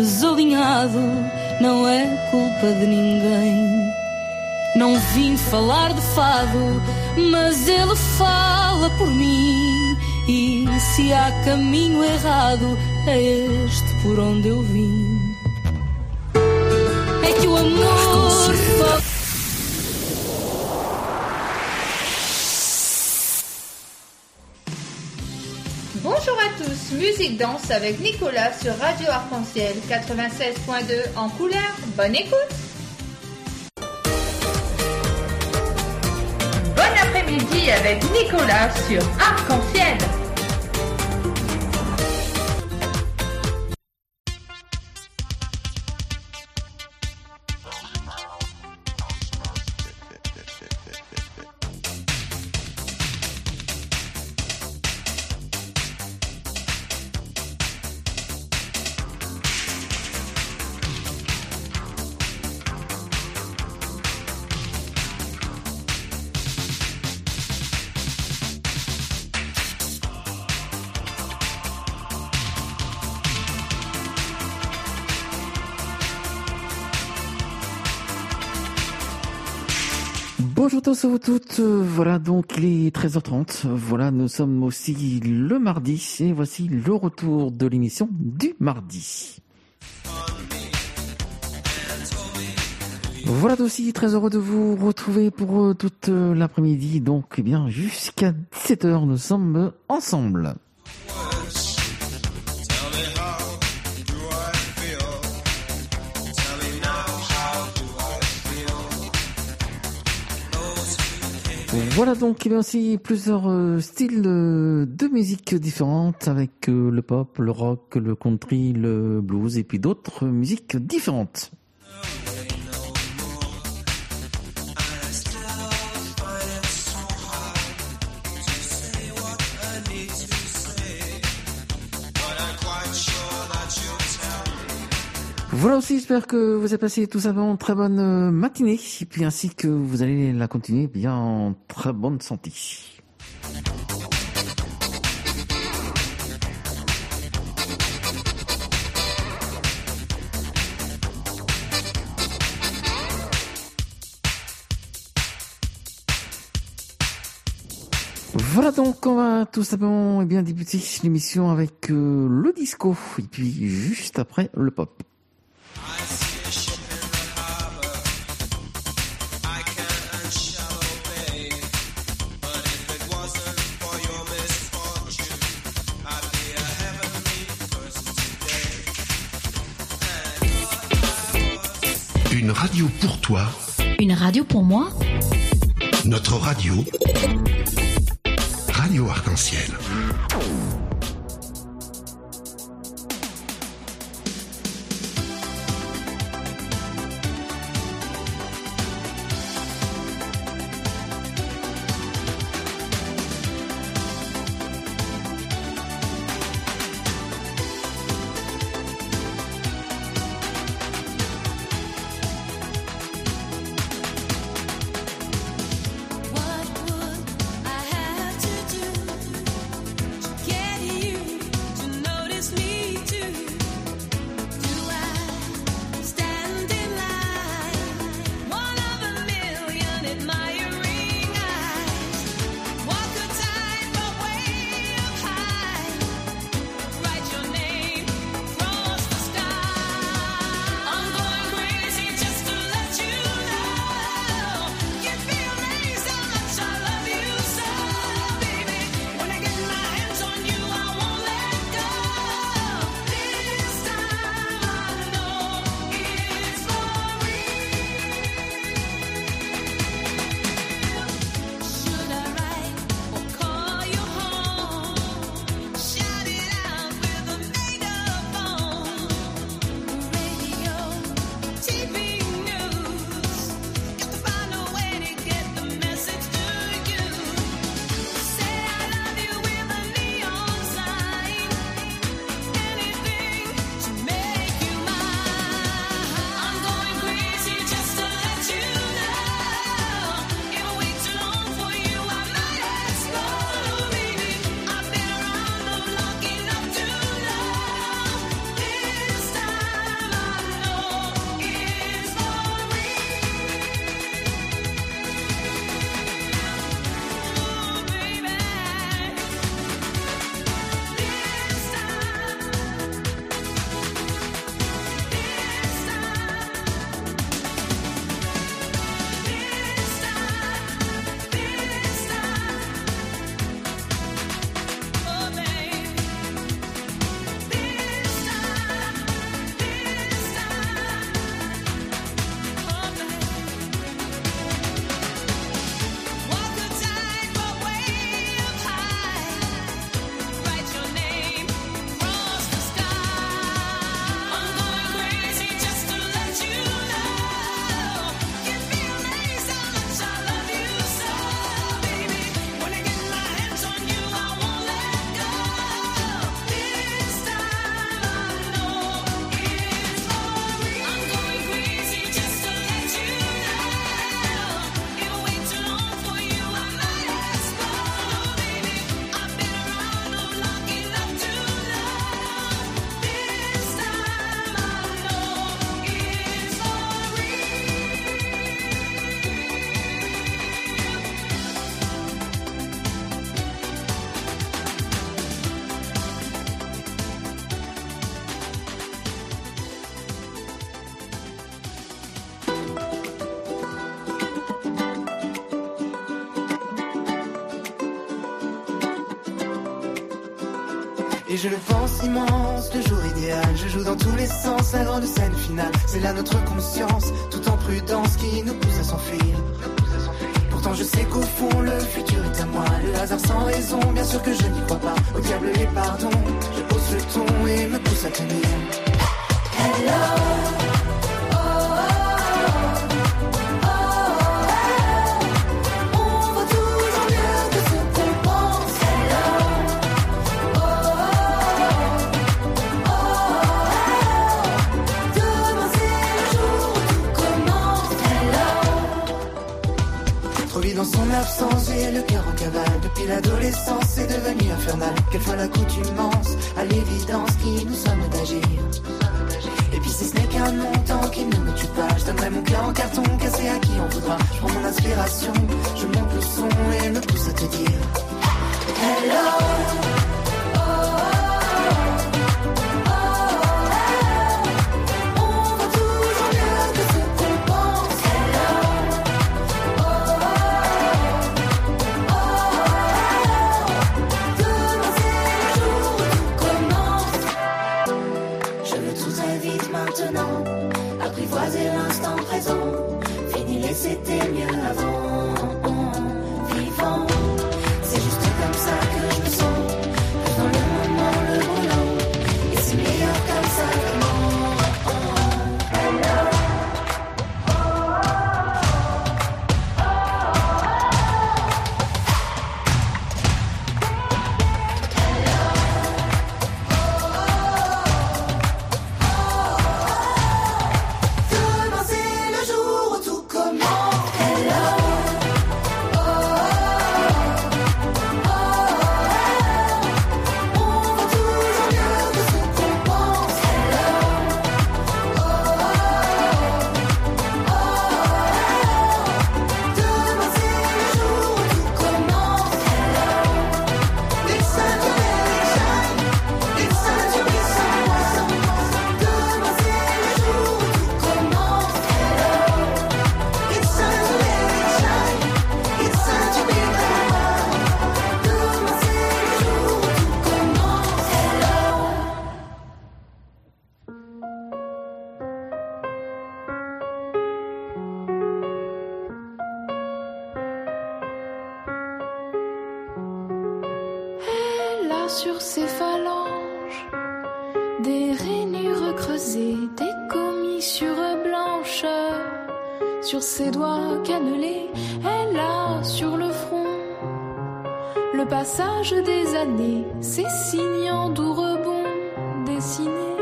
desalinhado, não é culpa de ninguém. Não vim falar de fado, mas ele fala por mim. E se há caminho errado, é este por onde eu vim. É que o amor só... Bonjour à tous, musique danse avec Nicolas sur Radio Arc-en-Ciel 96.2 en couleur. Bonne écoute. Bon après-midi avec Nicolas sur Arc-en-Ciel. Bonjour à tous et à toutes, voilà donc il est 13h30, voilà nous sommes aussi le mardi et voici le retour de l'émission du mardi. Voilà aussi très heureux de vous retrouver pour toute l'après-midi, donc eh bien jusqu'à 17h nous sommes ensemble. Voilà donc il y a aussi plusieurs styles de musique différentes avec le pop, le rock, le country, le blues et puis d'autres musiques différentes. Voilà aussi, j'espère que vous avez passé tout simplement une très bonne matinée, et puis ainsi que vous allez la continuer bien en très bonne santé. Voilà donc on va tout simplement bien débuter l'émission avec le disco, et puis juste après le pop. Une radio pour toi. Une radio pour moi. Notre radio. Radio Arc-en-Ciel. What would I have to do to get Et je le pense immense, le jour idéal. Je joue dans tous les sens, la grande scène finale. C'est là notre conscience, tout en prudence, qui nous pousse à s'enfuir. Pourtant je sais qu'au fond le futur est à moi. Le hasard sans raison, bien sûr que je n'y crois pas. Au diable les pardons, je hausse le ton et me pousse à tenir. Hello. Dans son absence, j'ai le cœur en cavale. Depuis l'adolescence, c'est devenu infernal. Quelle fois l'accoutumance, à l'évidence qui nous sommes d'agir. Et puis si ce n'est qu'un nom, tant qu'il ne me tue pas, je donnerai mon cœur en carton cassé à qui on voudra. Je prends mon inspiration, je monte le son et me pousse à te dire hello. Apprivoiser l'instant présent, fini c'était mieux avant. Vivant, c'est juste comme ça que je me sens. Plus dans le moment, le volant, et c'est meilleur comme ça vraiment. Sur ses phalanges, des rainures creusées, des commissures blanches. Sur ses doigts cannelés, elle a sur le front le passage des années, ses signes en doux rebond dessinés.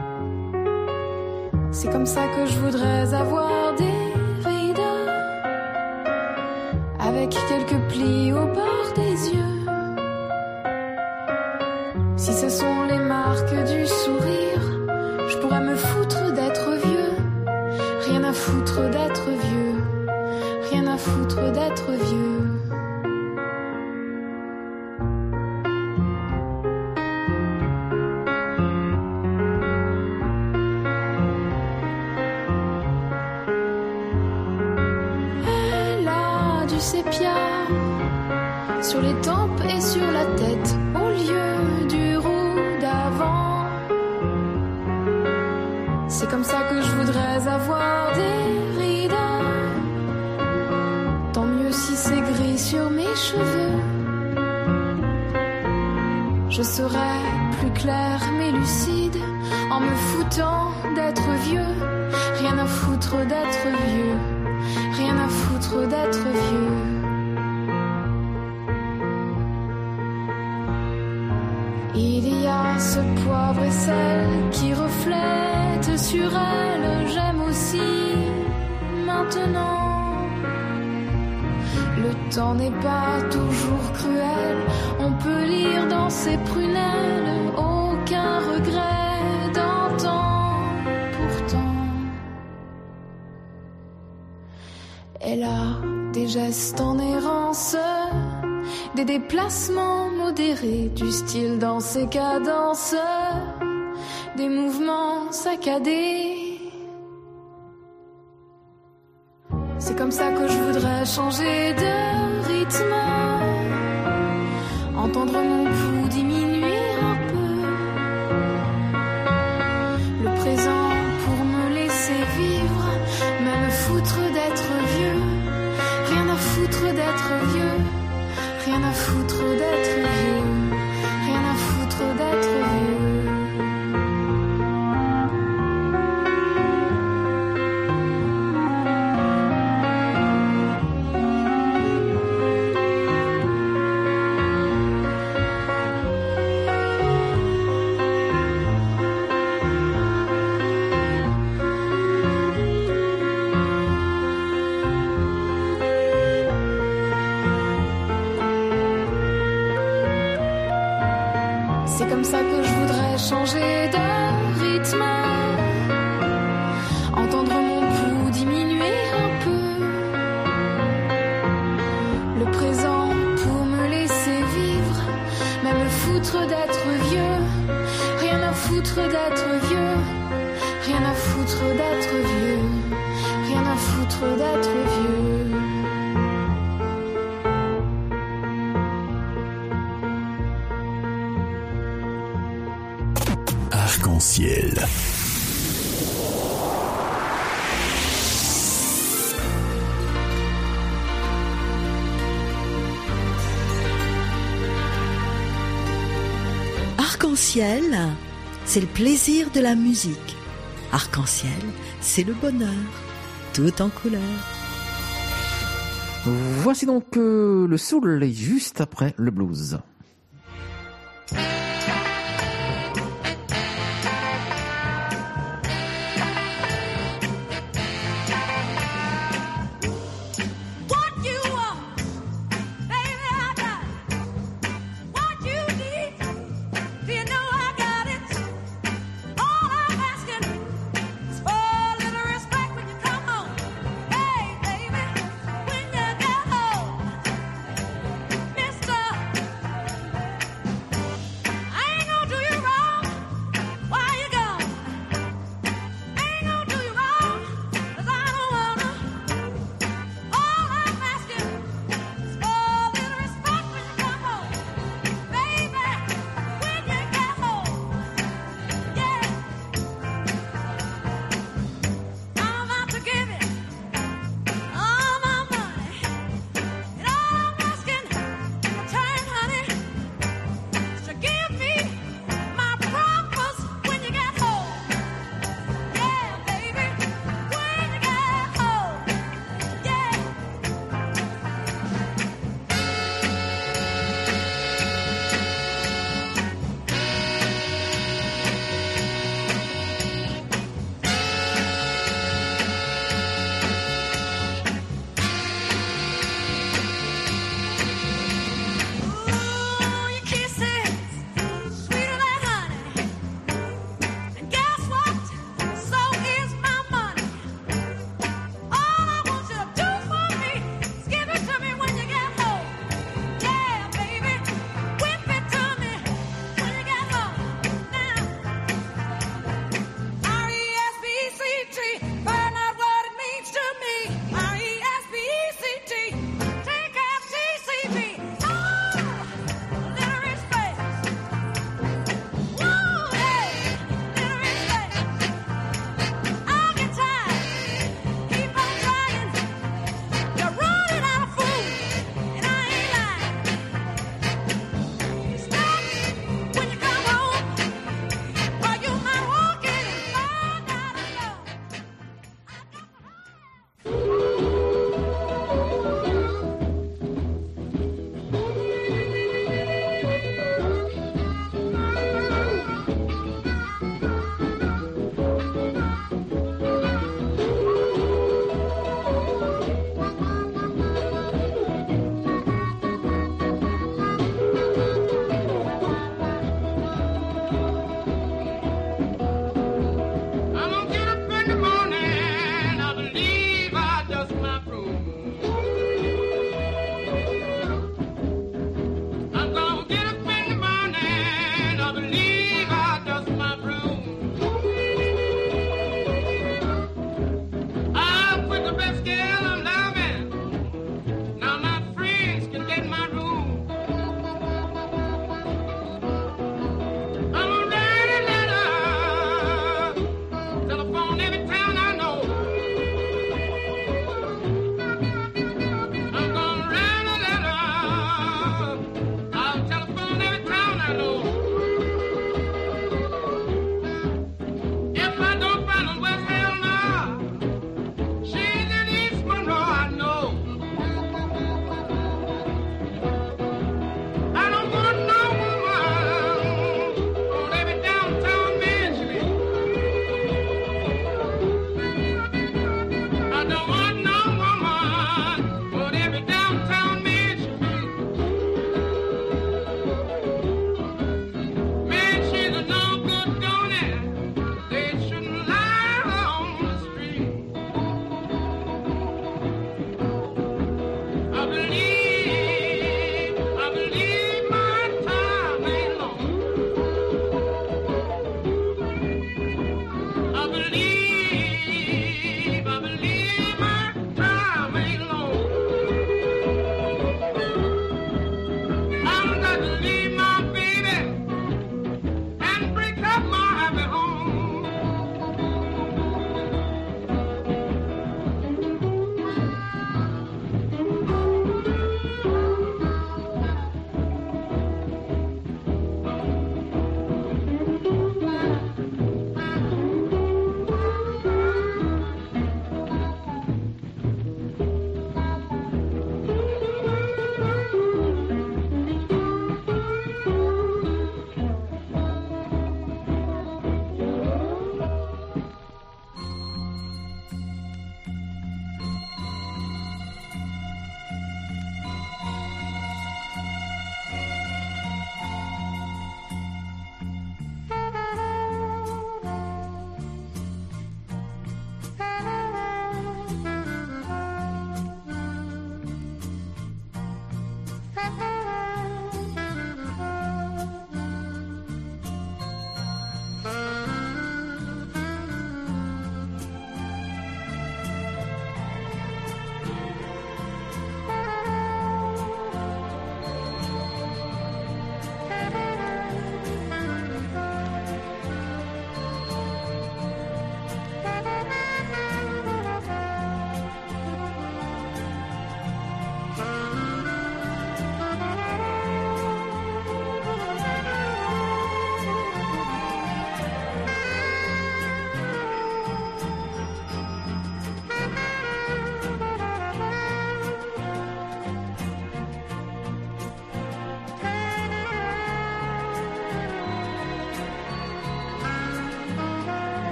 C'est comme ça que je voudrais avoir des rides, avec quelques plis au bord des yeux. Si ce sont les marques du sourire, je pourrais me foutre d'être vieux. Rien à foutre d'être vieux. Rien à foutre d'être vieux. Elle a du sépia sur les tempes et sur la tête, au lieu du roux d'avant. C'est comme ça que je voudrais avoir des rides. Tant mieux si c'est gris sur mes cheveux. Je serai plus claire mais lucide en me foutant d'être vieux. Rien à foutre d'être vieux. Rien à foutre d'être vieux. Il y a ce poivre et sel qui reflète sur elle. J'aime aussi maintenant. Le temps n'est pas toujours cruel. On peut lire dans ses prunelles aucun regret d'antan. Pourtant, elle a des gestes en errance, des déplacements modérés, du style dans ses cadences, des mouvements saccadés. C'est comme ça que je voudrais changer de rythme, entendre mon pouls diminuer un peu, d'être vieux, rien à foutre d'être vieux, rien à foutre d'être vieux. C'est comme ça que je voudrais changer de rythme, entendre mon pouls diminuer un peu, le présent pour me laisser vivre, même me foutre d'être vieux, rien à foutre d'être vieux, rien à foutre d'être vieux, rien à foutre d'être vieux. Arc-en-ciel. Arc-en-ciel, c'est le plaisir de la musique. Arc-en-ciel, c'est le bonheur, tout en couleur. Voici donc le soul juste après le blues.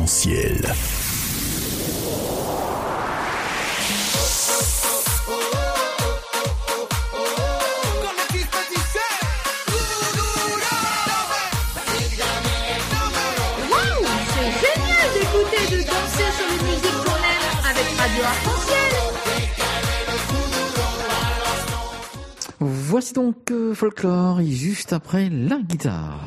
Arc-en-Ciel. Voici donc Folklore, et juste après la guitare.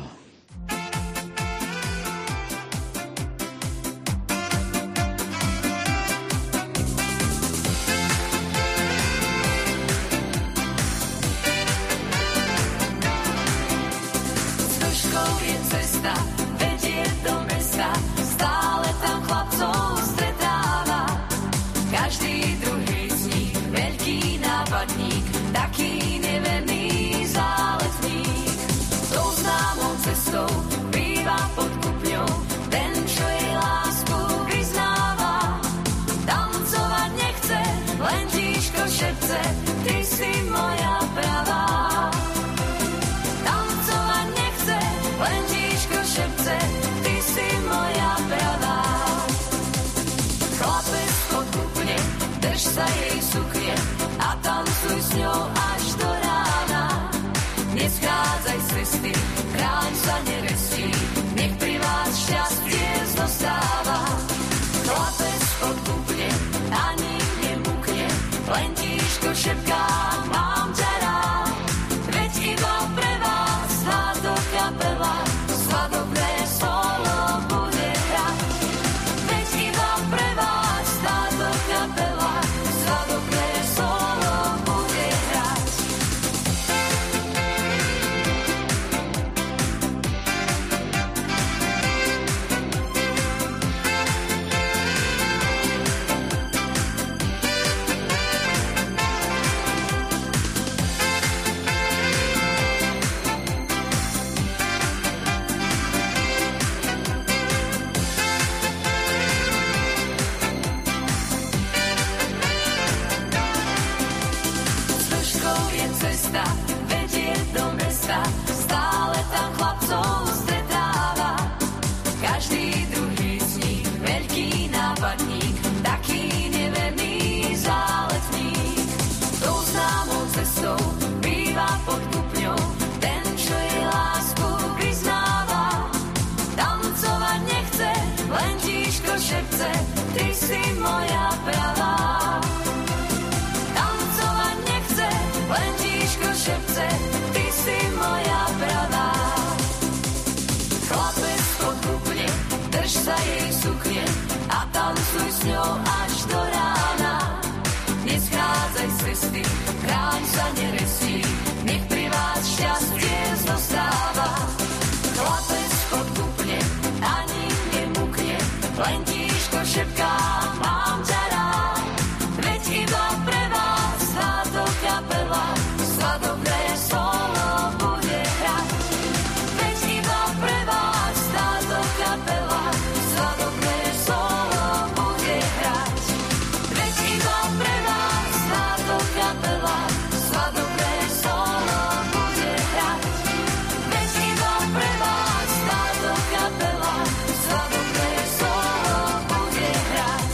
Sa jej suknie a tancuj s ňou až do rána. Neschádzaj z cesty, kráľ sa nerestí, nech pri vás šťastie zostáva. Chlapec odkúpne, ani nemukne, len tížko šepká, mám ťa rád. Veď iba pre vás táto kapela svadobné solo bude hrať. Veď iba pre vás táto kapela svadobné solo bude hrať. Cesta vedie do mesta, stále tam chlapcov stretáva. Každý druhý z nich veľký nápadník, taký neverný záletník. Tou známou cestou býva pod kupňou, ten, čo jej lásku vyznáva. Tancovať nechce, len tížko šepce, ty si moja pravá. Tancovať nechce, len tížko šepce, ty si moja pravá. Chlapec odkúpne, drž sa jej sukne a tancuj s ňou až do rána. Neschádzaj z cesty, kráľ sa nerestí, nech pri vás šťastie zostáva. Chlapec odkúpne, ani nemukne, len tížko šepká, mám ťa rád. Veď iba pre vás táto kapela svadobné solo bude hrať. Veď iba pre vás táto kapela svadobné solo bude hrať. Veď iba pre vás táto kapela svadobné solo bude hrať. Veď iba pre vás táto kapela svadobné solo bude hrať.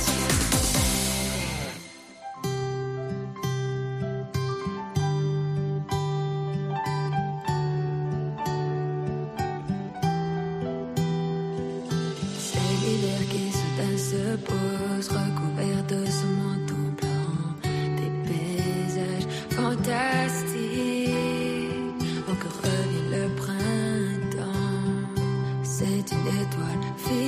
Se pose recouverte de son manteau blanc, des paysages fantastiques. Encore revient le printemps, c'est une étoile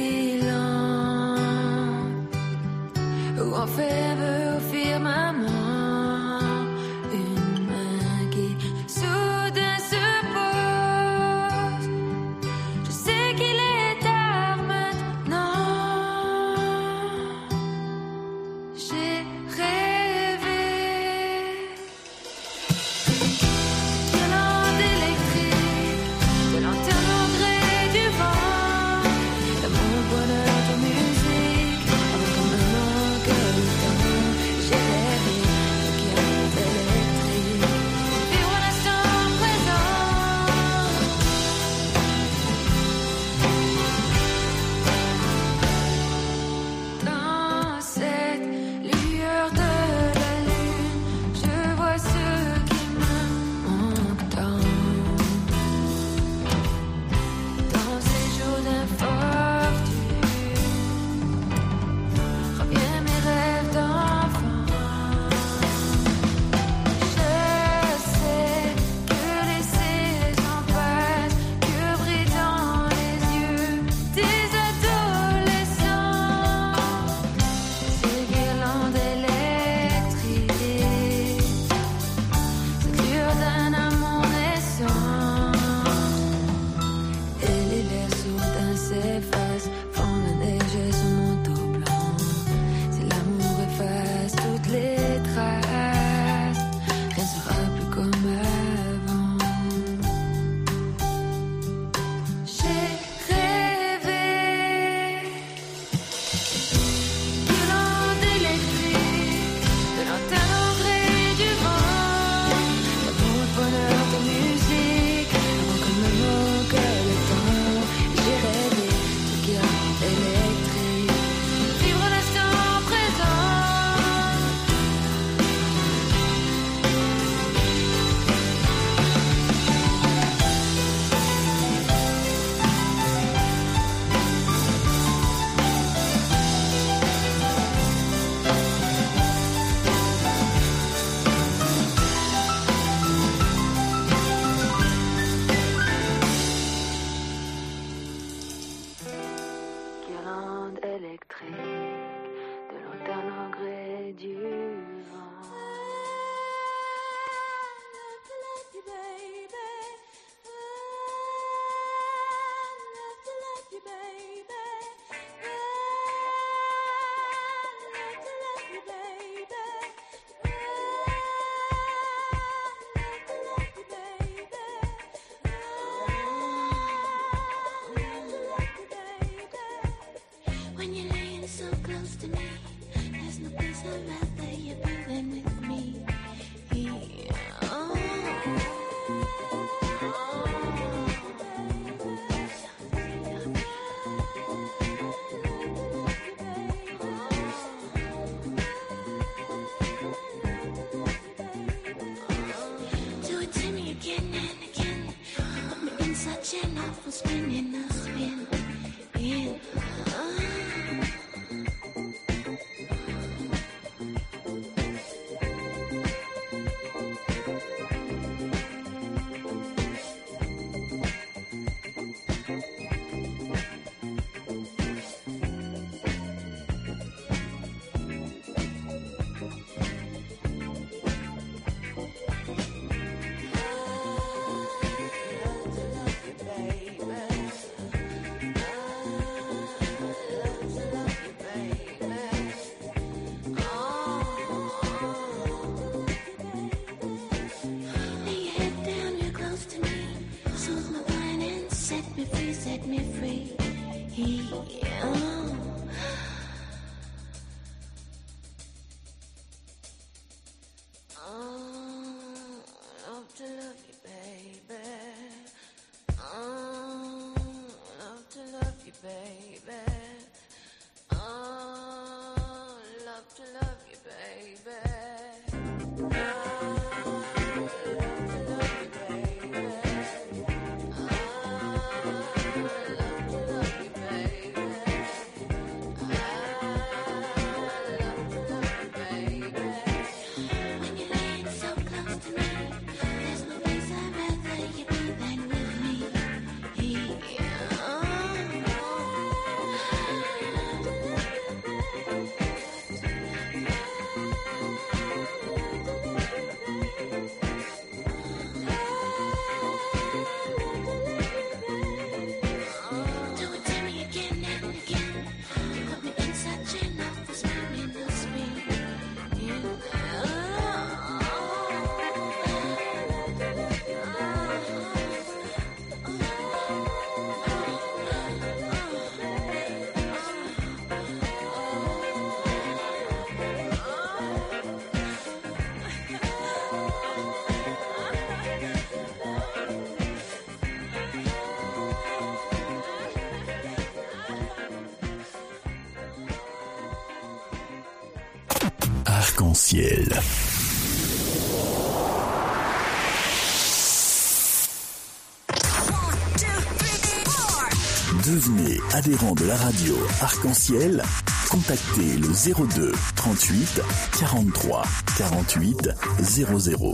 filante où on fait au firmament une main qui soudain se pose. Je sais qu'il est tard maintenant. J'ai rêvé violente électrique, de l'antenne au gré du vent, de mon bonheur de musique, avec un moment que le temps Arc-en-ciel. Devenez adhérent de la radio Arc-en-ciel. Contactez le 02 38 43 48 00.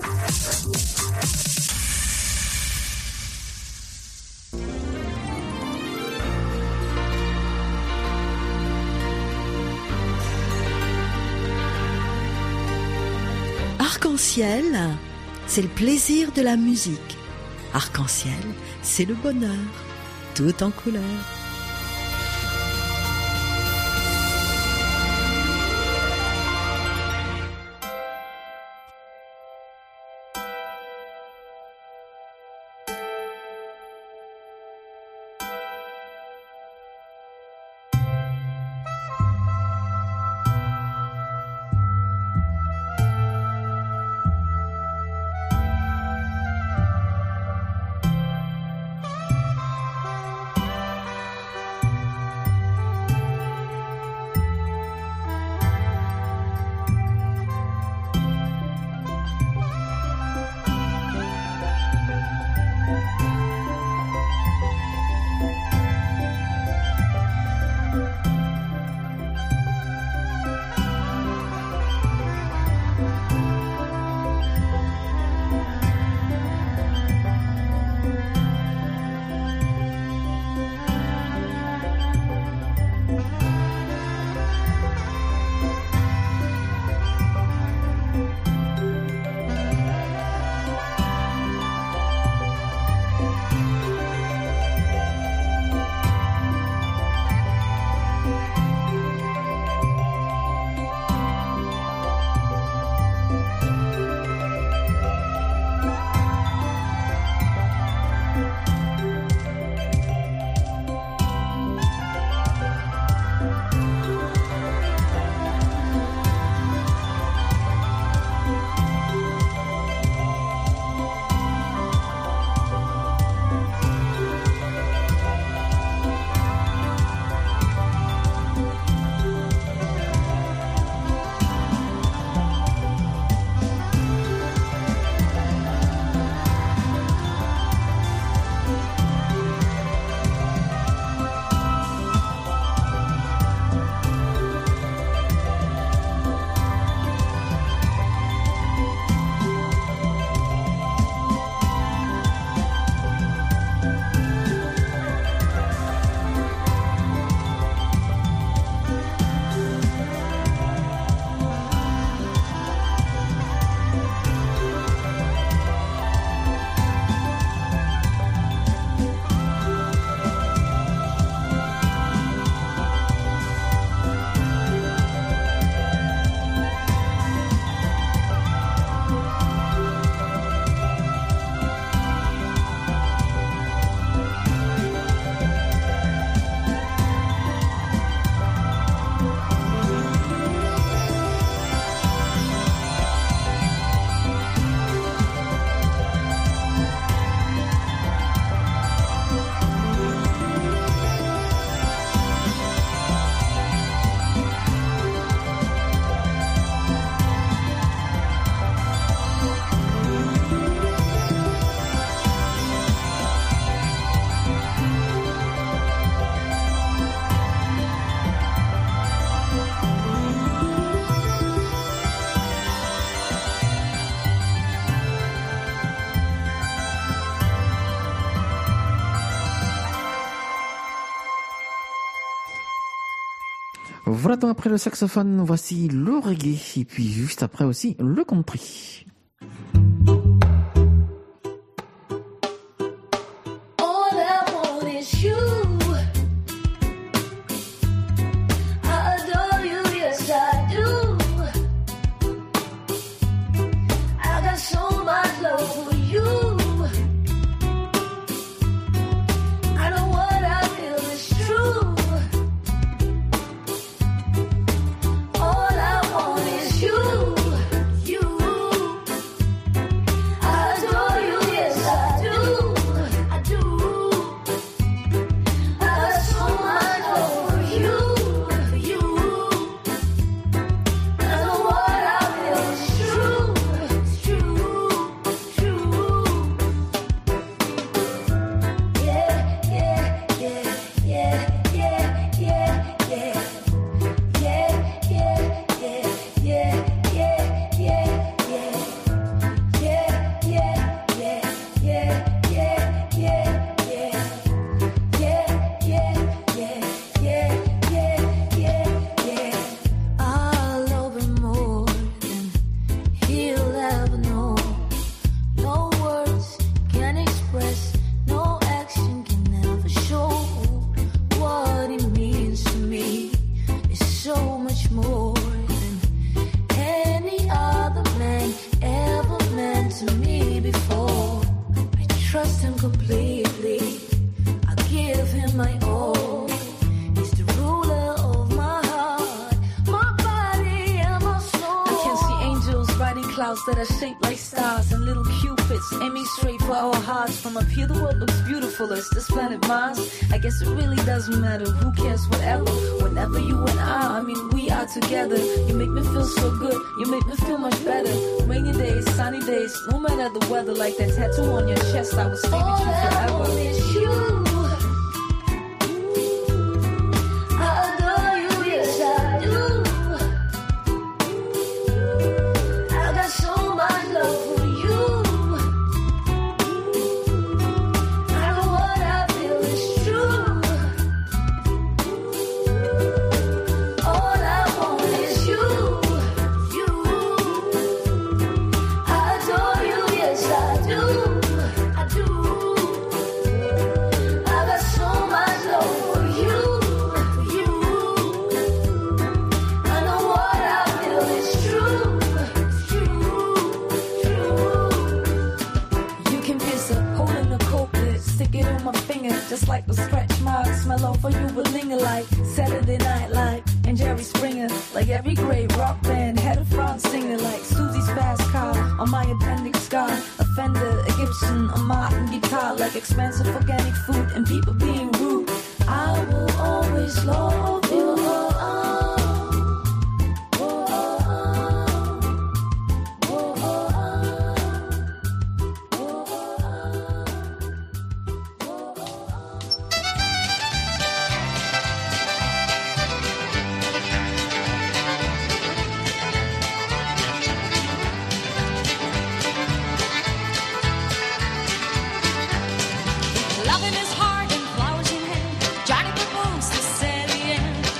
Arc-en-ciel, c'est le plaisir de la musique. Arc-en-ciel, c'est le bonheur, tout en couleur. Voilà, donc après le saxophone, voici le reggae, et puis juste après aussi le country. All I want is you. I adore you, yes I do. I got so much love for you. I know what I feel is true. All I want is you. That are shaped like stars and little cupids aiming straight for our hearts. From up here the world looks beautiful as this planet Mars. I guess it really doesn't matter, who cares, whatever. Whenever you and I mean we are together. You make me feel so good, you make me feel much better. Rainy days, sunny days, no matter the weather. Like that tattoo on your chest, I will stay with you forever. All I want is you. Just like the stretch marks, my love for you would linger like Saturday Night Live and Jerry Springer. Like every great rock band had a front singer. Like Susie's fast car on my appendix scar, a Fender, a Gibson, a Martin guitar. Like expensive organic food and people being rude. I will always love you. Loving is hard and flowers in hand. Johnny the Bones to Sally Ann.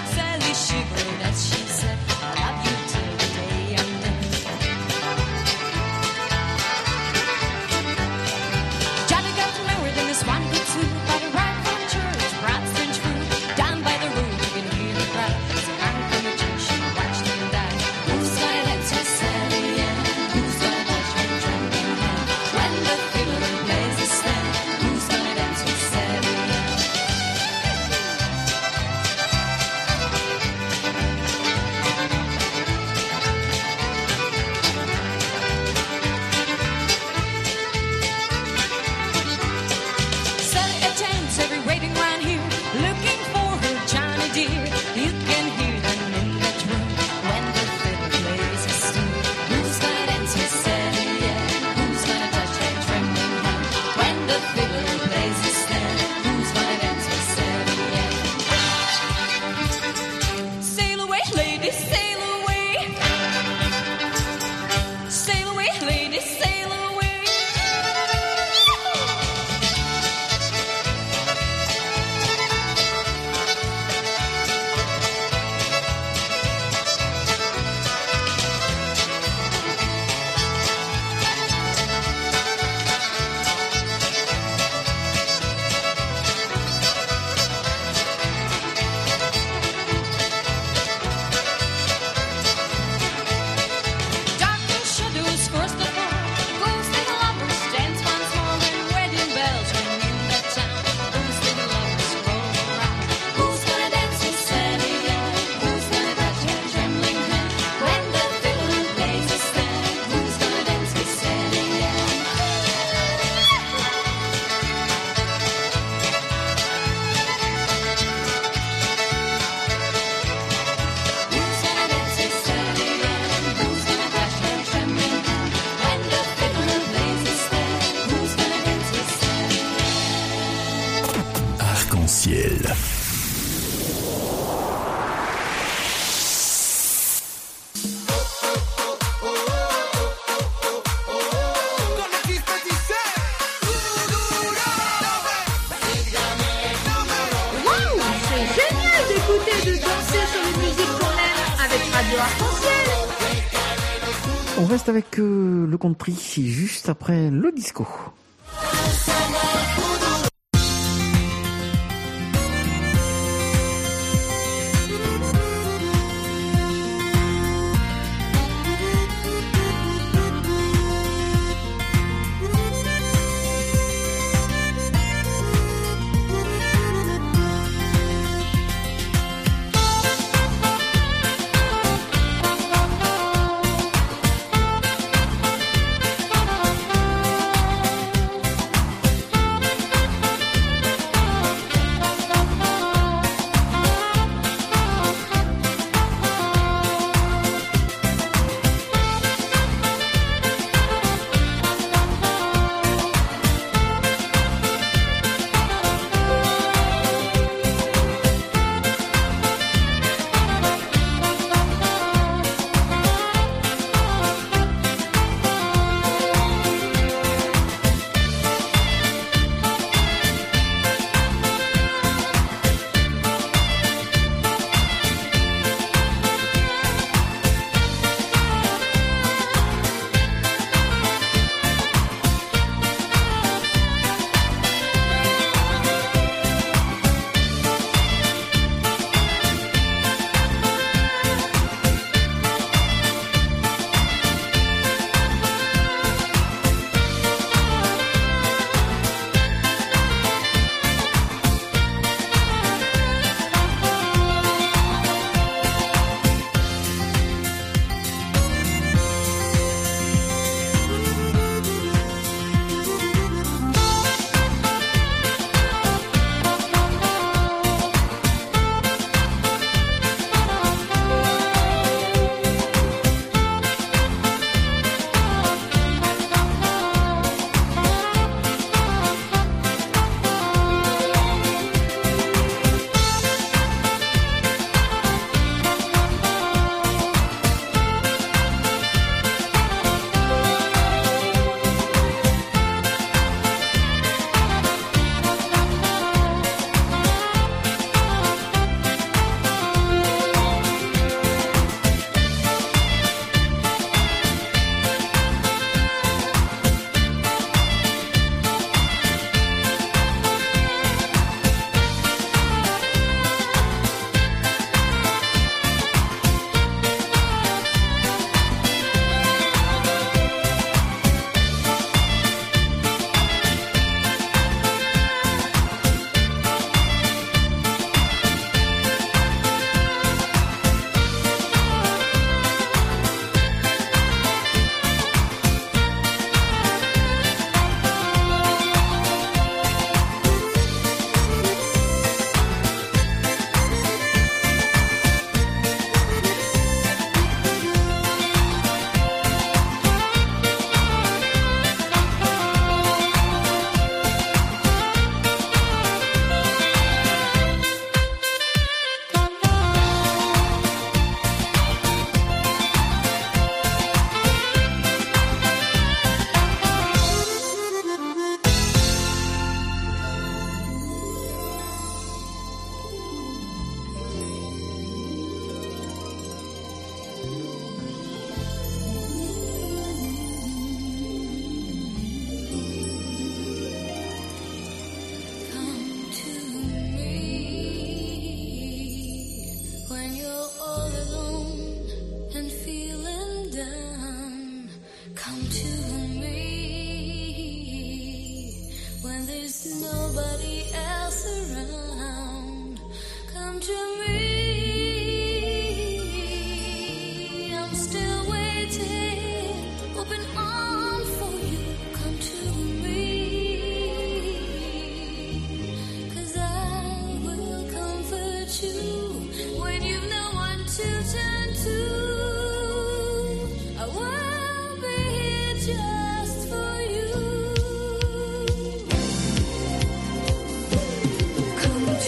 Arc-en-ciel. On reste avec le country juste après le disco. Come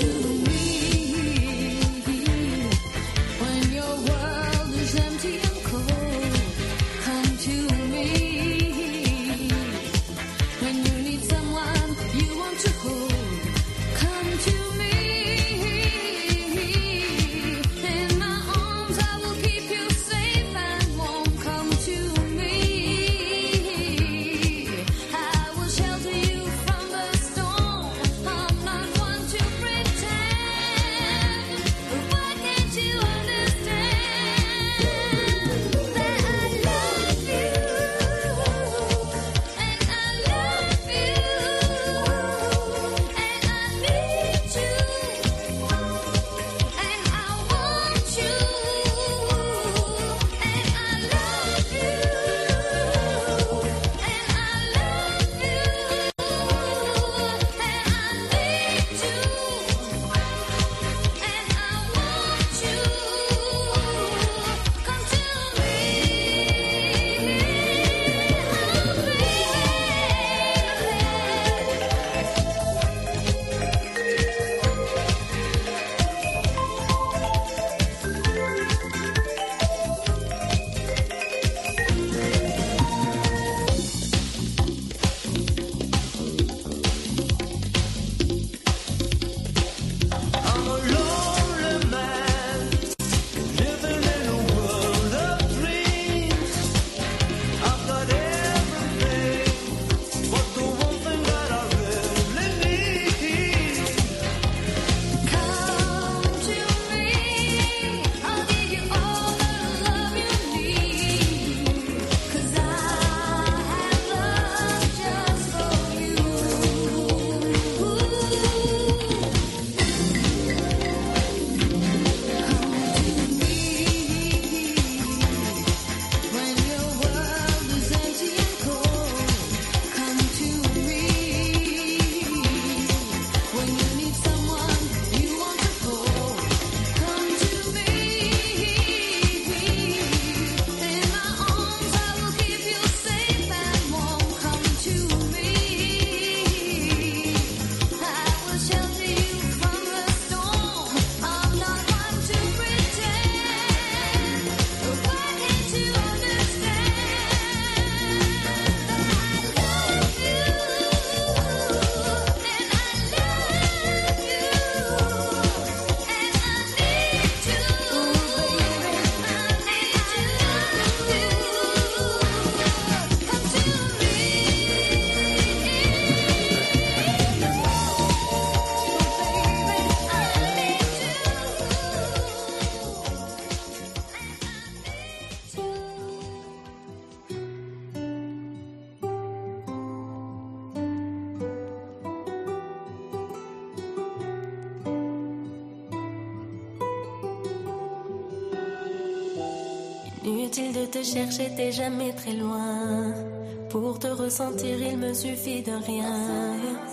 Inutile de te chercher, t'es jamais très loin. Pour te ressentir, il me suffit de rien.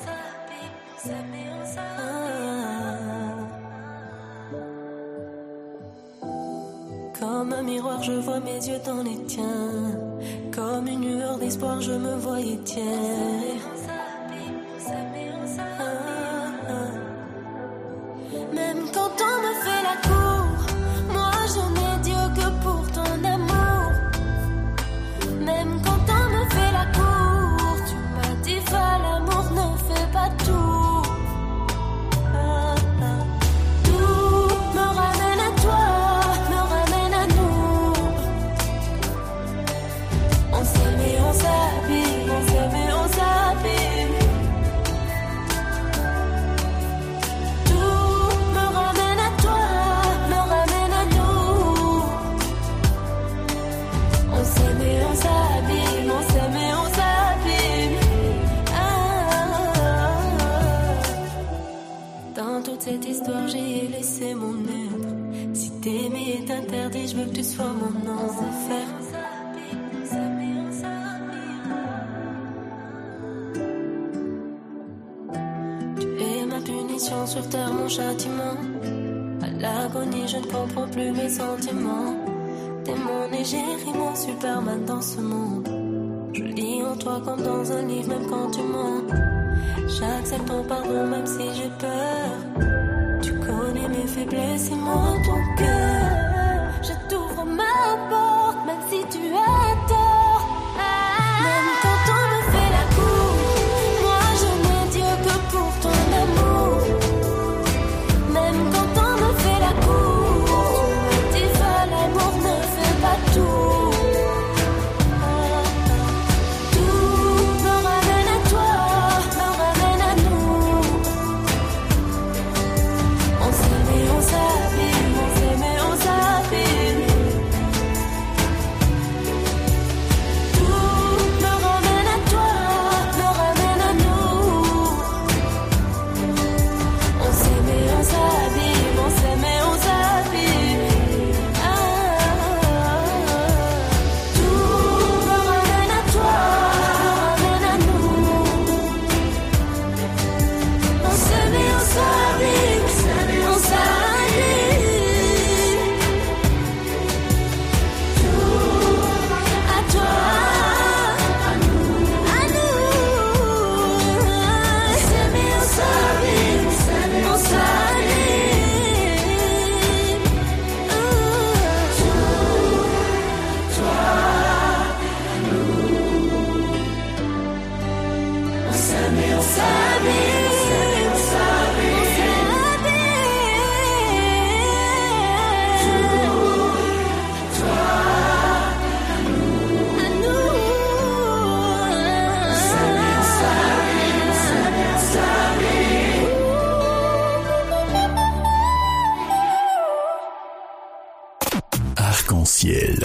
Comme un miroir, je vois mes yeux dans les tiens. Comme une lueur d'espoir, je me voyais tiens. Même quand on me fait la cour, moi je n'ai Dieu que pour ton amour. Même quand on me fait la cour, tu m'as dit va, l'amour ne fait pas tout. Tout me ramène à toi, me ramène à nous. On s'aime et on s'abîme, on s'aime et on s'abîme. Dans toute cette histoire, j'ai laissé mon être. Si t'aimer est interdit, je veux que tu sois mon enfer. Tu es ma punition sur terre, mon châtiment. À l'agonie, je ne comprends plus mes sentiments. T'es mon égérie, mon Superman dans ce monde. Je lis en toi comme dans un livre, même quand tu mens. J'accepte ton pardon même si j'ai peur. Tu connais mes faiblesses et moi ton cœur. Je t'ouvre ma porte même si tu as tort. Même quand on me fait la cour, moi je n'ai Dieu que pour ton amour. Même quand on me fait la cour, tu me dis va, l'amour ne fait pas tout. Arc-en-ciel.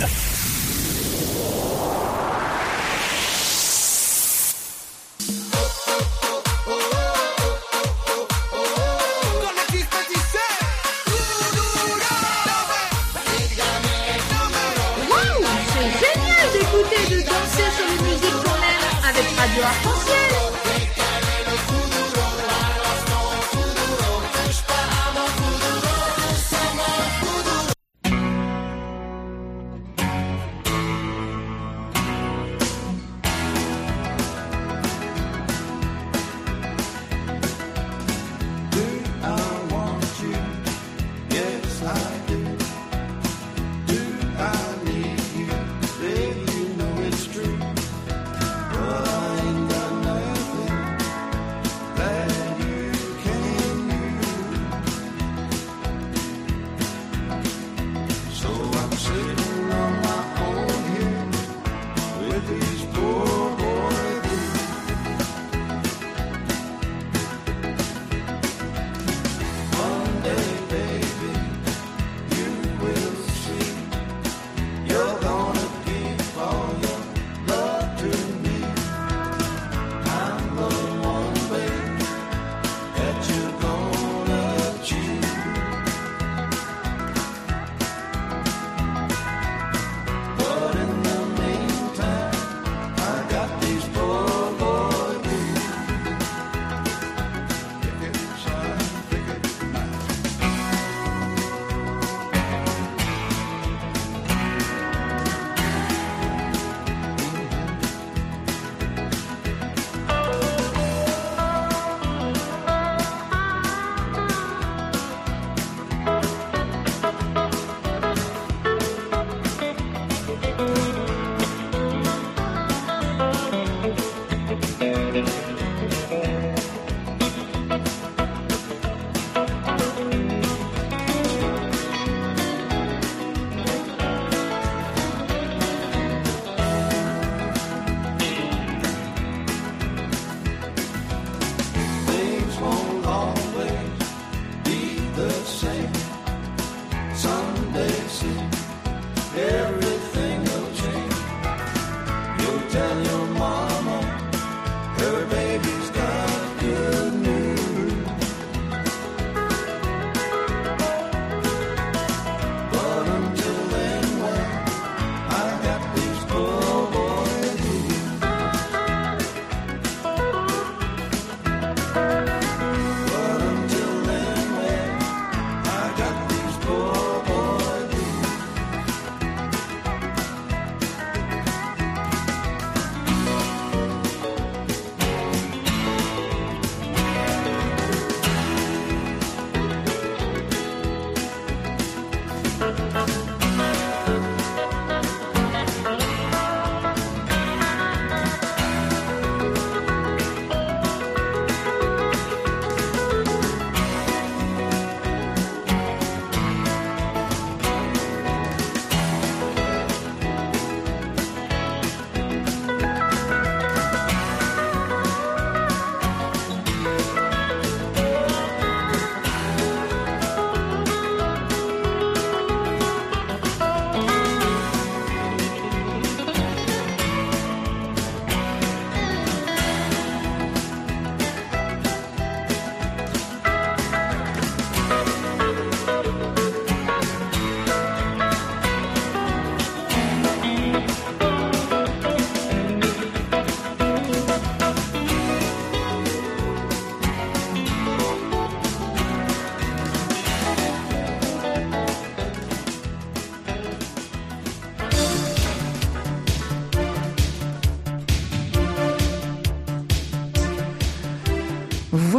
Radio Arc-en-ciel. Ainda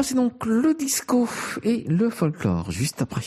Voici donc le disco et le folklore juste après.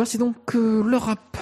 Voici donc le rap.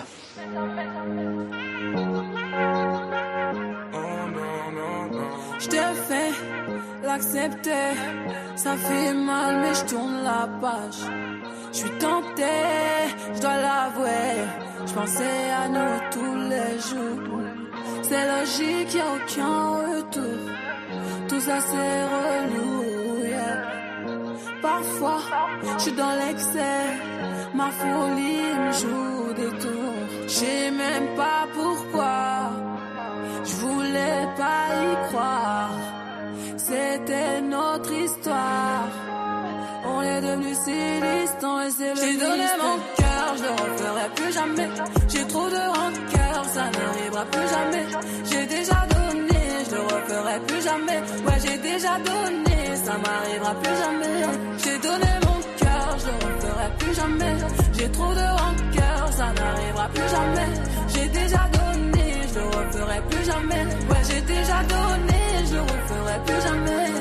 Je t'ai fait l'accepter, ça fait mal mais je tourne la page. Je suis tenté, je dois l'avouer, je pensais à nous tous les jours. C'est logique, y'a aucun retour, tout ça c'est relou, yeah. Parfois, je suis dans l'excès, ma folie me joue des tours. Je sais même pas pourquoi, je voulais pas y croire. C'était notre histoire, on est devenus si distants et c'est le J'ai donné mon cœur, je le referai plus jamais. J'ai trop de rancœur, ça n'arrivera plus jamais. J'ai déjà donné, je le referai plus jamais. Ouais, j'ai déjà donné, ça m'arrivera plus jamais. J'ai donné mon cœur, je le referai plus jamais. J'ai trop de rancœur, ça n'arrivera plus jamais. J'ai déjà donné, je le referai plus jamais. Ouais, j'ai déjà donné, je le referai plus jamais.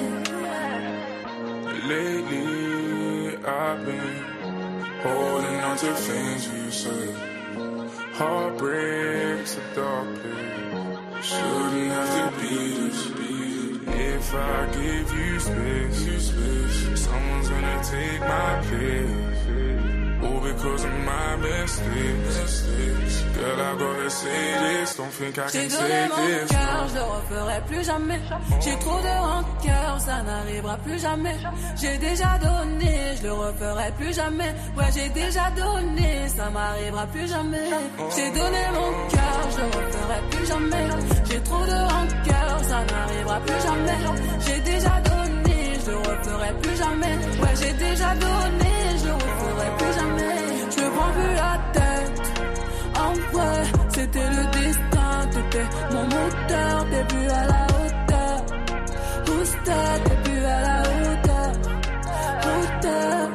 Lately, I've been holding on to things you said. Heartbreak's a dark place. Shouldn't have to be this. If I give you space, someone's gonna take my place. All because of my mistakes. Girl, I gotta say this, don't think I can say this. J'ai donné mon cœur, je le referai plus jamais. J'ai trop de rancœur, ça n'arrivera plus jamais. J'ai déjà donné, je le referai plus jamais. Ouais, j'ai déjà donné, ça m'arrivera plus jamais. J'ai donné mon cœur, je le referai plus jamais. J'ai trop de rancœur, ça n'arrivera plus jamais. J'ai déjà donné, je le referai plus jamais. Ouais, j'ai déjà donné, je le referai plus jamais. Je me prends plus la tête. En vrai, c'était le destin. T'étais mon moteur, t'es plus à la hauteur. Booster, t'es plus à la hauteur. Hauteur.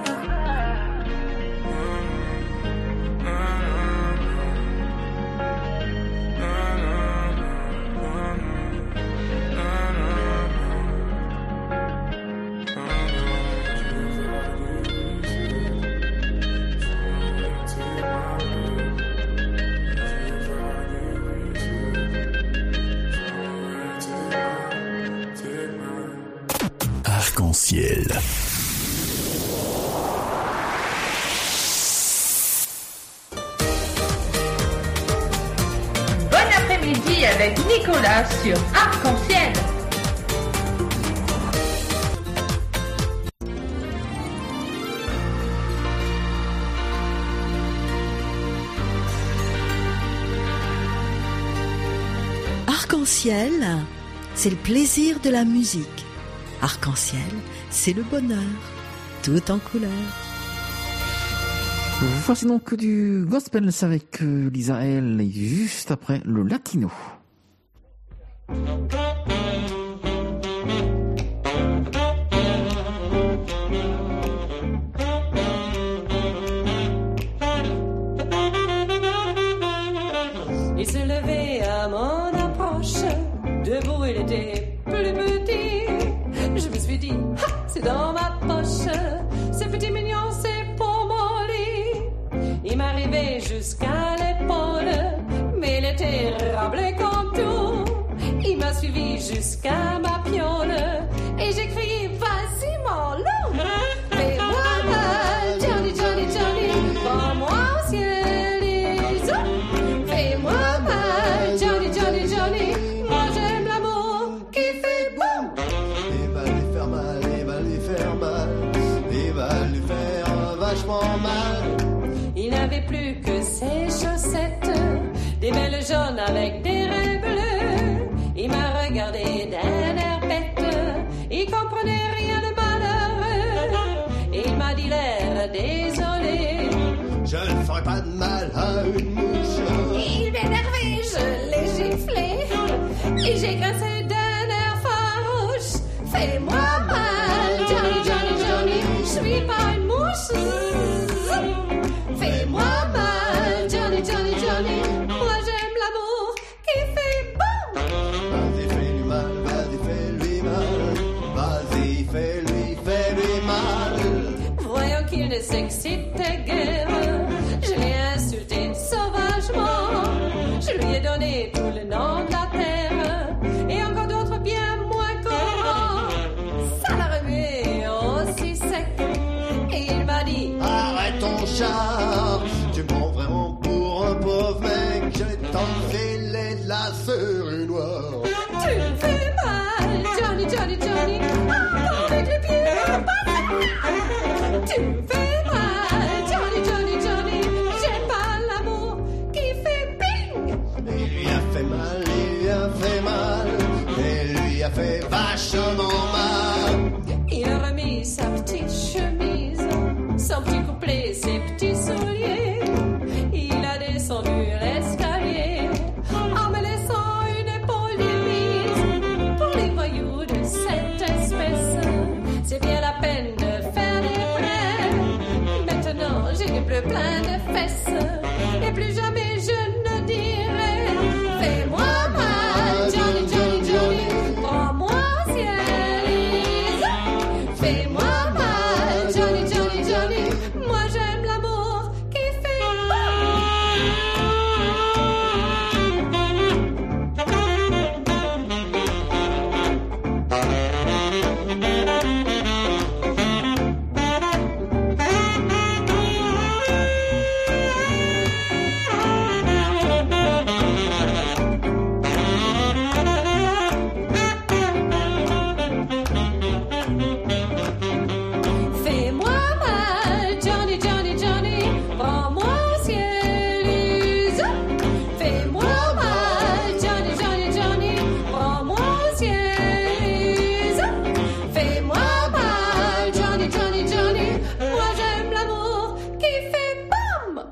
Arc-en-ciel. Bon après-midi avec Nicolas sur Arc-en-ciel. Arc-en-ciel, c'est le plaisir de la musique. Arc-en-ciel, c'est le bonheur, tout en couleur. Voici donc du gospel avec Lisa L et juste après le latino. Il s'est levé à mon approche, debout il était plus petit. Je me suis dit, ha, c'est dans ma poche, c'est petit mignon, c'est pour mon lit. Il m'arrivait jusqu'à l'épaule, mais il était râblé comme tout. Il m'a suivi jusqu'à ma piole, et j'ai crié, vas-y mon loup, fais-moi mal, Johnny, Johnny, Johnny, prends-moi au ciel et zou. Fais-moi mal, Johnny, Johnny, Johnny, moi j'aime l'amour qui fait boum. Il va lui faire mal, il va lui faire mal, il va lui faire vachement mal. Il n'avait plus que ses chaussettes, des belles jaunes avec des raies bleues. Il m'a regardé d'un air bête, il comprenait rien de malheureux. Il m'a dit l'air désolé, je ne ferai pas de mal à une mouche. Il m'énervait, je l'ai giflé, et j'ai grincé d'un air farouche. Fais-moi mal, Johnny, Johnny, Johnny, je suis pas une mouche. Fais-moi mal, Johnny, Johnny, Johnny, moi j'aime l'amour qui fait bon. Vas-y, fais-lui mal, vas-y, fais-lui mal, vas-y, fais-lui mal. Voyant qu'il ne s'excitait guère, je l'ai donné tout le nom de la terre, et encore d'autres bien moins courants. Ça l'a remué aussi sec, et il m'a dit: arrête ton char, tu me prends vraiment pour un pauvre mec. Je vais t'enfiler de la série noire. Tu me fais mal, Johnny, Johnny, Johnny, avec les pieds. Tu me fais mal, Johnny, Johnny, Johnny, j'ai pas l'amour qui fait ping. Il lui a fait mal, il lui a fait mal, et lui a fait vachement mal. Il a remis sa petite chemise, son petit couplet, ses petits souliers. Il a descendu l'escalier en me laissant une épaule divise. Pour les voyous de cette espèce, c'est bien la peine de faire des frais. Maintenant j'ai des bleus plein de fesses, et plus jamais je ne dirai: fais-moi mal, Johnny, Johnny, Johnny, prends-moi cielise. Fais-moi mal, Johnny, Johnny, Johnny, moi j'aime l'amour qui fait Fais-moi mal, Johnny, Johnny, Johnny, prends-moi cielise. Fais-moi mal, Johnny, Johnny, Johnny, prends-moi cielise. Fais-moi mal, Johnny, Johnny, Johnny, moi j'aime l'amour qui fait bam.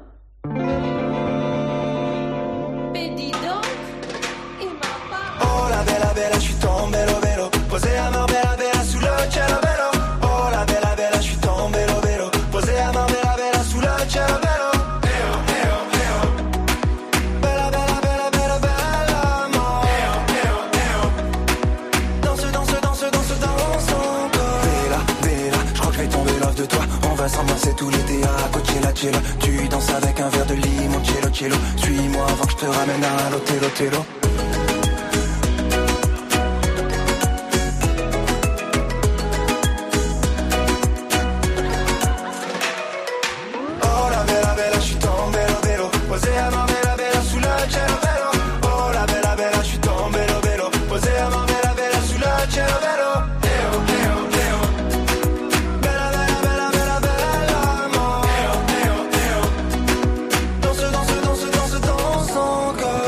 Mais dis donc, il m'a pas... Oh la bella bella, je suis tombé lo velo, posé a Marbella bella sul cielo velo. Oh la bella bella, je suis tombé lo velo, posé a Marbella bella sul cielo velo. Bella bella bella bella bella amore. Danse danse danse danse danse encore. Bella bella, je crois que je vais tomber love de toi. On va s'embrasser tout l'été à Coachella Cielo. Tu danses avec un verre de limoncello cello. Suis-moi avant que je te ramène à l'hôtel Otello. Oh la bella bella, je suis tombé lo velo, posé a Marbella bella sul cielo velo. Oh la bella bella, je suis tombé lo velo, posé a Marbella bella sul cielo velo. Bella bella bella bella bella amore. Danse danse danse danse danse encore.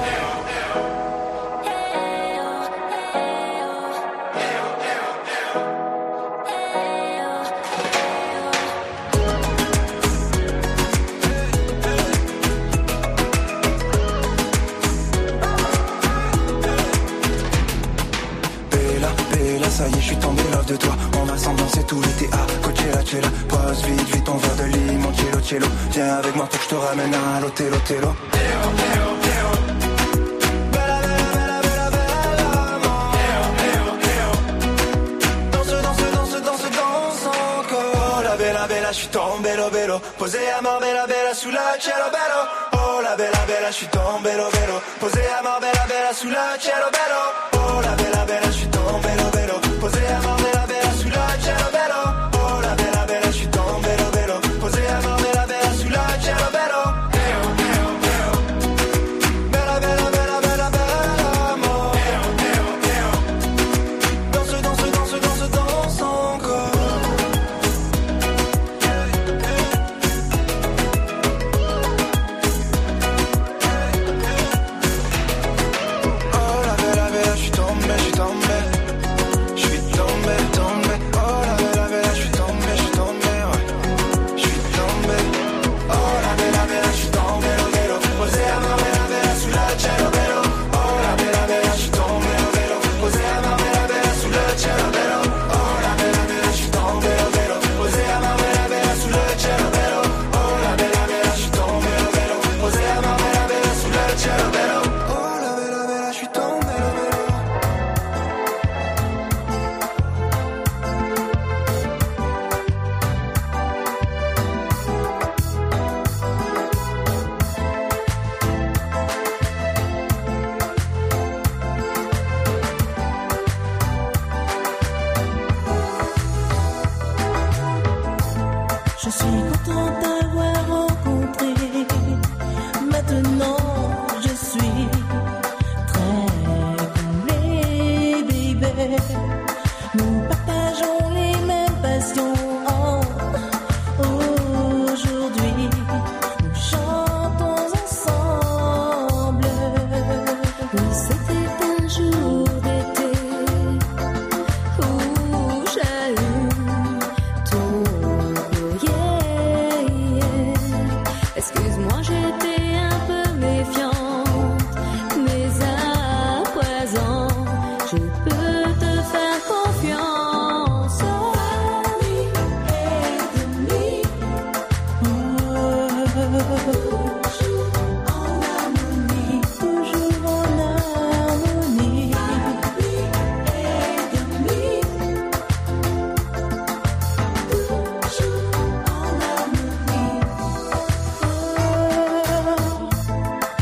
Bella, bella, ça y est, je suis tombé love de toi. On va s'ambiancer tout l'été à Coachella Cielo. Pose vite, vite ton verre de limoncello cello. Viens avec moi pour que je te ramène à l'hôtel Otello. Bella, bella, bella, bella, bella amore. Danse, danse, danse, danse, danse encore. Oh la bella bella, je suis tombé lo velo, posé a Marbella bella sul cielo bello. Oh la bella bella, je suis tombé lo velo, posé a Marbella bella sul cielo bello. Oh la bella bella, je suis tombé lo velo, posé a Marbella bella sul cielo bello. Oh la bella bella, je suis tombé lo velo, posé a Marbella bella sul cielo bello. Bella bella bella bella bella amore. Danse danse danse danse danse encore. Oh la bella bella, je suis tombé, je suis tombé.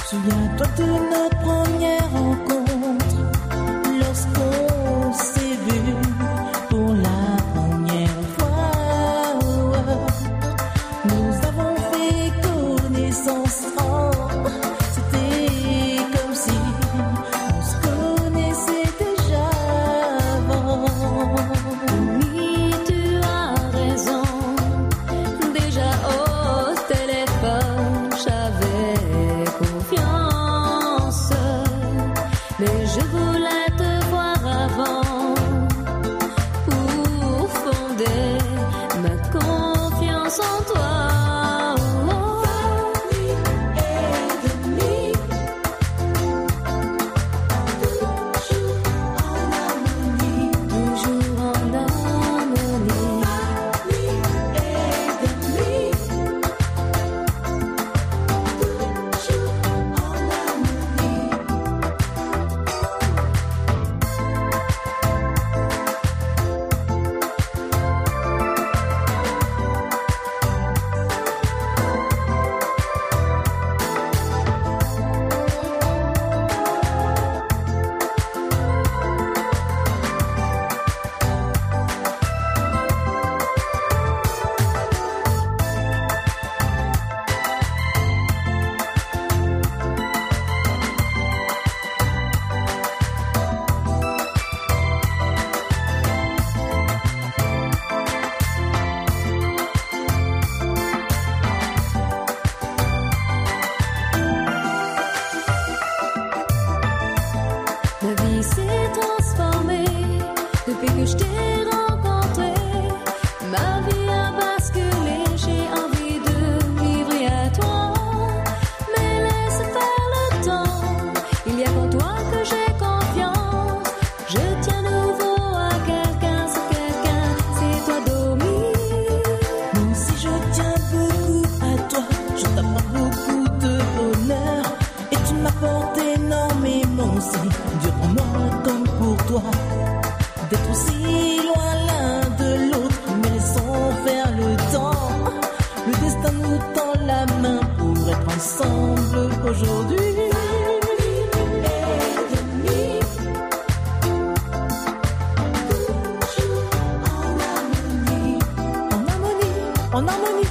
Souviens-toi de notre première rencontre, lorsqu'on s'est vu pour la première fois. Nous avons fait connaissance, c'était comme si on se connaissait déjà avant. Oui, tu as raison. Déjà au téléphone, j'avais confiance, mais je voulais te voir avant pour fonder ma confiance en toi. Ma vie s'est transformée depuis que je t'ai rencontré. Ma vie a basculé, j'ai envie de livrer à toi. Mais laisse faire le temps, il y a qu'en toi que j'ai confiance. Je tiens nouveau à quelqu'un, c'est quelqu'un, c'est toi Domi. Même si je tiens beaucoup à toi, je t'apporte beaucoup de bonheur. Et tu m'apportes énormément aussi. Dur pour moi comme pour toi d'être aussi loin l'un de l'autre, mais laissons faire le temps. Le destin nous tend la main pour être ensemble aujourd'hui. En harmonie.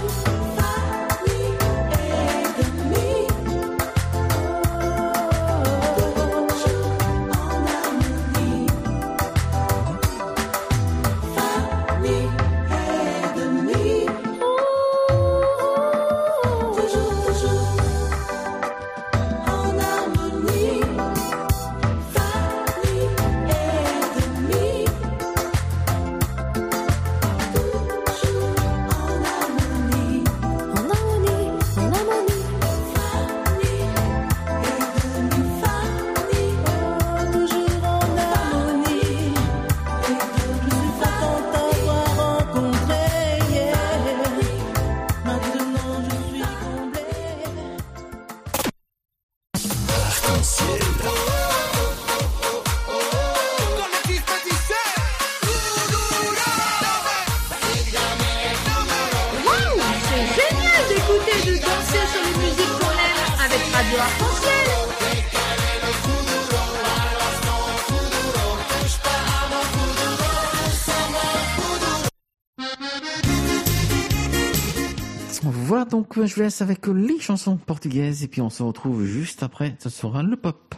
Voilà, donc je vous laisse avec les chansons portugaises et puis on se retrouve juste après, ce sera le pop.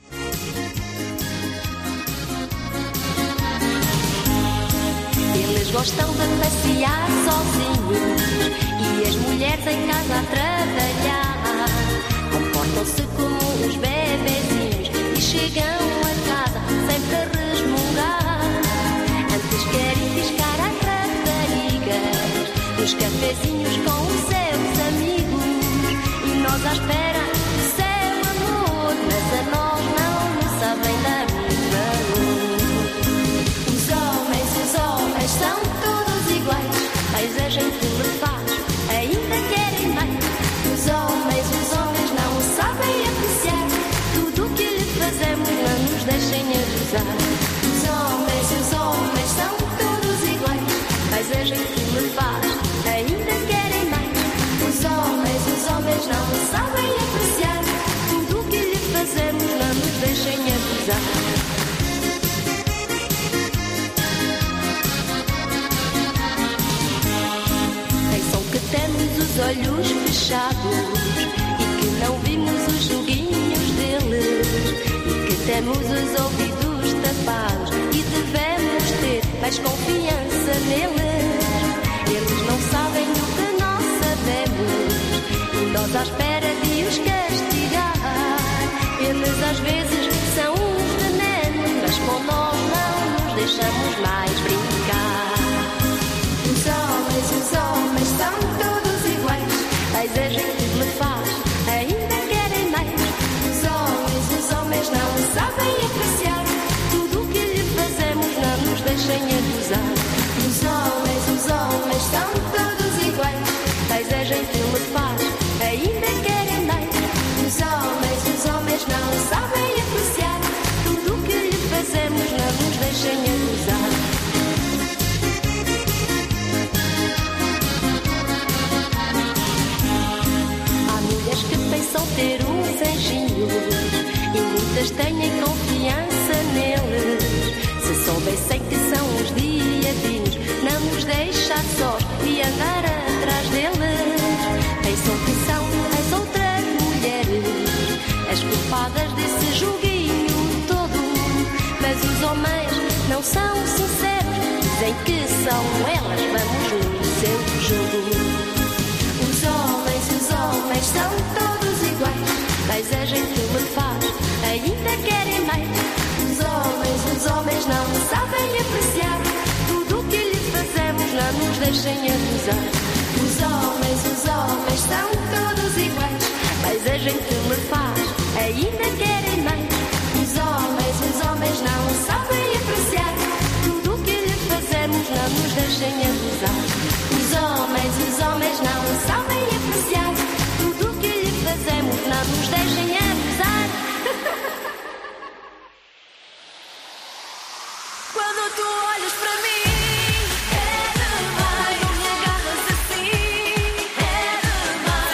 Eles gostam de passear sozinhos e as mulheres em casa a trabalhar. Comportam-se como os bebezinhos e chegam a casa sempre a resmungar. Antes querem piscar as raparigas nos cafezinhos com os seus amigos. E nós à espera do seu amor, mas a nós não nos sabem dar valor. Os homens são todos iguais, mas a gente lhe faz, ainda querem mais. Os homens não sabem apreciar tudo o que lhe fazemos, não nos deixem abusar. Os homens são todos iguais, mas a gente lhe faz, ainda querem mais. Os homens não sabem apreciar olhos fechados e que não vimos os joguinhos deles e que temos os ouvidos tapados e devemos ter mais confiança neles. Eles não sabem o que nós sabemos e nós à espera de os castigar. Eles às vezes são uns venenos, mas com nós não nos deixamos mais brincar. Os homens são todos iguais. A exigem que me faz, ainda querem mais. Os homens não sabem apreciar tudo o que lhe fazemos, não nos deixem abusar. Os homens são todos iguais. A exigem que me faz, ainda querem mais. Os homens não sabem apreciar tudo o que lhe fazemos, não nos deixem abusar. Pensam ter uns anjinhos e muitas têm confiança neles. Se soubessem que são os diabinhos, não nos deixar sós e andar atrás deles. Pensam que são as outras mulheres as culpadas desse joguinho todo, mas os homens não são sinceros, dizem que são elas, vamos no seu jogo. Os homens são todos iguais. Mas a gente me faz, ainda querem mais. Os homens não sabem apreciar tudo o que lhe fazemos, não nos deixem abusar. Os homens são todos iguais. Mas a gente me faz, ainda querem mais. Os homens não sabem apreciar tudo o que lhe fazemos, não nos deixem abusar. Os homens não sabem apreciar tudo o que lhe fazemos, não nos deixem abusar. Quando tu olhas para mim é demais. Quando me agarras assim é demais.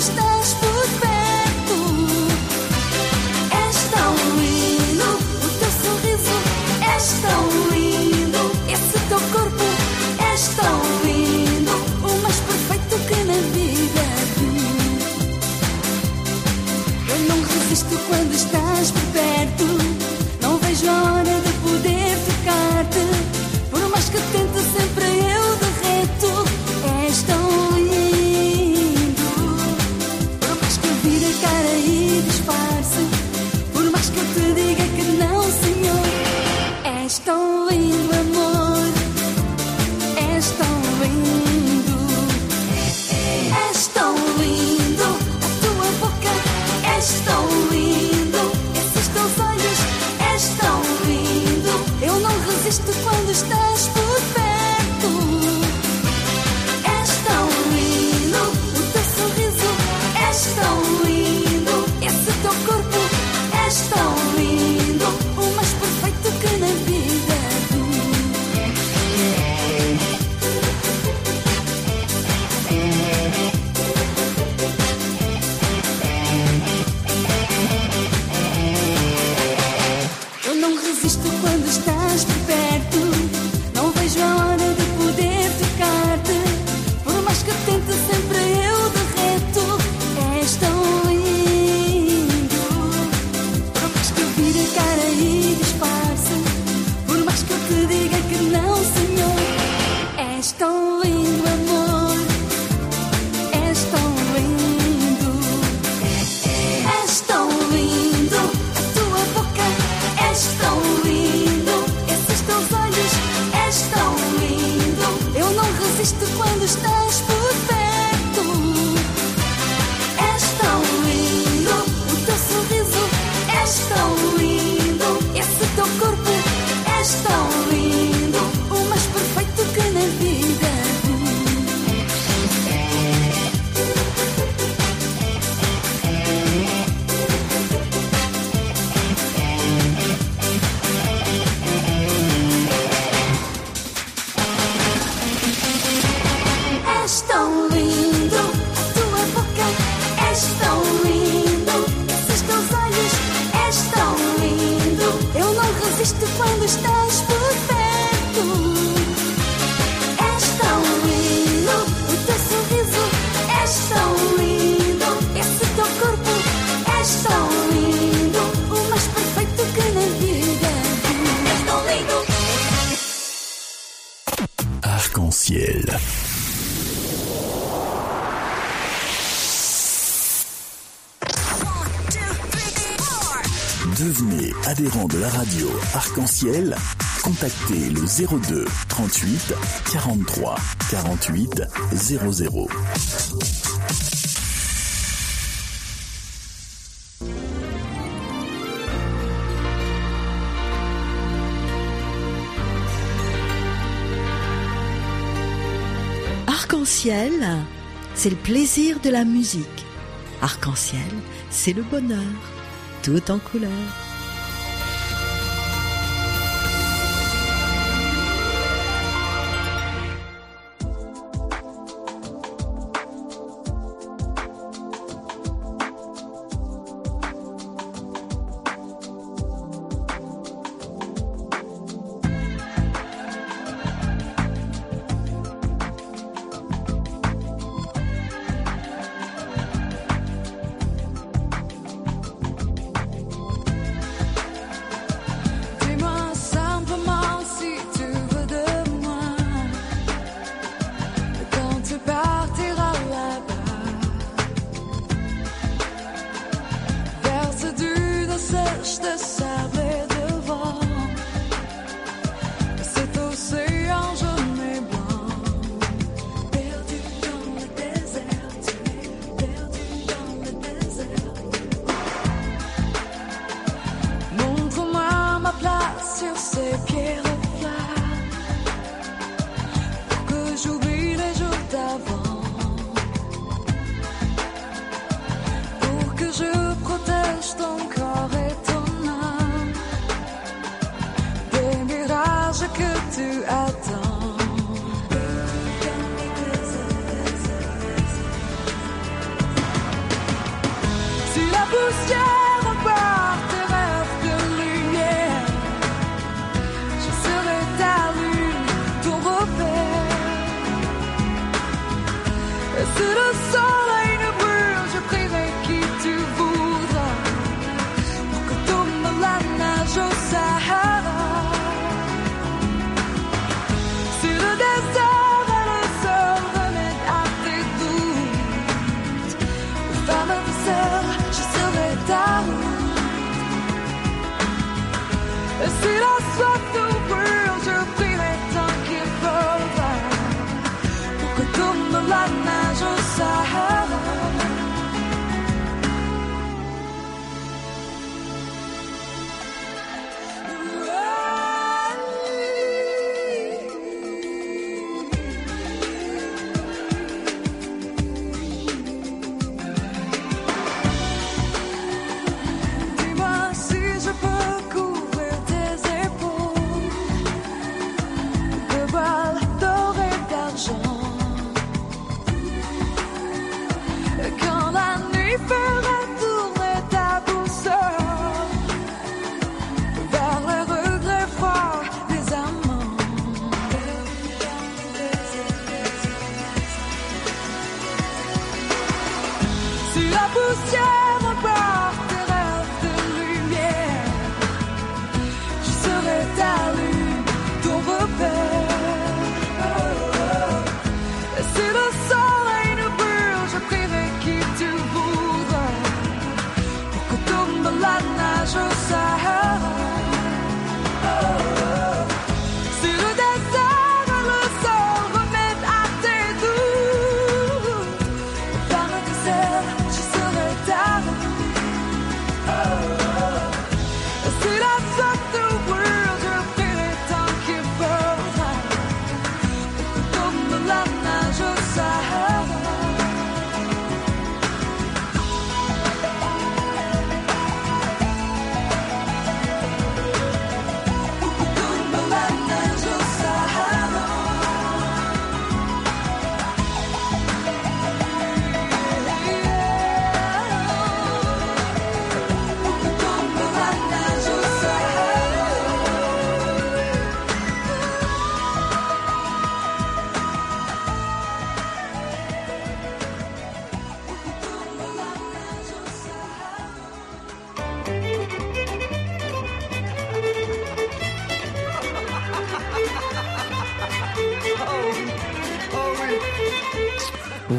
estás por perto. És tão lindo, o teu sorriso. És tão lindo, esse teu corpo. És tão lindo, o mais perfeito que na vida vi. Eu não resisto quando estás por perto. Não vejo a hora de poder tocar-te. Por mais que tente, sempre eu derreto. És tão lindo. Por mais que eu vire a cara e disfarce. Por mais que eu te diga que não, Senhor. És tão lindo, amor. És tão lindo. És tão lindo. A tua boca. És tão lindo. Esses teus olhos. És tão lindo. Eu não resisto quando estás por perto. És tão lindo. O teu sorriso. És tão lindo. Esse teu corpo. És tão lindo. O mais perfeito que na vida vi. Eu não resisto quando estás por perto. Não vejo a hora de poder tocar-te. Por mais que tente, sempre eu derreto. És tão lindo. Por mais que eu vire a cara e disfarce. Por mais que eu te diga que não, Senhor. És tão lindo, amor. És tão lindo. És tão lindo. A tua boca. És tão lindo. Esses teus olhos. És tão lindo. Eu não resisto quando estás por perto. És tão lindo. O teu sorriso. És tão lindo. Esse teu corpo. És tão lindo. O mais perfeito que na vida vi. És tão lindo, a tua boca. És tão lindo, esses teus olhos. És tão lindo. Eu não resisto quando estás por perto. És tão lindo, o teu sorriso. És tão lindo, esse teu corpo. És tão lindo, o mais perfeito que na vida vi. És tão lindo. Arc-en-ciel. Devenez adhérent de la radio Arc-en-ciel. Contactez le 02 38 43 48 00. Arc-en-ciel, c'est le plaisir de la musique. Arc-en-ciel, c'est le bonheur, tout en couleur.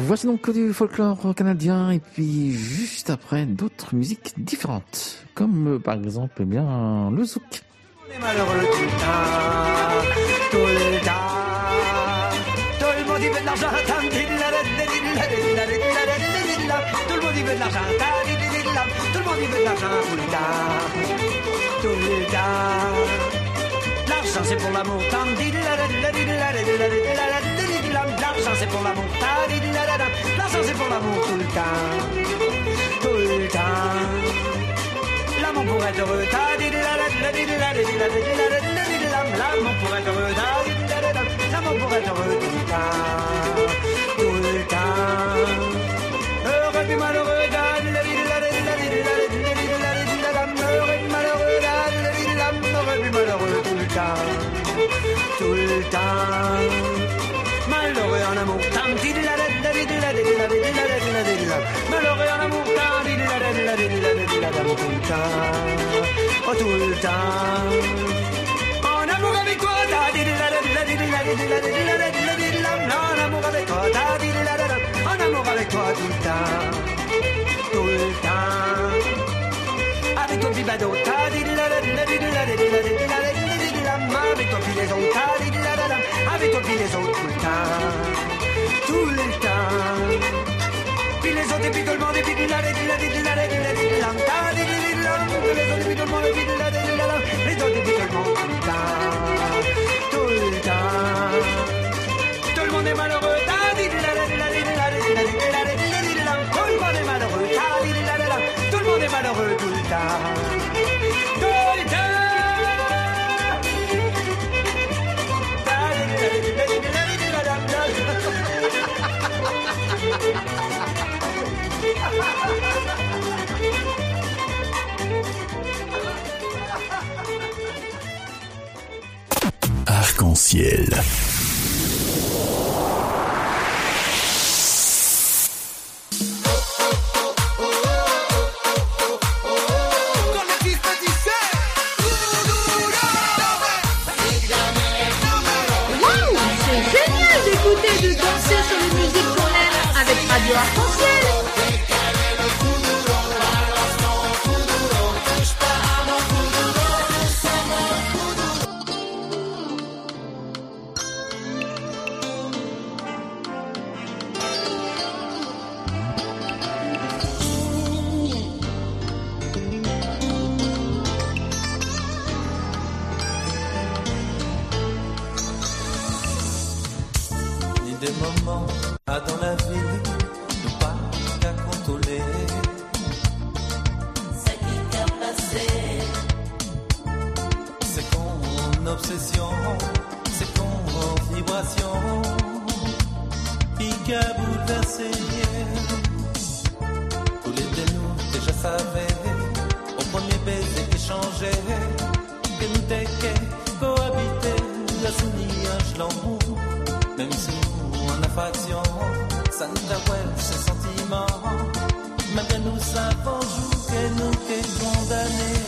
Voici donc du folklore canadien et puis juste après d'autres musiques différentes, comme par exemple eh bien le zouk. On est malheureux tout le temps, tout le temps. Tout le monde y veut de l'argent, tout le monde y veut de l'argent, tout le monde y veut de l'argent tout le temps, tout le temps. L'argent c'est pour l'amour, l'argent c'est pour l'amour, l'argent c'est pour l'amour tout le temps, tout le temps. L'amour pour être heureux, l'amour pour être heureux, l'amour pour être heureux tout le temps, tout le temps. Heureux puis malheureux, heureux puis malheureux tout le temps, tout le temps. Malheureux en amour, malheureux en amour, tout le temps, oh tout le temps. En amour avec toi, en amour avec toi, en amour avec toi tout le temps, tout le temps. Avec ton bibado, avec ton puis les autres, avec ton puis les autres tout le temps, tout le temps. Puis les autres et puis tout le monde et puis les autres et puis tout le monde et puis les autres et puis tout le monde tout le temps. Tout le monde est malheureux, tout le monde est malheureux, tout le monde est malheureux tout le temps, tout le temps. Arc-en-ciel. Des moments dans la vie, ne pas qu'à contrôler. Ce qui t'a passé, c'est qu'on obsession, c'est qu'on vibration, qui a bouleversé. Tous les nous déjà savaient, au premier baiser échangé, que nous t'équais, cohabiter, la souvenir, l'amour, même si en affraction, ça nous avouait ses sentiments. Malgré nous savons jouer, nous qui condamnés.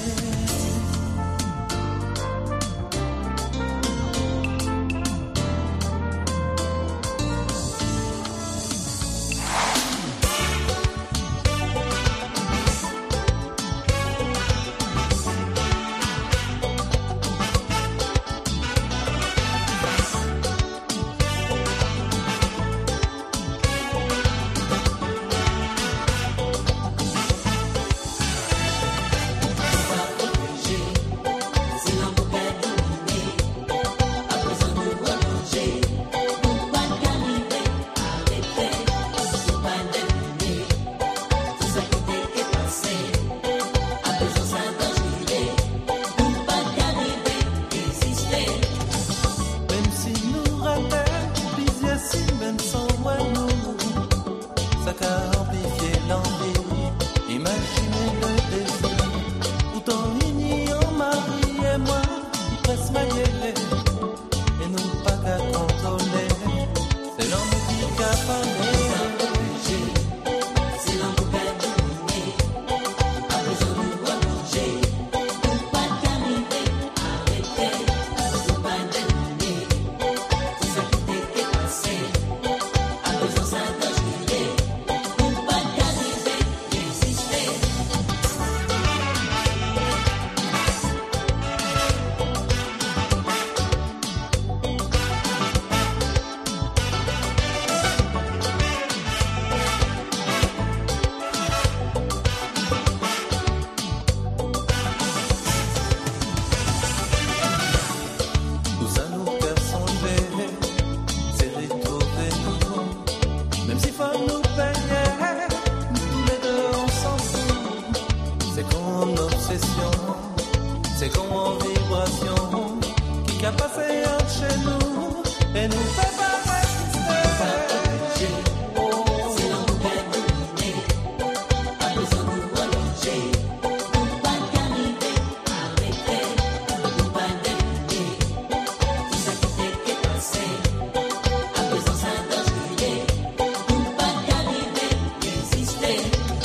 C'est comme en vibration qui a passé entre chez nous et nous fait pas résister. C'est l'envers dominé, pas besoin de nous allonger. Nous pas d'arriver, arrêter, nous pas d'éviter. Tout ça qui t'est passé, à présent ça dangereux. Nous pas d'arriver, résister.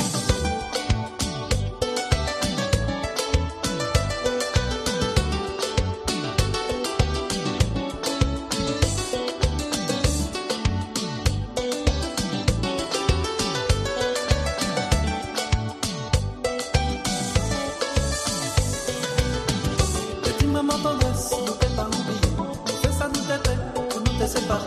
Petit maman tendresse, nous t'es pas oublié. Nous fait ça, nous t'aider, pour nous te séparer.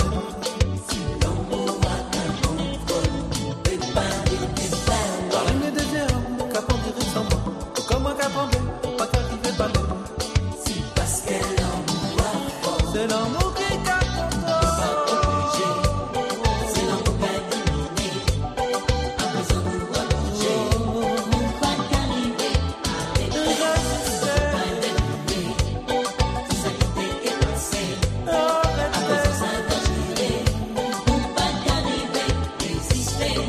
Par une désir, qu'à prendre du risque sans moi. Comme moi qu'à prendre, pas qu'à arriver pas même. C'est parce que l'amour a fort. C'est l'amour qui garde ton corps. C'est l'amour qui a dominé, à présent nous allonger. Nous pas d'arriver, arrêter, Résister. pas d'éviter. Tout ça qui t'est passé, à présent ça dangereux. Nous pas d'arriver, résister.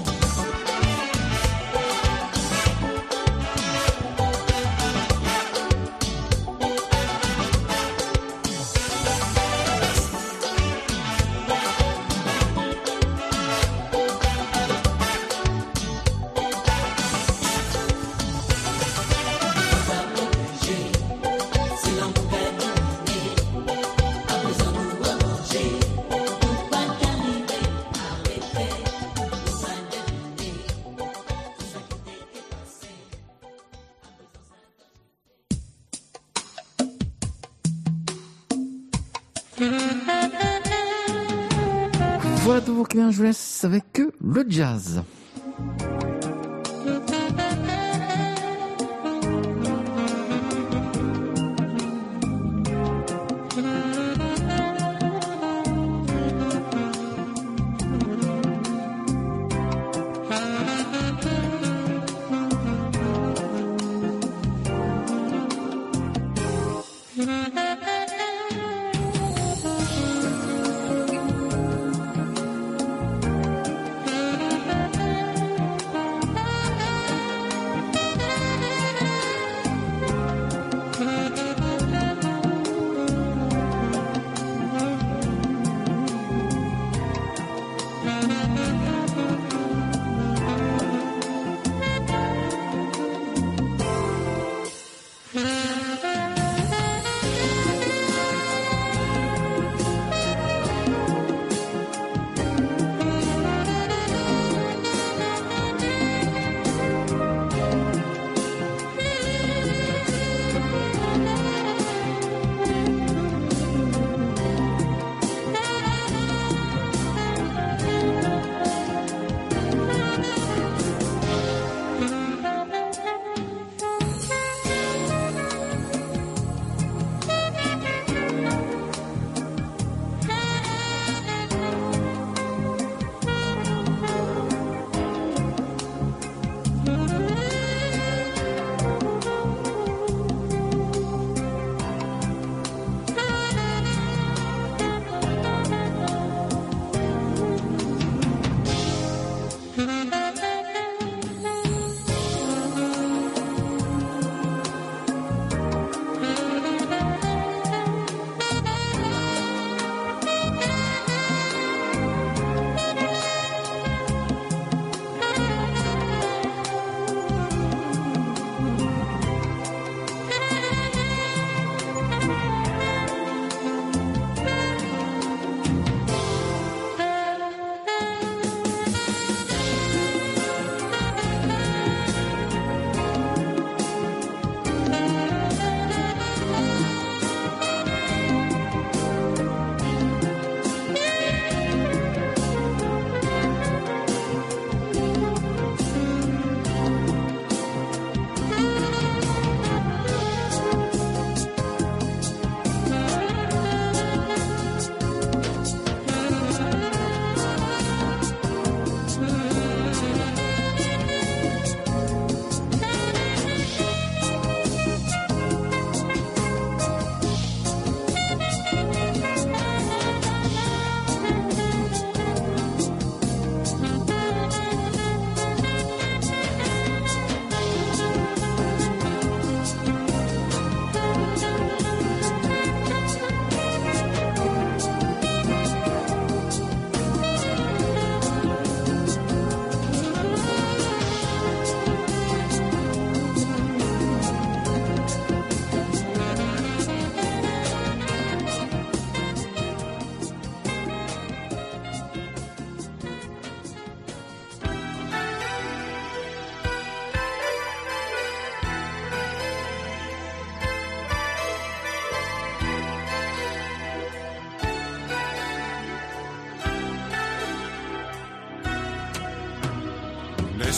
C'est l'amour qui a dominé, à présent nous allonger. Nous pas d'arriver, arrêter, nous pas d'éviter. Tout ça qui t'est passé, à présent ça Voilà de vos clients, je vous laisse avec le jazz.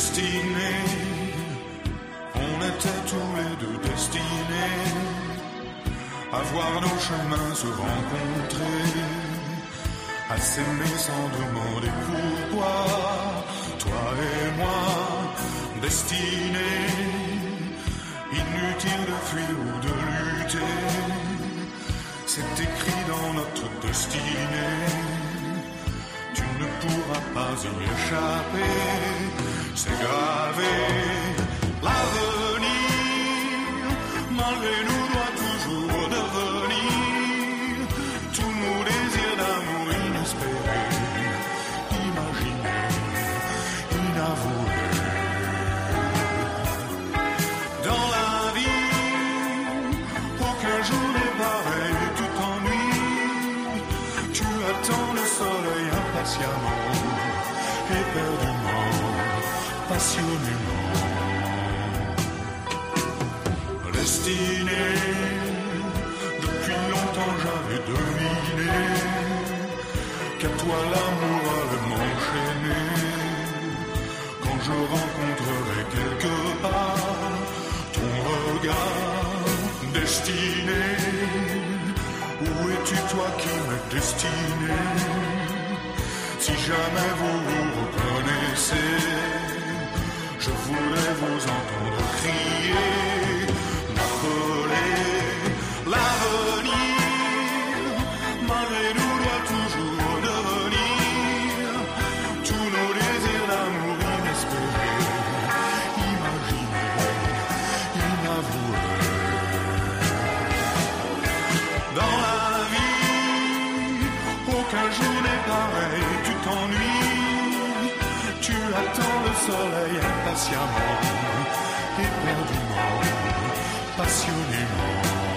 destinés, on était tous les deux destinés à voir nos chemins se rencontrer, à s'aimer sans demander pourquoi. Toi et moi, destinés, inutile de fuir ou de lutter, c'est écrit dans notre destinée. Tu ne pourras pas y échapper, c'est gravé. L'avenir, malgré nous, doit toujours devenir tous nos désirs d'amour inespérés, imaginés, inavoués. Dans la vie, aucun jour n'est pareil, tu t'ennuies, tu attends le soleil impatiemment, éperdument, passionnément. Destiné, depuis longtemps j'avais deviné qu'à toi l'amour allait m'enchaîner. Quand je rencontrerai quelque part ton regard destiné, où es-tu toi qui m'es destiné? Si jamais vous vous reconnaissez, je voudrais vous entendre crier, m'appeler. L'avenir, malgré nous, doit toujours devenir tous nos désirs d'amour inespérés, imaginés, inavoués. Dans la vie, aucun jour n'est pareil, tu t'ennuies, tu attends le soleil impatiemment, éperdument, passionnément.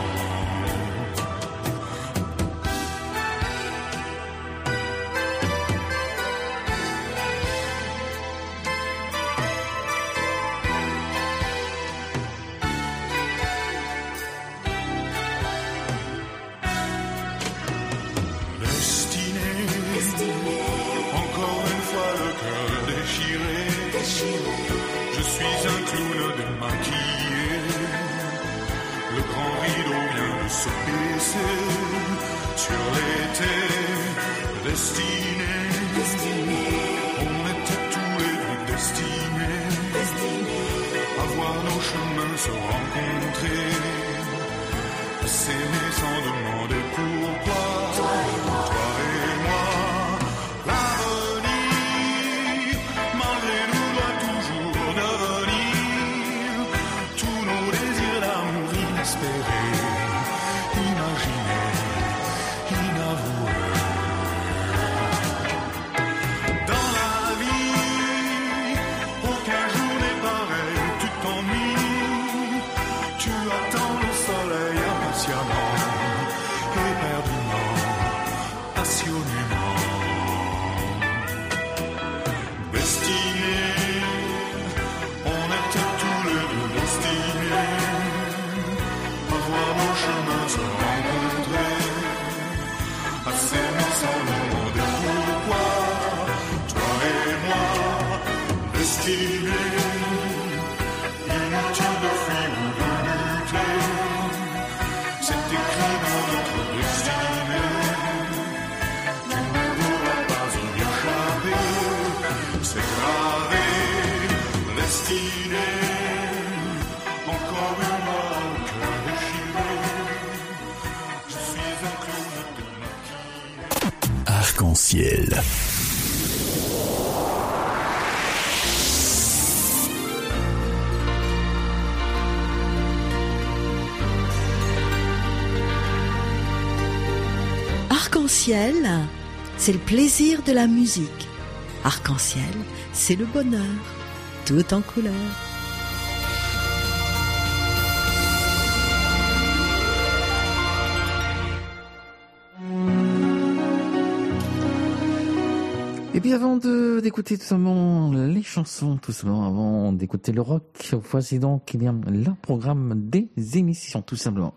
Encore une fois le cœur déchiré, je suis un clown démaquillé, le grand rideau vient de se baisser sur l'été destiné. On était tous les deux destinés à voir nos chemins se rencontrer, à s'aimer sans demander pourquoi. Toi et moi, l'avenir, malgré nous, doit toujours devenir tous nos désirs d'amour inespérés, imaginés, inavoués. Dans la vie, aucun jour n'est pareil, tu t'ennuies, tu attends le soleil impatiemment, éperdument, passionnément. Destinés, on était tous les deux destinés à voir nos chemins se rencontrer, à s'aimer sans demander pourquoi. Toi et moi, destinés, inutile de fuir ou de lutter, c'est écrit dans notre destinée. Tu ne pourras pas y échapper, c'est gravé, destiné. Encore une fois, le cœur déchiré, je suis un clown démaquillé. Arc-en-ciel. Arc-en-ciel, c'est le plaisir de la musique. Arc-en-ciel, c'est le bonheur, tout en couleur. Et bien avant d'écouter tout simplement les chansons, tout simplement avant d'écouter le rock, voici donc le programme des émissions, tout simplement.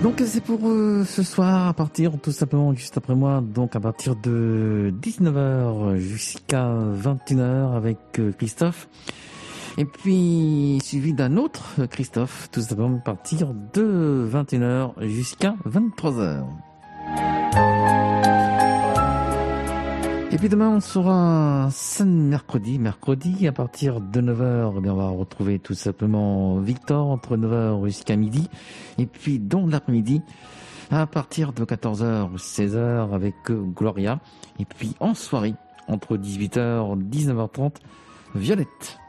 Donc c'est pour ce soir, à partir tout simplement juste après moi, donc à partir de 19h jusqu'à 21h avec Christophe. Et puis suivi d'un autre Christophe, tout simplement à partir de 21h jusqu'à 23h. Et puis demain on sera mercredi à partir de 9h, eh bien, on va retrouver tout simplement Victor entre 9h jusqu'à midi. Et puis dans l'après-midi, à partir de 14h ou 16h avec Gloria. Et puis en soirée, entre 18h et 19h30, Violette.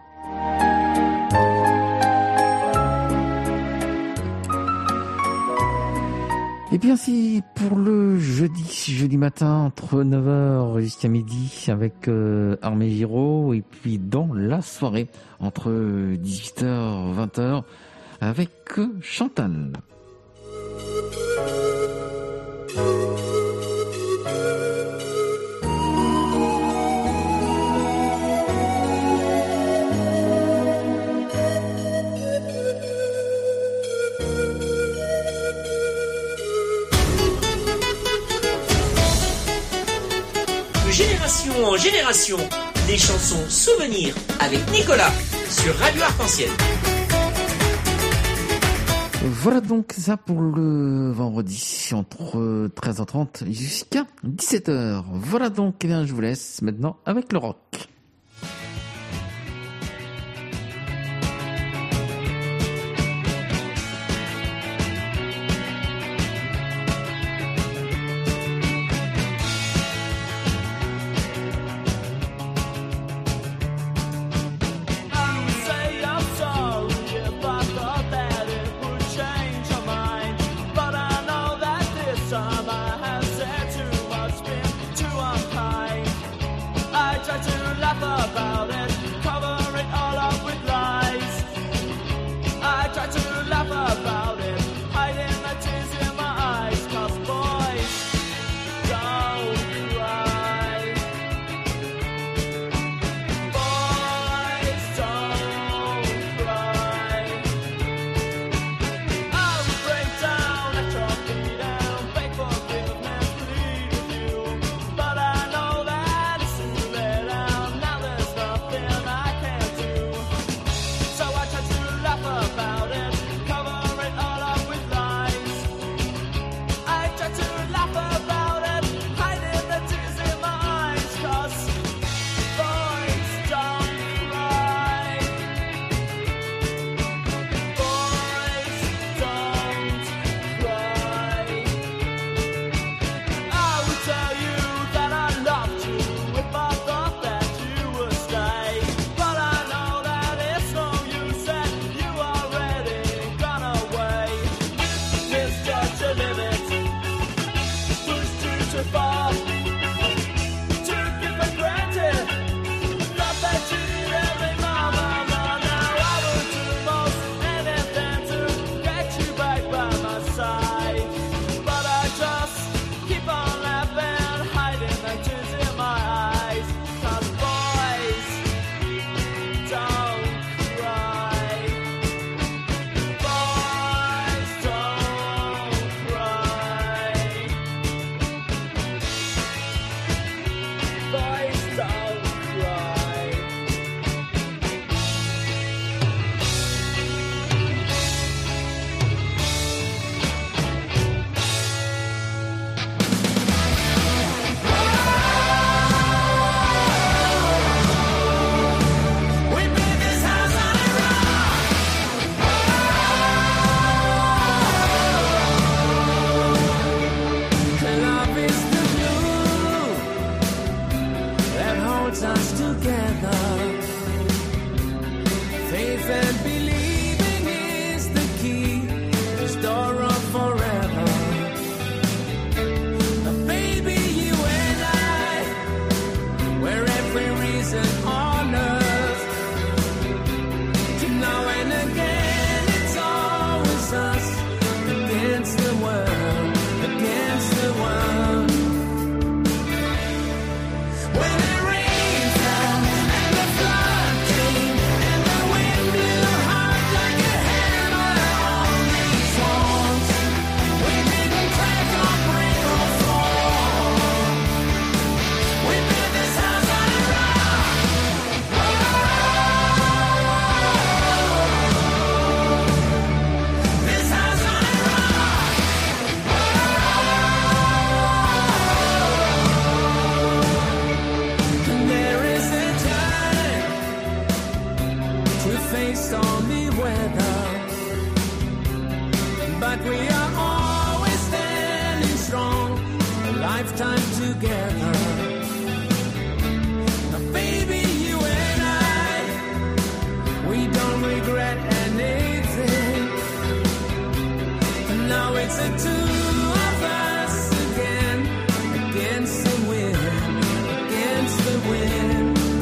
Et bien si pour le jeudi matin entre 9h jusqu'à midi avec Armé Giraud, et puis dans la soirée entre 18h et 20h avec Chantal. Génération en génération, des chansons souvenirs avec Nicolas sur Radio Arc-en-Ciel. Voilà donc ça pour le vendredi entre 13h30 jusqu'à 17h. Voilà donc, eh bien, je vous laisse maintenant avec le rock. I try to laugh lifetime together. Now, baby, you and I, we don't regret anything. And now it's the two of us again, against the wind, against the wind.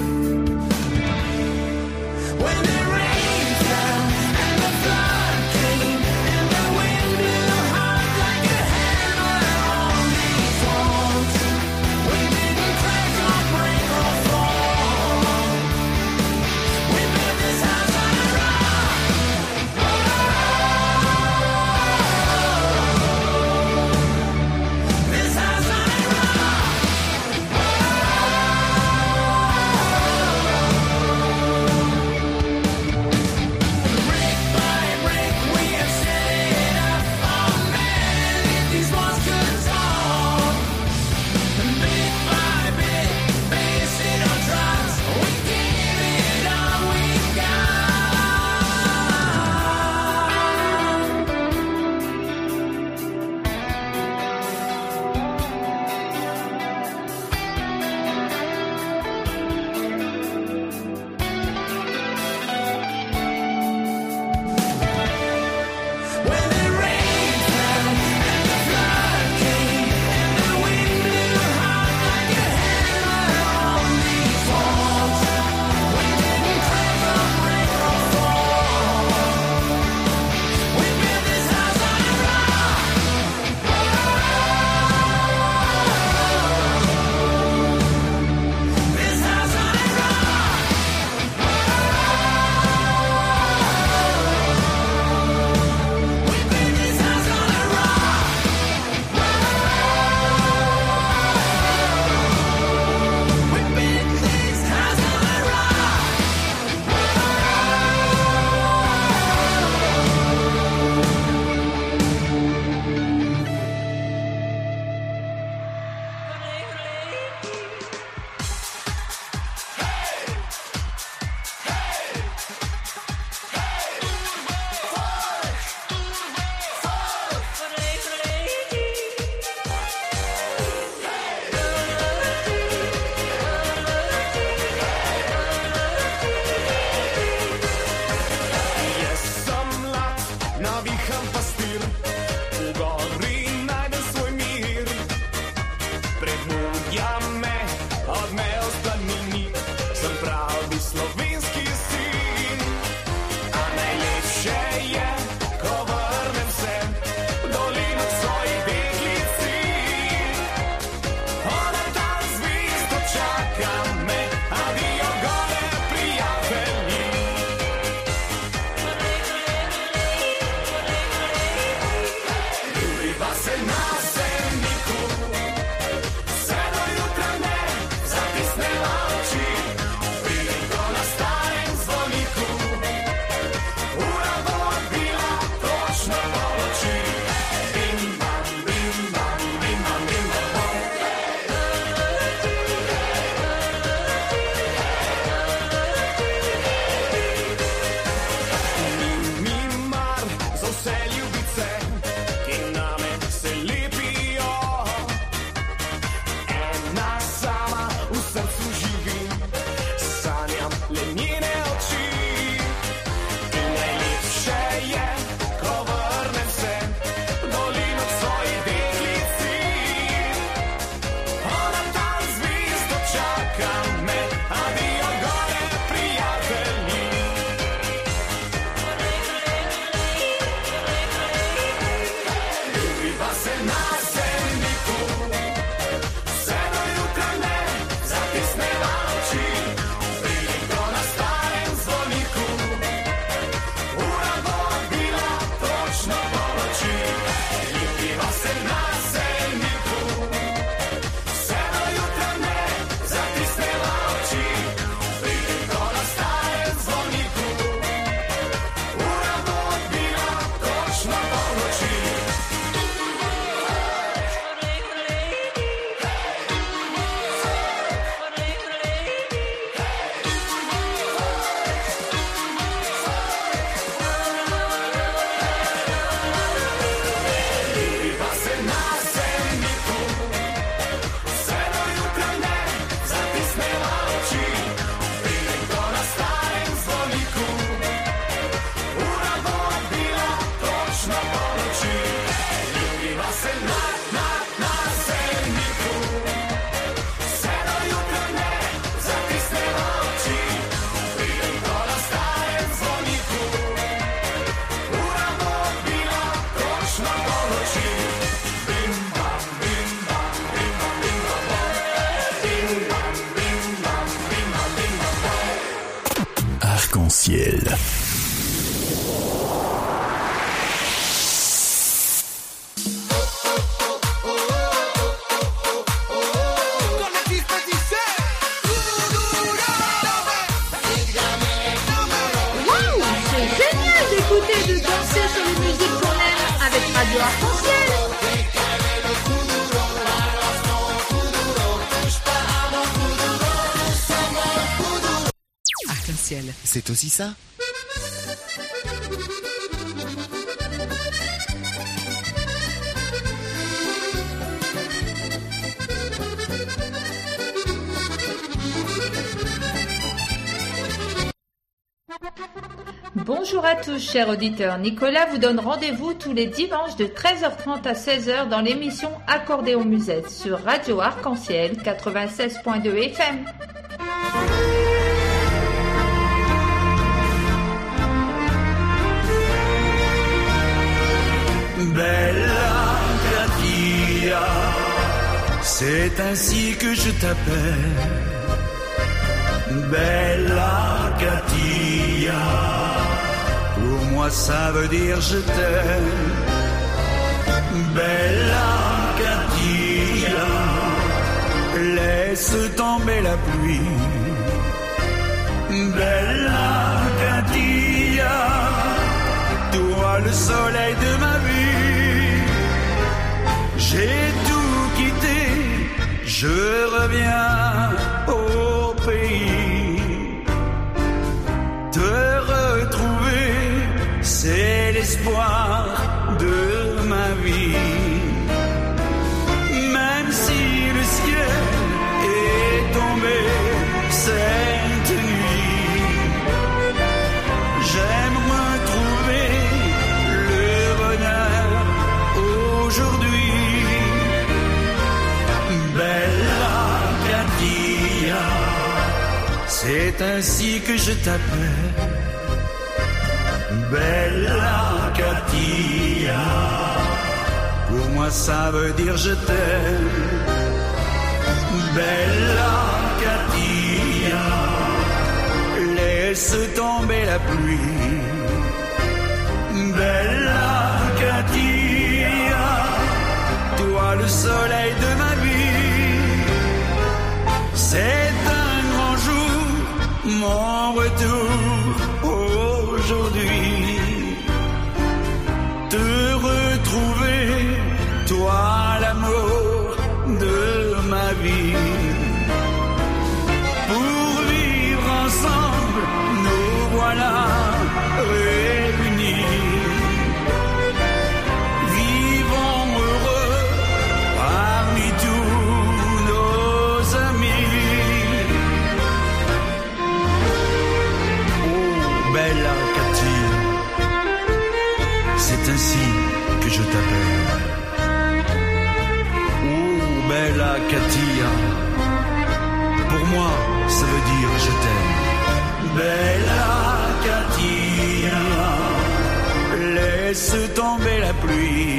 When it rained down and the flood came and the wind blew hard like a hammer on these walls, we didn't crack or break or fall. We built this house on a rock. This house on a rock. Brick by brick we have set it up. Oh man, if these walls could talk. And bit by bit, base it on trust. We gave it all we When it rained down and the flood came and the wind blew hard like a hammer on these walls, we didn't crack or break or fall. We built this house on a rock. This house on a rock. We built this house on a rock. We built this house on a rock. Je som mlad, navícham pastýr, u góry najdem svoj mír. Prednúďame od mého splanení, som pravý slovinský syn. A najlepšie je, ko vrnem se dolinu k svojej běglici. Ona tam zvízdo čakáme, adio gore prijatelji. Uliva se na zemníku, se do jutra ne zatisnela oči. Chvíľko na starém zvoníku, ura bola byla točno poločí. Bim bam, bim bam, bim bam, bim bam, bom. Mimar zase ljubice, ki name se lipijo. Ena sama v srcu živi, sanjam le njene oči. In najlepše je, ko vrnem se dolino k svoji deklici. Ona tam zvezdo čaka me, adio gore prijatelji. Uliva se na zemljiku, se do jutra ne zatisneva oči. Veliko na starem zvoniku, ura bo bila točno poloči. Uliva se na zemljiku, se do jutra ne zatisneva oči. Veliko na starem zvoniku, ura bo bila točno poloči. Arc-en-Ciel. Radio Arc-en-Ciel. Arc-en-Ciel, c'est aussi ça. Bonjour à tous, chers auditeurs. Nicolas vous donne rendez-vous tous les dimanches de 13h30 à 16h dans l'émission Accordéon Musette sur Radio Arc-en-Ciel 96.2 FM. Bella Katia, c'est ainsi que je t'appelle. Bella Katia, pour moi ça veut dire je t'aime. Bella Katia, laisse tomber la pluie. Bella Katia, toi le soleil de ma vie. J'ai tout quitté, je reviens au pays. Te retrouver, c'est l'espoir de ma vie. Même si le ciel est tombé cette nuit, j'aime retrouver le bonheur aujourd'hui. Bella Katia, c'est ainsi que je t'appelle. Bella Katia, pour moi ça veut dire je t'aime. Bella Katia, laisse tomber la pluie. Bella Katia, toi le soleil de ma vie. C'est un grand jour, mon retour aujourd'hui. Te retrouver, toi l'amour de ma vie. Pour vivre ensemble, nous voilà réunis. Vivons heureux parmi tous nos amis. Oh, Bella Katia, c'est ainsi que je t'appelle. Oh, Bella Katia, pour moi, ça veut dire je t'aime. Bella Katia, laisse tomber la pluie.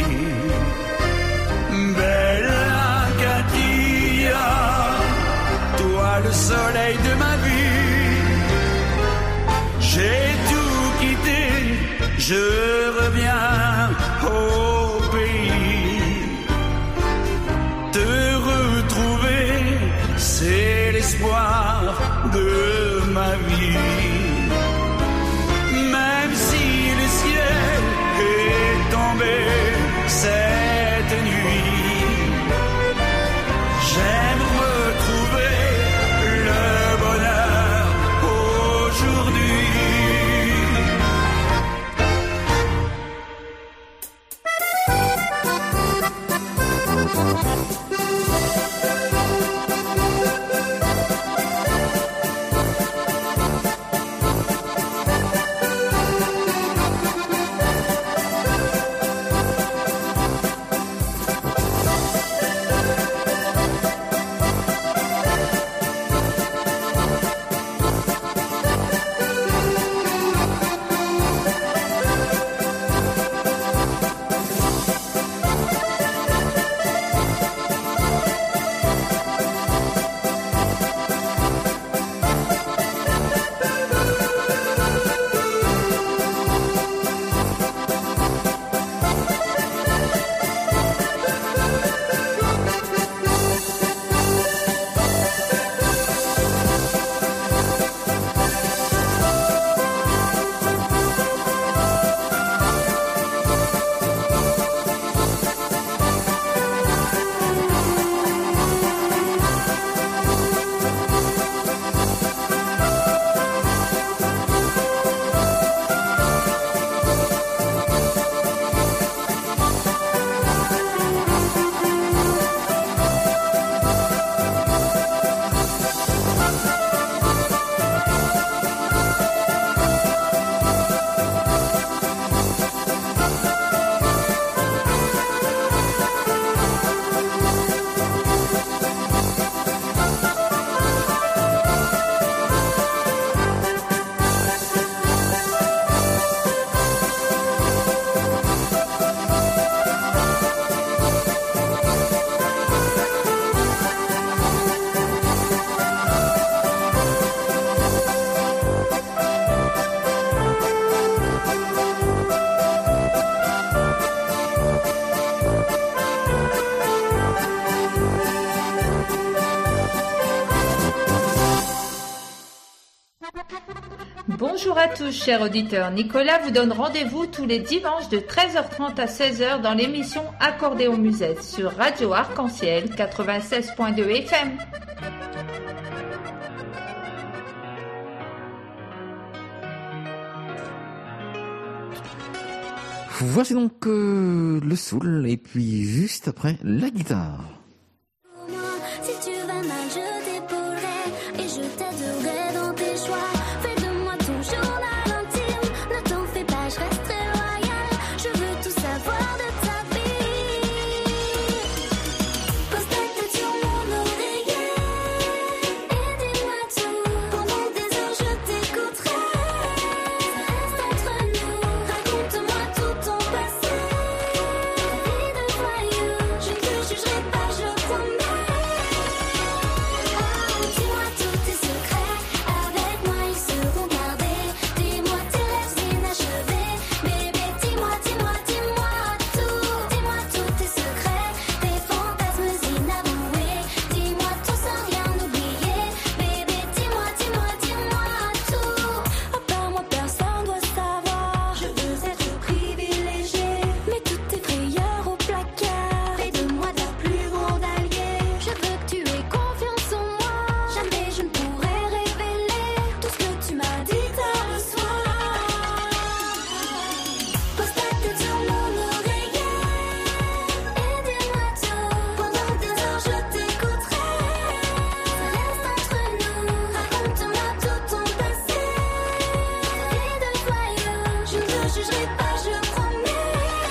Bella Katia, toi le soleil de ma vie. J'ai tout quitté, je reviens au pays. Te retrouver, c'est l'espoir de ma vie. Même si le ciel est tombé cette nuit, j'aime retrouver le bonheur aujourd'hui. Bonjour à tous, chers auditeurs. Nicolas vous donne rendez-vous tous les dimanches de 13h30 à 16h dans l'émission Accordéon Musette sur Radio Arc-en-Ciel 96.2 FM. Voici donc le soul et puis juste après la guitare. Si tu vas mal, je t'épaulerai et je t'aiderai dans tes choix. Fais de moi ton journal intime, ne t'en fais pas, je resterai loyale. Je veux tout savoir de ta vie. Pose ta tête sur mon oreiller et dis-moi tout. Pendant des heures, je t'écouterai. Ça reste entre nous. Raconte-moi tout ton passé. Vie de voyou, je ne te jugerai pas, je promets. Dis-moi tous tes secrets, avec moi ils seront gardés. Dis-moi tes rêves inachevés, bébé, dis-moi, dis-moi, dis-moi tout. Dis-moi tous tes secrets, tes fantasmes inavoués. Dis-moi tout sans rien oublier, bébé, dis-moi, dis-moi, dis-moi tout. À part moi personne doit savoir, je veux être privilégiée. Mets toutes tes frayeurs au placard, fais de moi ta plus grande alliée. Je veux que tu aies confiance en moi, jamais je ne pourrai révéler tout ce que tu m'as dit tard le soir. Pose ta tête sur mon oreiller et dis-moi tout. Pendant des heures je t'écouterai. Ça reste entre nous. Raconte-moi tout ton passé. Vie de voyou, je ne te jugerai pas, je promets.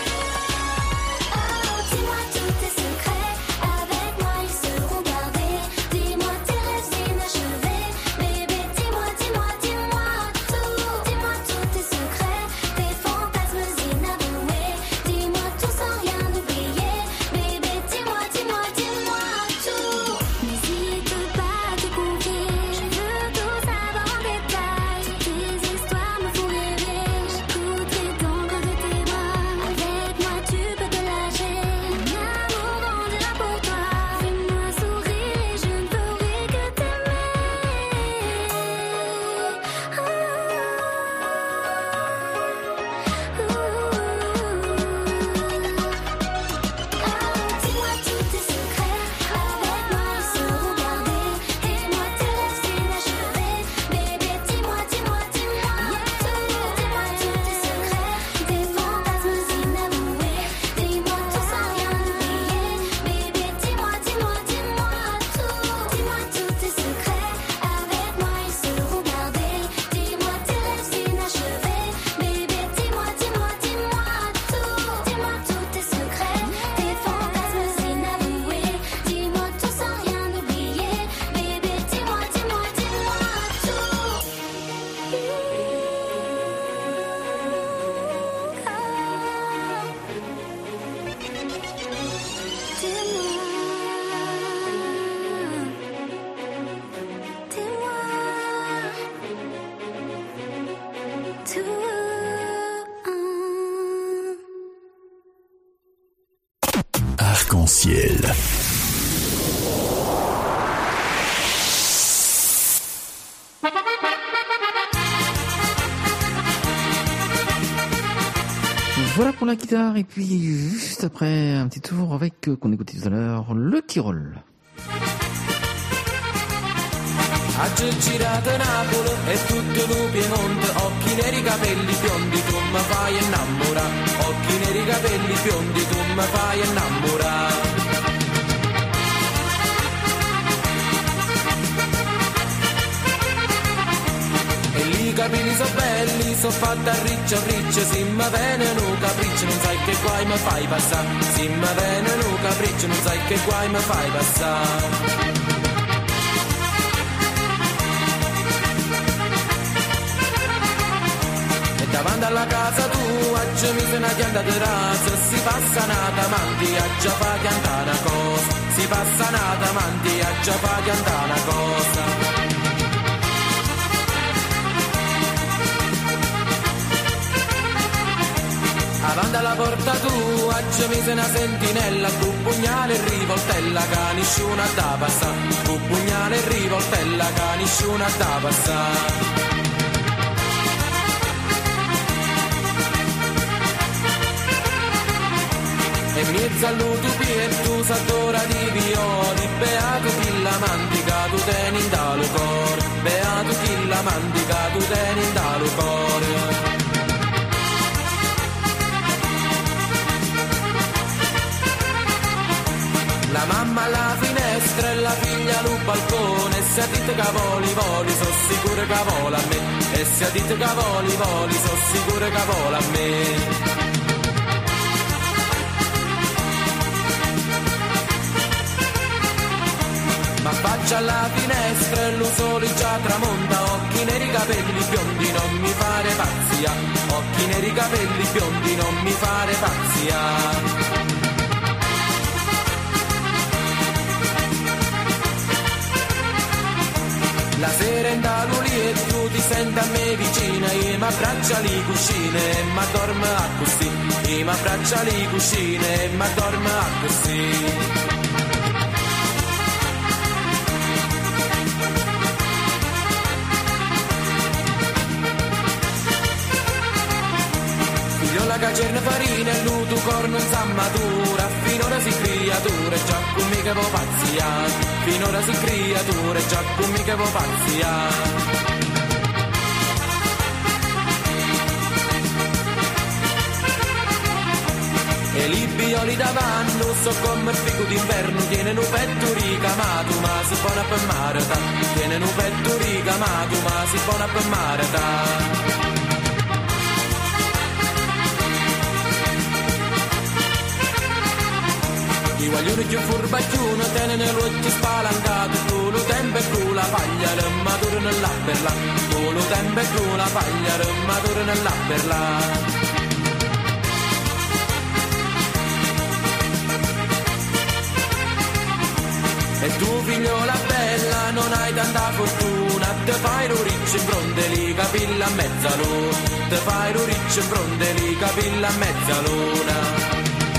Dis-moi tous tes secrets, avec moi ils seront gardés. Dis-moi tes rêves inachevés, bébé, dis-moi, dis-moi, dis-moi tout. Dis-moi tous tes secrets, tes fantasmes inavoués. Dis-moi tout sans rien oublier, bébé, dis-moi, dis-moi, dis-moi tout. N'hésite pas à te confier, je veux tout savoir en détail. Tes histoires me font rêver, j'écouterai tendre de tes bras. Avec moi tu peux te lâcher, mon amour grandira pour toi. Fais-moi sourire et je ne ferai que t'aimer. Dis-moi tous tes secrets, avec moi ils seront gardés. Et moi tes rêves inachevés, bébé, dis-moi, dis-moi, dis-moi tout. Dis-moi tous tes secrets, tes fantasmes inavoués. Dis-moi tout sans rien oublier, bébé, dis-moi, dis-moi, dis-moi tout. Dis-moi tous tes secrets, avec moi ils seront gardés. Dis-moi tes rêves inachevés, bébé, dis-moi, dis-moi, dis-moi tout. Dis-moi tous tes secrets, tes fantasmes inavoués. Dis-moi tout sans rien oublier, bébé, dis-moi, dis-moi, dis-moi Arc-en-ciel. Voilà pour la guitare et puis juste après un petit tour avec qu'on écoutait tout à l'heure le Tyrol. Ha girato Napoli e tutto il Piemonte, occhi neri, capelli biondi, tu mi fai innamorare. Occhi neri, capelli biondi, tu mi fai innamorare. E lì i capelli so belli, so fatta riccia, se mi viene un capriccio non sai che guai mi fai passare. Se mi viene un capriccio non sai che guai mi fai passare. Davanti alla casa tua ci mise una chianta di rasa, si passa una davanti a già fa piantare una cosa, si passa una davanti a già fa piantare una cosa. Davanti alla porta tua ci mise una sentinella, tu pugnale e rivoltella che nessuno ha da passare, tu pugnale e rivoltella che nessuno ha da passare. mezzo all'utopia e tu s'addora di violi, beato chi la mandica tu teni in dallo cor, beato chi la mandica tu teni in dallo cor. La mamma alla finestra e la figlia al balcone, e se a dite cavoli voli, so sicuro che vola a me, e se a dite cavoli voli, so sicuro che vola a me. Ma faccia alla finestra e lo sole già tramonta, occhi neri capelli biondi non mi fare pazzia, occhi neri capelli biondi non mi fare pazzia. La sera in daluli e tu ti senti a me vicina, e mi abbraccia le cuscine e mi dorme a così, e mi abbraccia le cuscine e mi dorme a così. La cacerna farina e l'utu corno in sammatura, finora si creatura, già con me che vo pazzia, finora si creatura, già con me che vo pazzia. E li bioli davanti, so come il fico d'inverno, tiene un petto ricamato, ma si buona per marata, tiene un petto ricamato, ma si buona per marata. I guaglioni più furbacchiuno tenene l'occhio spalancato, tu lo tempo e tu la paglia matura nella perla, tu lo tempo e tu la paglia matura nella perla. E tu figliola bella non hai tanta fortuna, te fai riccio in fronte li capilla a mezzaluna, te fai riccio in fronte li capilla a mezzaluna.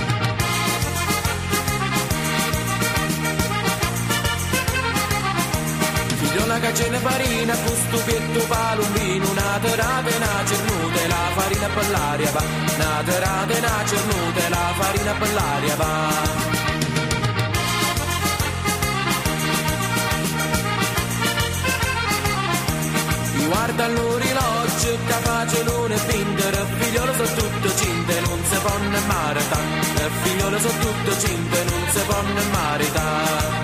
Una cacena farina, fusto pietto palombino, una terata e una cernuta, la farina per l'aria va, una terata e una cernuta, la farina per l'aria va. Guarda l'orologio che face l'una e pindere, figliolo so tutto cinte, non si può ne marita, figliolo so tutto cinte, non si può ne marita.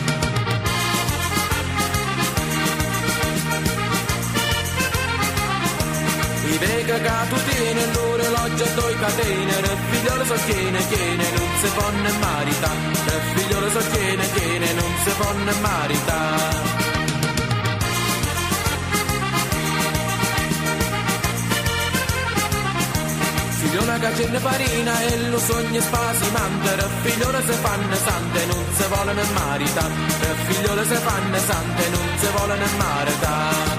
I vega che tu tieni l'orologio a due catene, il figliolo so tiene, non si può ne marita, il figliolo so tiene, non si può ne marita. Figliola che c'è farina e lo sogno spasimante, il figliolo se fanno sante, non si vuole ne marita, il figliolo se fanno sante, non si vuole ne marita.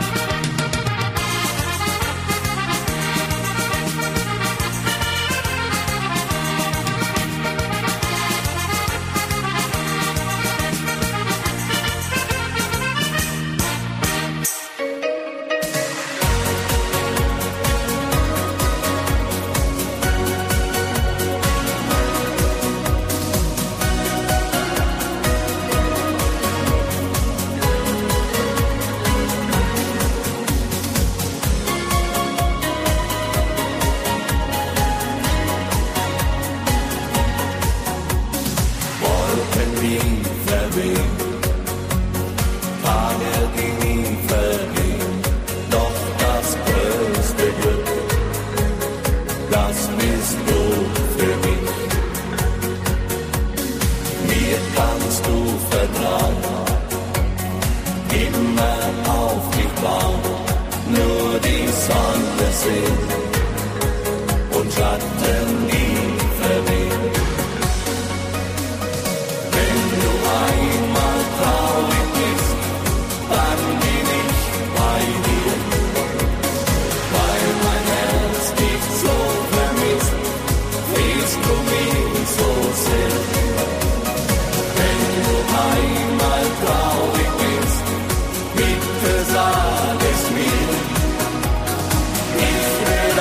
Sag es mir, ich will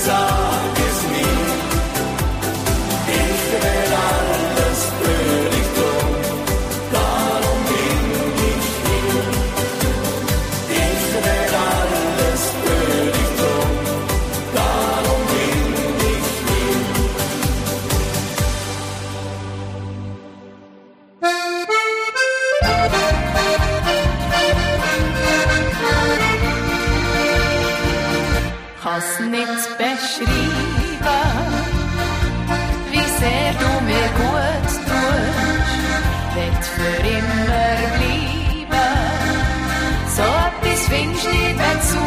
sag es nie. Ich will alles für dich tun, darum bin ich hier. Ich will alles für dich tun, darum bin ich hier. Kann's nicht beschreiben, wie sehr du mir gut tust, wird für immer bleiben. So etwas findest du nicht mehr zu.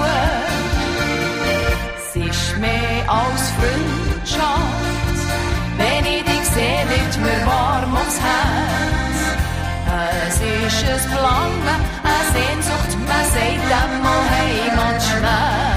Es ist mehr als Freundschaft, wenn ich dich sehe, wird mir warm ums Herz. Es ist ein Verlangen, eine Sehnsucht, man sagt dem mal Heimatschmerz.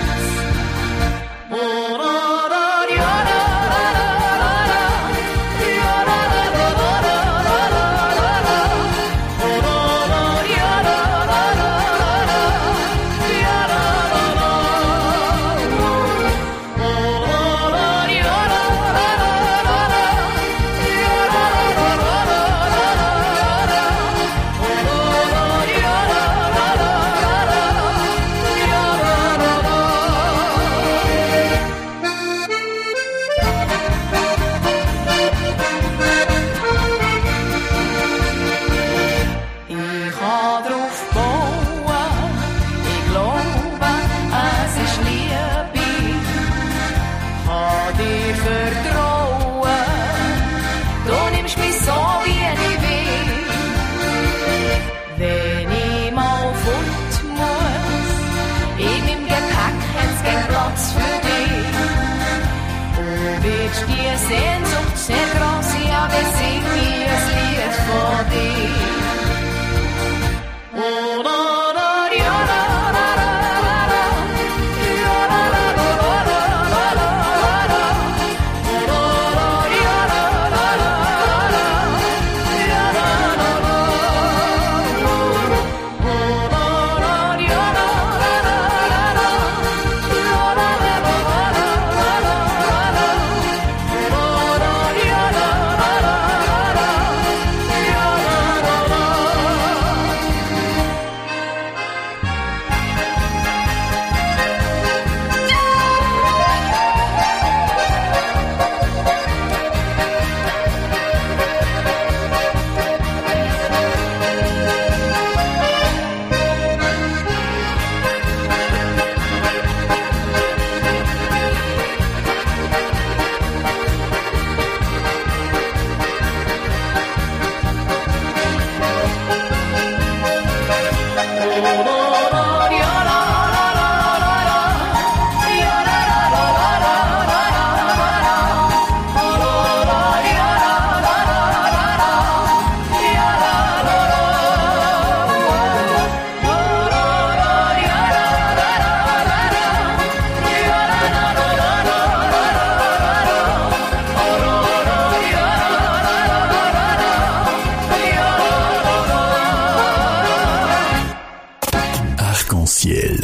Sehnsucht sehr groß, ja, wir singen mir ein Lied von dir. Arc-en-ciel.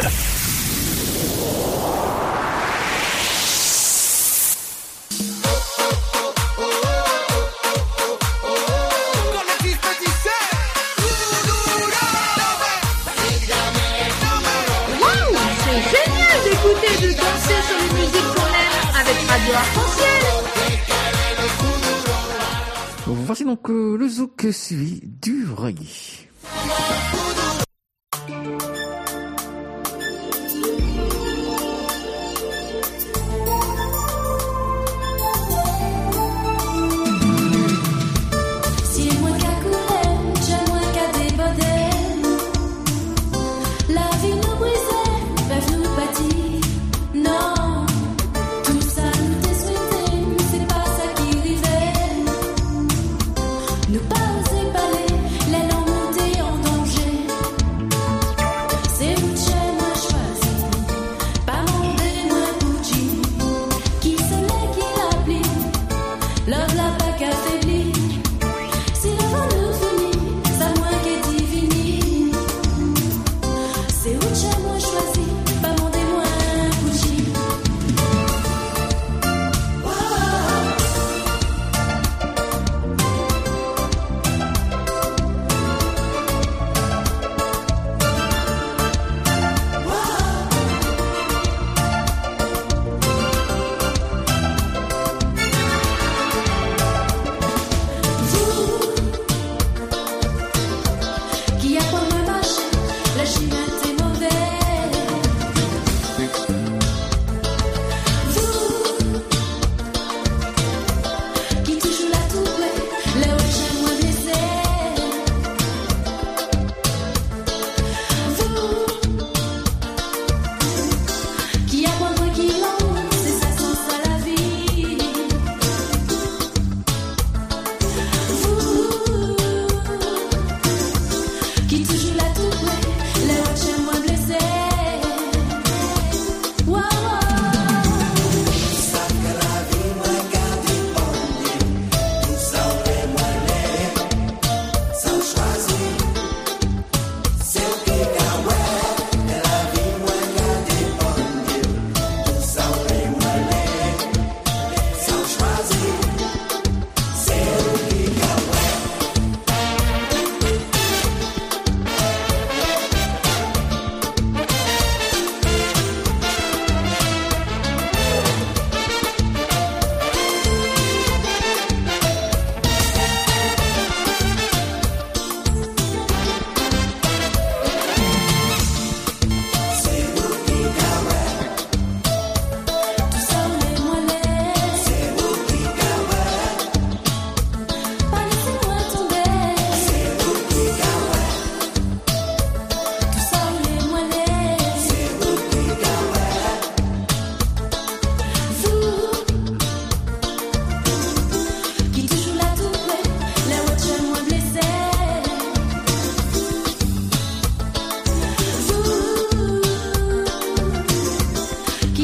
Voici donc le zouk suivi du reggae. Ne pas oser parler, la langue montée en danger.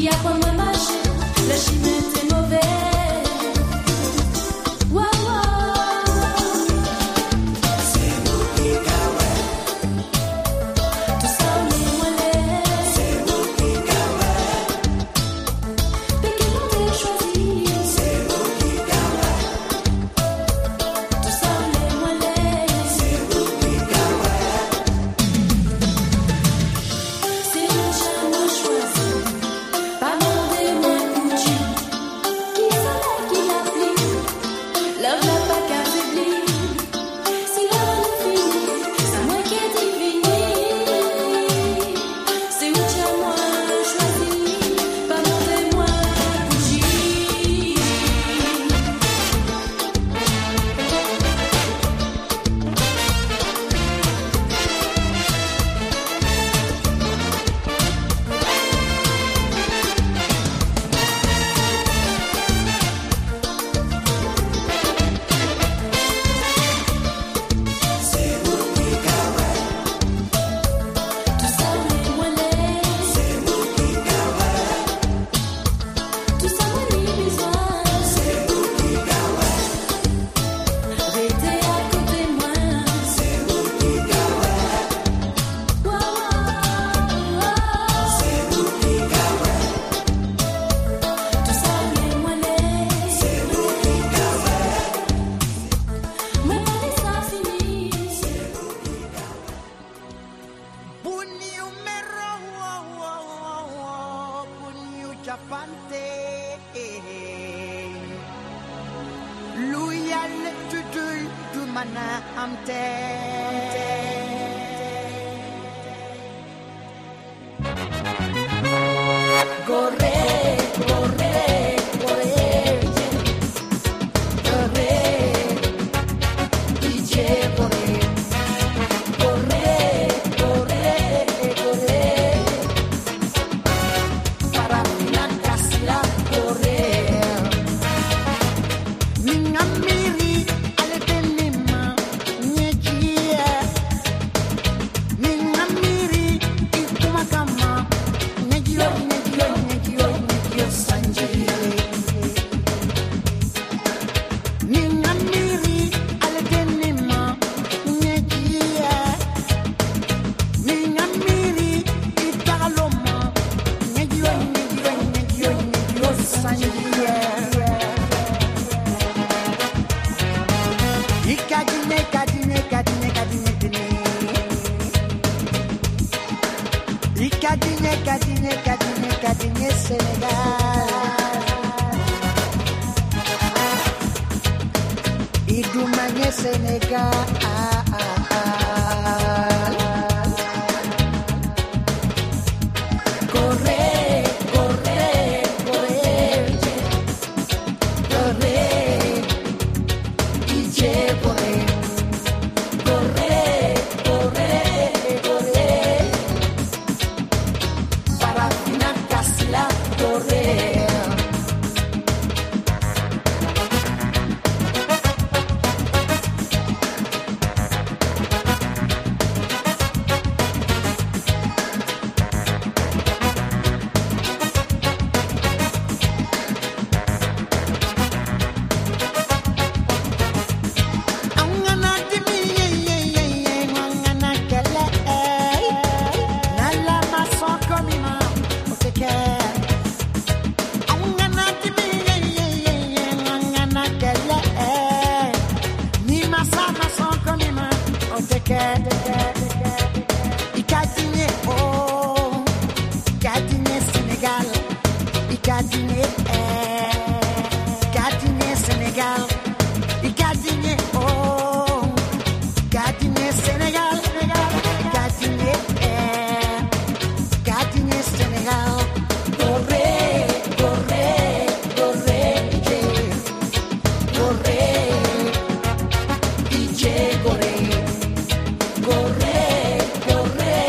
qui a pas moi marché, le chemin était mauvais.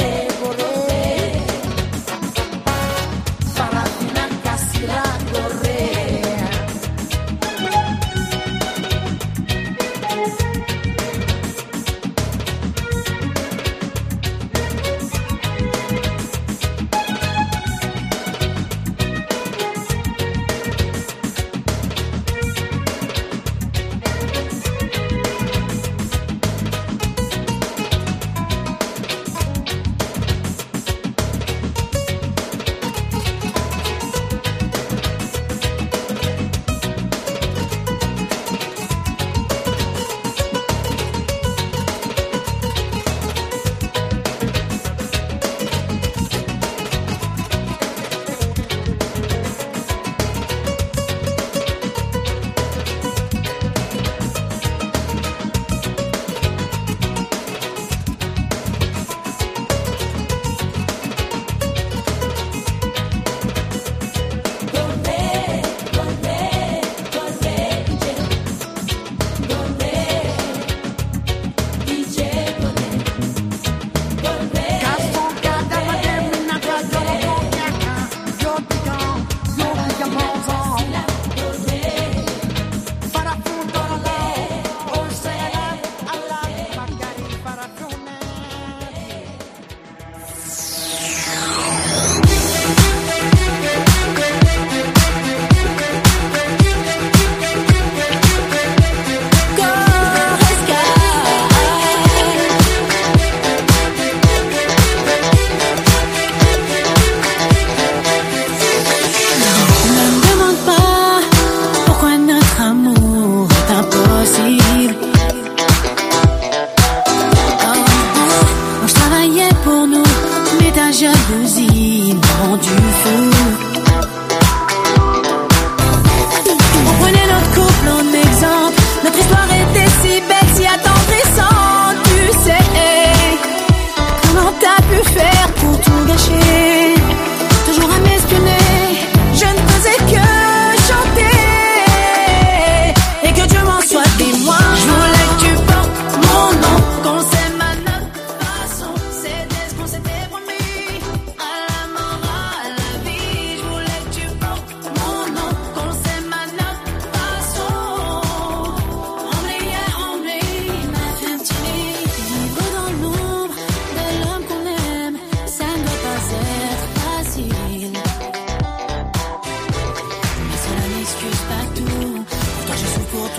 Corre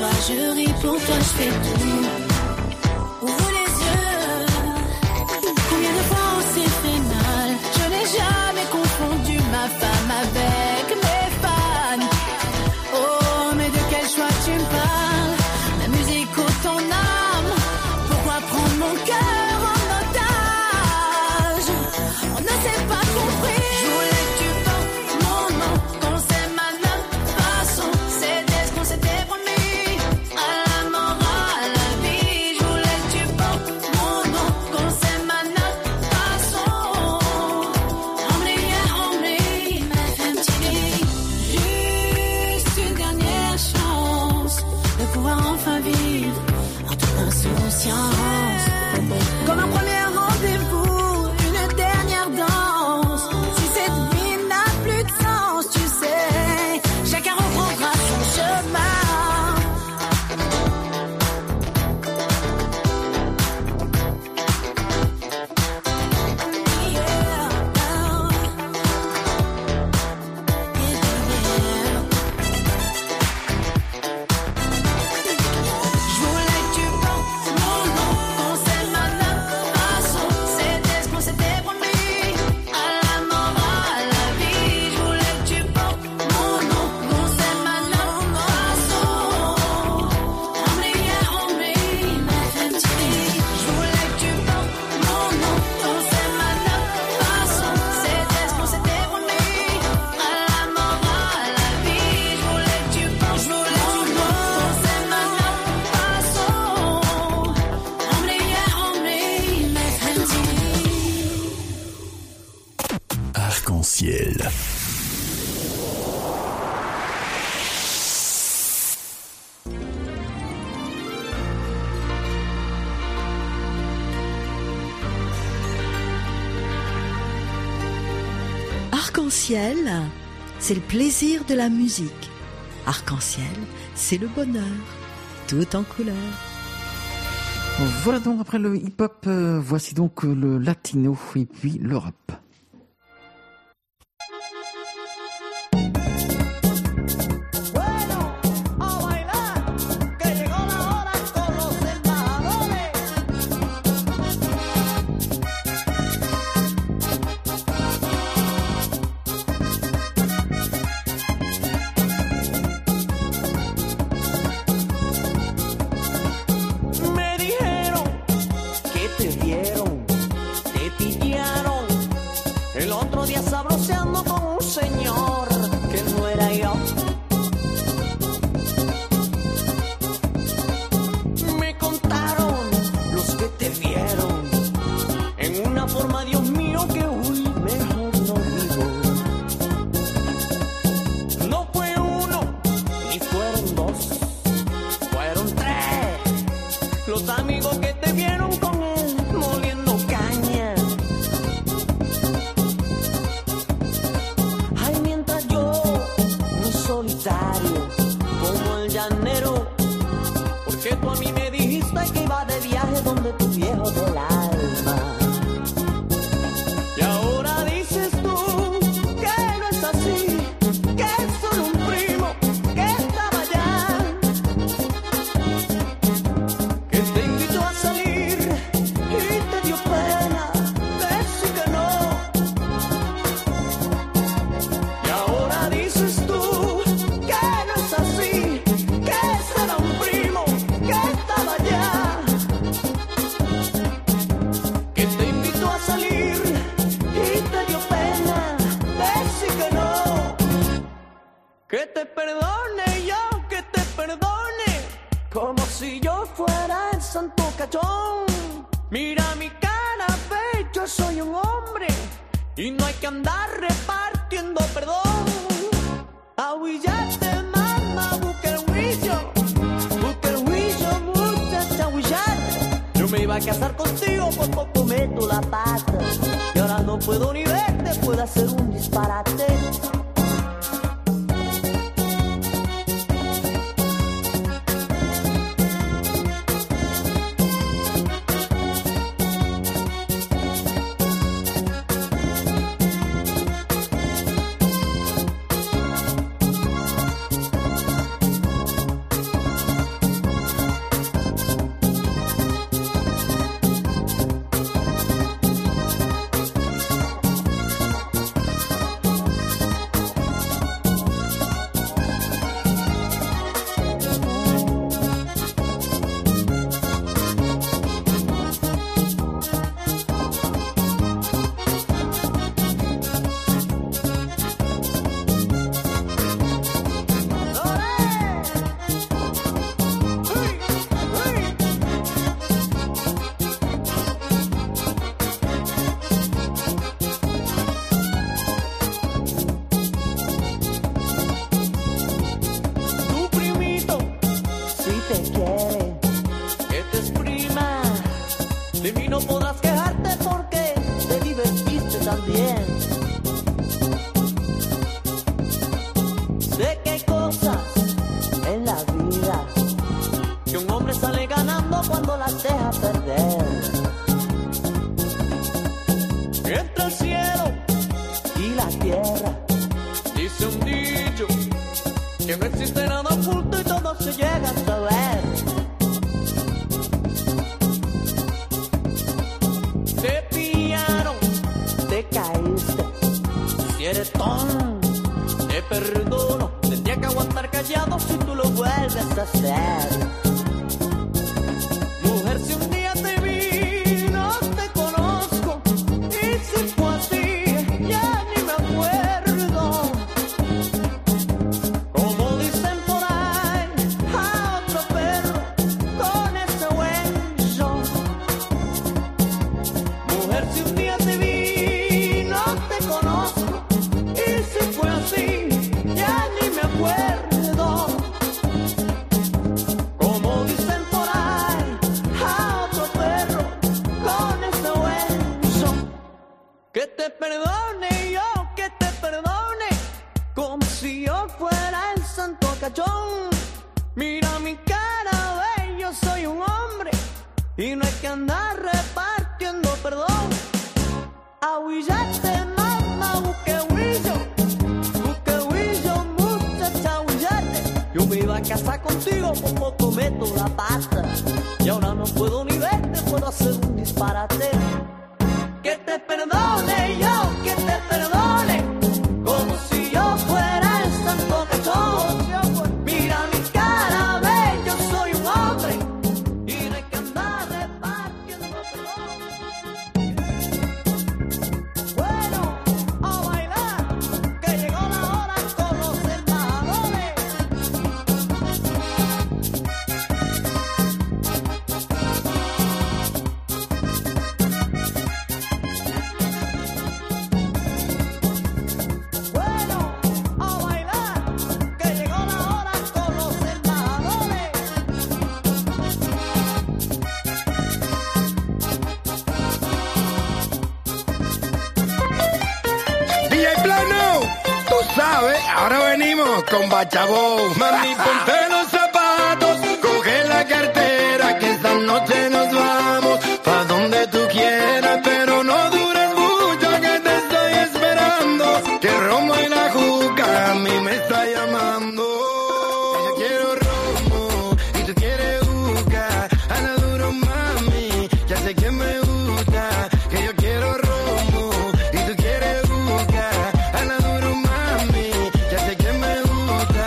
toi, je ris, pour toi, je fais tout. Ouvre les yeux. Combien de fois on s'est fait mal? Je n'ai jamais confondu ma femme avec mes fans. Oh, mais de quel choix tu me parles? La musique ou ton âme? Pourquoi prendre mon cœur en otage? On ne s'est pas compris. Je voulais que tu portes mon nom, qu'on s'aime à notre façon. C'était ce qu'on s'était promis, à la mort, à la vie. Je voulais que tu portes mon nom, qu'on s'aime à notre façon. Emmener, ma femme timide. Juste une dernière chance de pouvoir enfin vivre en toute insouciance. Comme un premier rendez-vous, une dernière danse. Si cette vie n'a plus de sens, tu sais, chacun reprendra son chemin. Je voulais que tu portes mon nom, qu'on s'aime à notre façon. C'était ce qu'on s'était promis, à la mort, à la vie. Je voulais que tu portes mon nom, qu'on s'aime à notre façon. Emmener, ma femme timide. Je voulais que tu portes mon nom, qu'on s'aime à notre façon. C'était ce qu'on s'était promis, à la mort, à la vie. Je voulais que tu portes mon nom, qu'on s'aime à notre façon. Emmener, ma femme timide. Arc-en-ciel. Arc-en-ciel, c'est le plaisir de la musique. Arc-en-ciel, c'est le bonheur, tout en couleur. Voilà donc après le hip-hop, voici donc le latino et puis le rap. Me dijeron que te vieron, te pillaron el otro día sabroseando con un señor que no era yo. Me contaron los que te vieron en una forma, Dios mío, que uy, mejor no digo. No fue uno, ni fueron dos, fueron tres los amigos que te vieron con él moliendo caña. Ay, mientras yo, muy solitario, como el llanero, porque tú a mí me dijiste que iba de viaje donde tu viejo del alma. Y ahora dices tú que no es así, que es solo un primo que estaba allá, que te invitó a salir y te dio pena decir que no. Y ahora dices tú que no es así, que ese era un primo que estaba allá, que te invitó a salir y te dio pena decir que no. Que te perdone yo, que te perdone, como si yo fuera el santo cachón. Mira mi cara, ve, yo soy un hombre y no hay que andar repartiendo perdón. Ahuillate, mamá, busca el huillo, muchacha, ahuillate. Yo me iba a casar contigo, por poco meto la pata y ahora no puedo ni verte, puedo hacer un disparate. Sé que hay cosas en la vida que un hombre sale ganando cuando las deja perder. Entre el cielo y la tierra, dice un dicho, que no existe nada oculto y todo se llega a saber. Te pillaron, te caíste, si eres tonto, te perdono. Tendría que aguantar callado si tú lo vuelves a hacer. Mujer, si un día te vi, no te conozco, y si fue así, ya ni me acuerdo. Como dicen por ahí, a otro perro con ese hueso. Mujer, si un día te vi, no te conozco, y si fue así, ya ni me acuerdo. Como dicen por ahí, a otro perro con ese hueso. Que te perdone yo, que te perdone, como si yo fuera el santo cachón. Mira mi cara, ve, yo soy un hombre y no hay que andar repartiendo perdón. Ahuillate, mamá, busque huillo, muchacha, ahuillate. Yo me iba a casar contigo, por poco meto la pata. Y ahora no puedo ni verte, puedo hacer un disparate. Que te perdone yo, que te perdone, como si yo fuera el santo cachón. Mira mi cara, ve, yo soy un hombre y no hay que andar repartiendo perdón. Bueno, a bailar, que llegó la hora con los embajadores. Bueno, a bailar, que llegó la hora con los embajadores. DJ Plano, tú sabes, ahora venimos con Bachabó. Mami, ponte los zapatos, coge la cartera, que esta noche nos vamos pa' donde tú quieras, pero no dures mucho, que te estoy esperando. Que Romo y la juca a mí me está llamando. Yo quiero romo y tú quieres juca, anda duro mami, ya sé que me gusta. Que yo quiero romo y tú quieres juca, anda duro mami, ya sé que me gusta.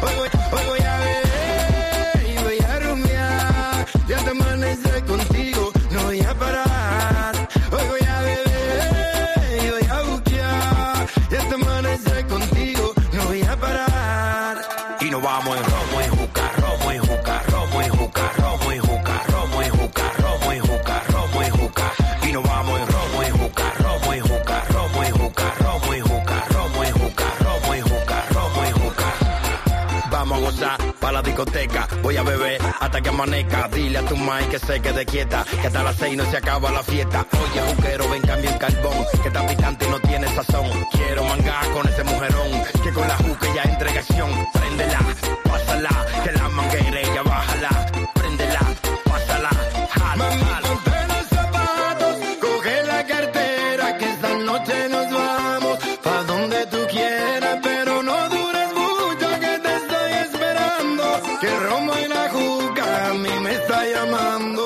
Hoy voy a beber y voy a rumiar, ya te amanecer contigo, no voy a parar. Hoy voy a beber y voy a buquear, ya te amanecer contigo, no voy a parar. Y nos vamos en romo y juca, romo y juca, romo y juca, romo y juca, romo y juca, romo y juca, romo y juca. Y nos vamos en romo y juca, romo y juca, romo y juca, romo y juca, romo y juca, romo y juca, romo y juca. Vamos a gozar pa' la discoteca, voy a beber hasta que amanezca. Dile a tu mai que se quede quieta, que hasta las 6 no se acaba la fiesta. Oye, juquero, ven, cambia el carbón, que está picante y no tiene sazón. Quiero mangar con ese mujerón, que con la juca ya entrega acción. Préndela, pásala, que la manguera ella bájala. Préndela, pásala, jala, jala. Ponte los zapatos, coge la cartera, que esta noche nos vamos pa' donde tú quieras, pero no dures mucho, que te estoy esperando. Que Romo y la juca a mí me está llamando.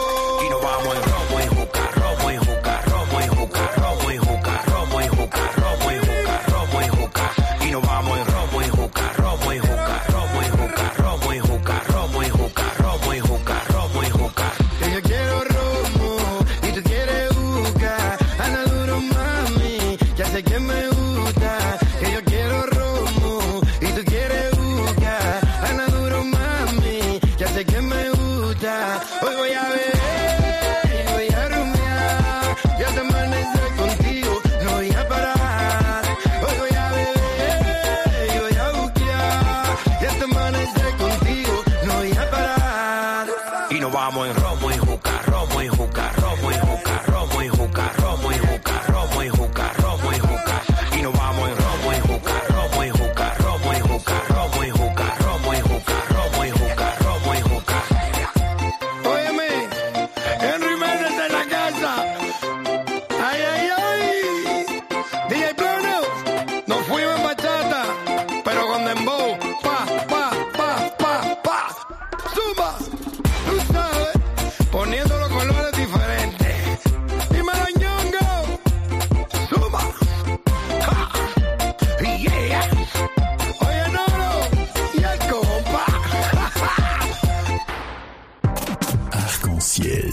Y nos vamos en romo y juca, romo y juca, romo y juca, romo y juca, romo y juca, romo y juca, romo y juca. Y nos vamos en romo y juca, romo y juca, romo y juca, romo y juca, romo y juca, romo y juca, romo y juca. Que yo quiero romo y tú quieres juca, anda duro mami, ya sé que me gusta. Que yo quiero romo y tú quieres juca, anda duro mami, ya sé que me gusta. Hoy voy a beber y voy a rumiar, ya te amanecer contigo, no voy a parar. Hoy voy a beber y voy a buquear, ya te amanecer contigo, no voy a parar. Y nos vamos en romo y juca, romo y juca, romo y juca, romo y juca, romo y juca, romo y juca, romo y juca. Y nos vamos en romo y juca, romo y juca, romo y juca. pa, pa, pa, pa, pa. Zumba, tú sabes, poniendo los colores diferentes. Dímelo, Ñongo. Zumba. Ja. Yeah. Oye, Noro, y el compa. Arc-en-ciel.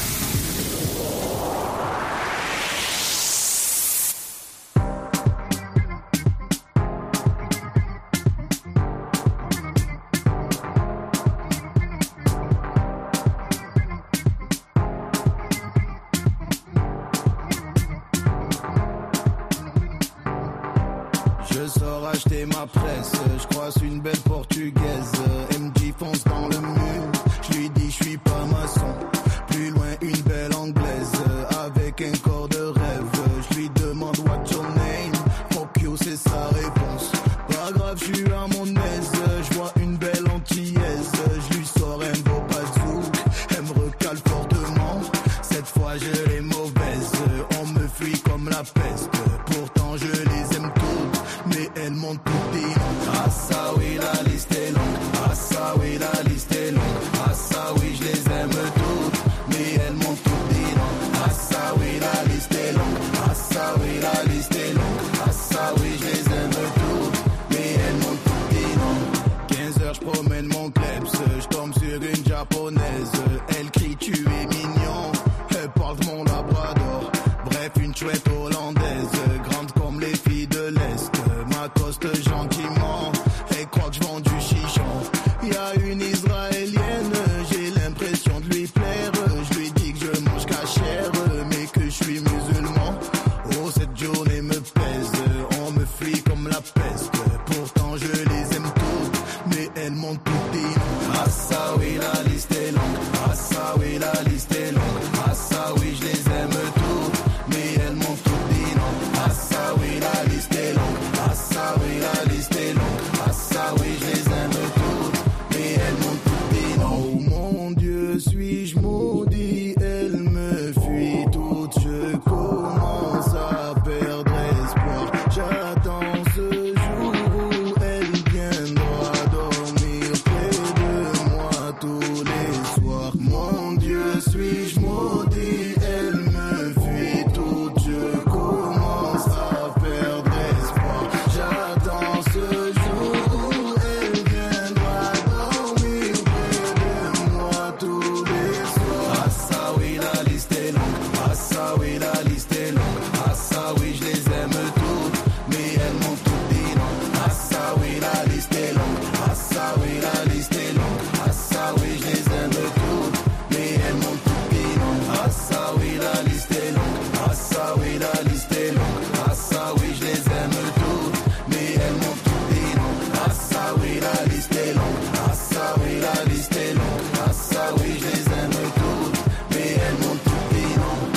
Je sors acheter ma presse, je croise une belle portugaise. Elle me dit fonce dans le mur, je lui dis je suis pas maçon. Plus loin une belle anglaise, avec un corps de rêve. Je lui demande what's your name, fuck you c'est sa réponse. Pas grave je suis à mon aise, je vois une belle antillaise. Je lui sors un beau pazouk, elle me recale fortement. Cette fois je l'ai mauvaise, on me fuit comme la peste. Pourtant je les aime toutes, mais elles m'ont toutes dit non. Ah ça oui la liste est longue, ah ça oui la liste est longue. Ah ça oui je les aime toutes, mais elles m'ont toutes dit non. Ah ça oui la liste est longue, ah ça oui la liste est longue. Ah ça oui je les aime toutes, mais elles m'ont toutes dit non. 15 heures je promène mon kleps, je tombe sur une japonaise. Elle crie tu es mignon, elle parle de mon labrador. Bref une chouette hollandaise, grande comme les filles de l'Est. M'accoste gentiment, elle croit que je vends du chichon. Y'a une israélienne, j'ai l'impression de lui plaire. Je lui dis que je mange cachère, mais que je suis musulman. Oh cette journée me pèse, on me fuit comme la peste. Pourtant je les aime toutes, mais elles m'ont toutes dit non. Ah ça oui la liste est longue, ah ça oui la liste est longue. Ah ça oui je les aime toutes, mais elles m'ont toutes dit non. Ah ça oui la liste est longue, ah ça oui la liste est longue. Ah ça oui je les aime toutes, mais elles m'ont toutes dit non. Oh mon Dieu suis-je maudit, elle me fuit toute. Je commence à perdre espoir, j'attends ce jour où elle viendra dormir près de moi tous les soirs. Mon Dieu suis-je maudit, elle me fuit toute. Je commence à perdre espoir, j'attends ce jour où elle viendra dormir près de moi tous les soirs. Ah ça oui la liste est longue, ah ça oui la liste est longue. Ah ça oui je les aime toutes, mais elles m'ont toutes dit non. Ah ça oui la liste est longue, ah ça oui la liste est longue. Ah ça oui je les aime toutes, mais elles m'ont toutes dit non. Ah ça oui la liste est longue, ah ça oui la liste est longue. Ah ça oui je les aime toutes, mais elles m'ont toutes dit non. Ah ça oui la liste est longue, ah ça oui la liste est longue. Ah ça oui je les aime toutes, mais elles m'ont toutes dit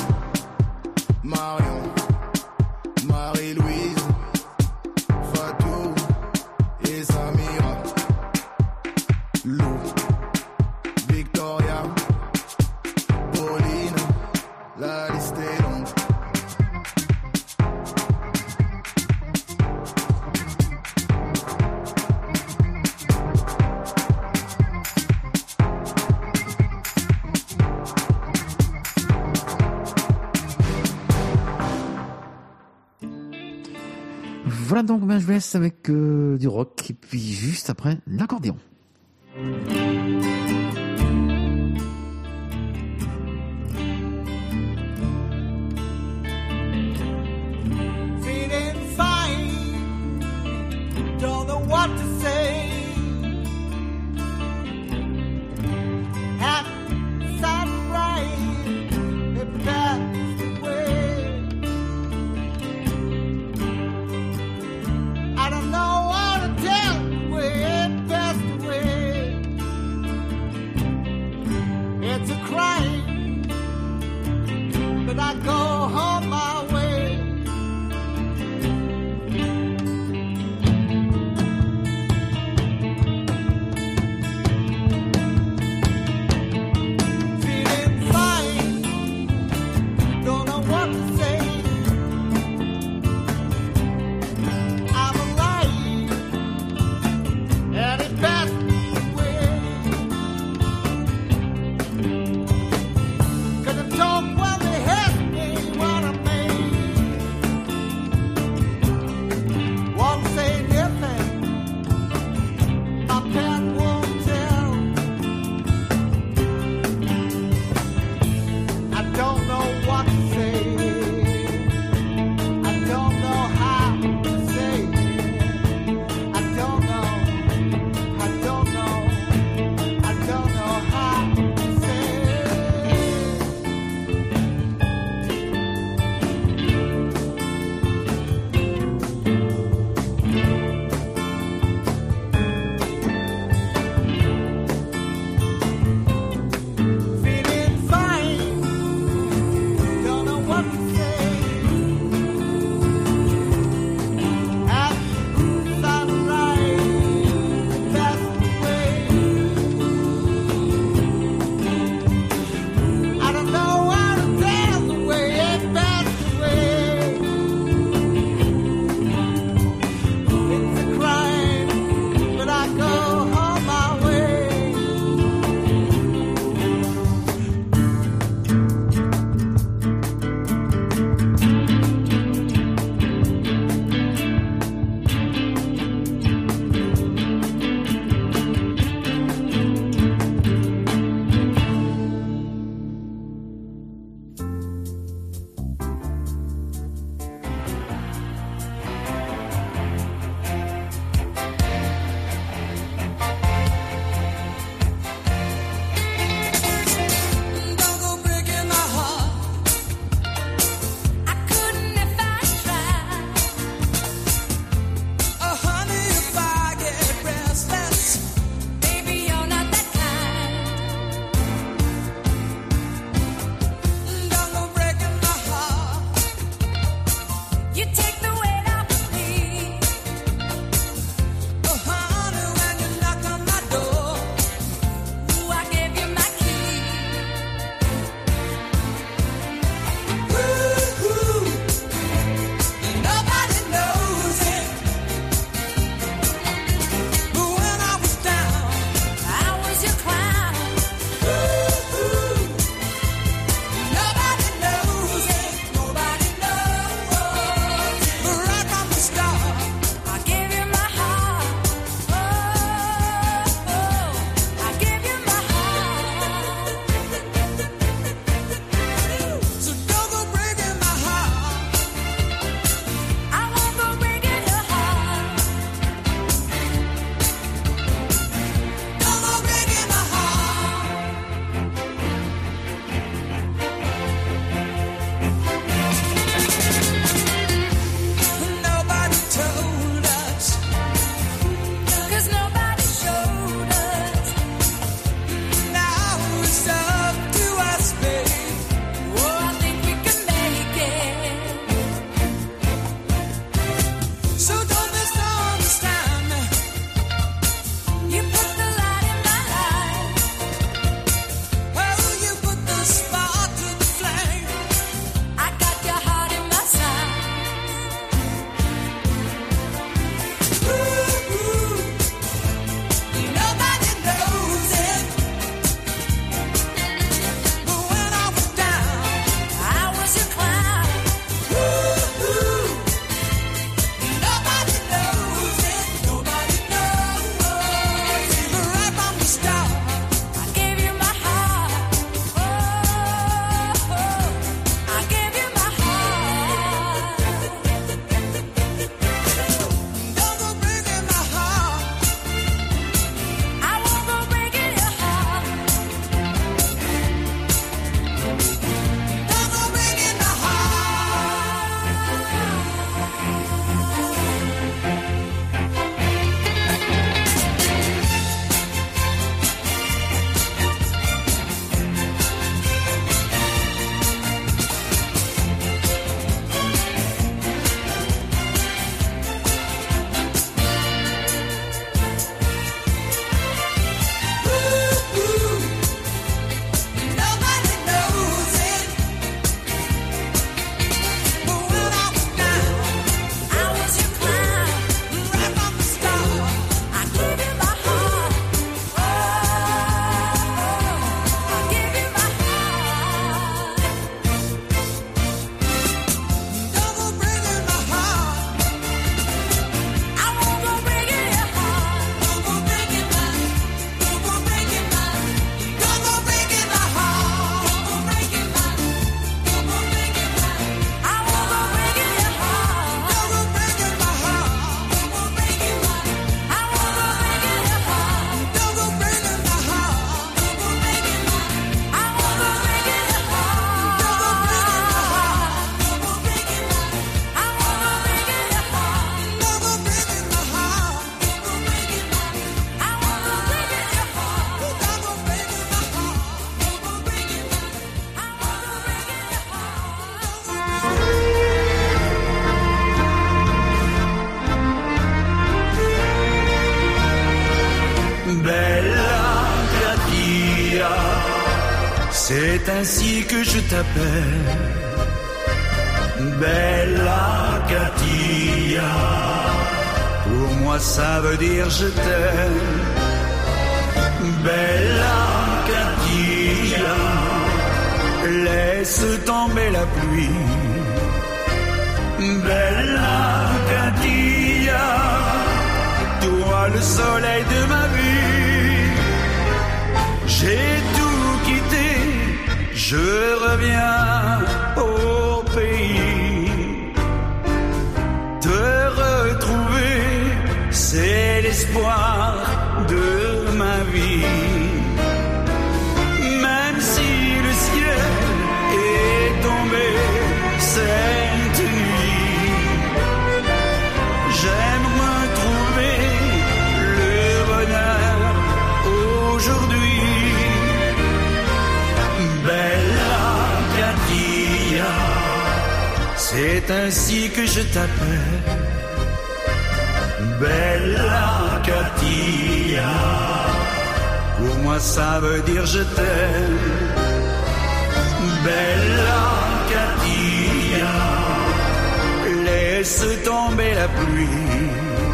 non. Marion, Marie-Louise, Fatou et Samira, Lou, Victoria, Pauline, la liste est longue. Voilà donc, ben, je vous laisse avec du rock et puis juste après l'accordéon. Feeling fine, don't know what to say. Happy, sad, bright, if that's the way. I don't know how to tell the way it passed away. C'est ainsi que je t'appelle, Bella Katia. Pour moi ça veut dire je t'aime, Bella Katia. Laisse tomber la pluie, Bella Katia. Toi le soleil de ma vie, j'ai tout quitté, je reviens au pays. Te retrouver, c'est l'espoir de ma vie. Même si le ciel est tombé cette nuit, j'aime retrouver le bonheur aujourd'hui. Bella Katia, c'est ainsi que je t'appelle, Bella Katia. Pour moi ça veut dire je t'aime, Bella Katia. Laisse tomber la pluie,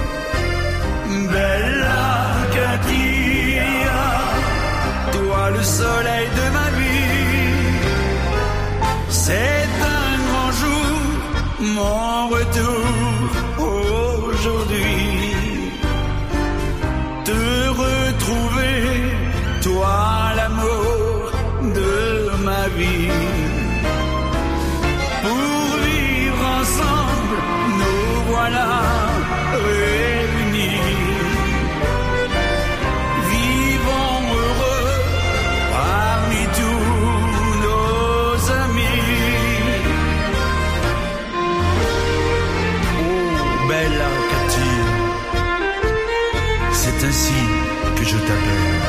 Bella Katia. Toi le soleil de ma vie, c'est un grand jour, mon retour aujourd'hui. Te retrouver, toi l'amour de ma vie. Pour vivre ensemble, nous voilà réunis. Vivons heureux parmi tous nos amis. Oh, Bella Katia, c'est ainsi que je t'appelle.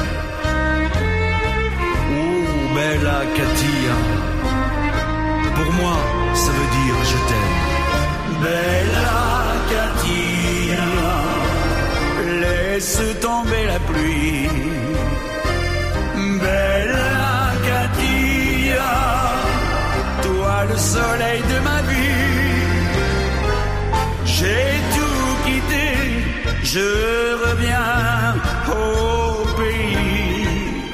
Oh, Bella Katia, pour moi, ça veut dire je t'aime. Bella Katia, laisse tomber la pluie. Bella Katia, toi le soleil de ma vie. J'ai tout quitté, je reviens au pays.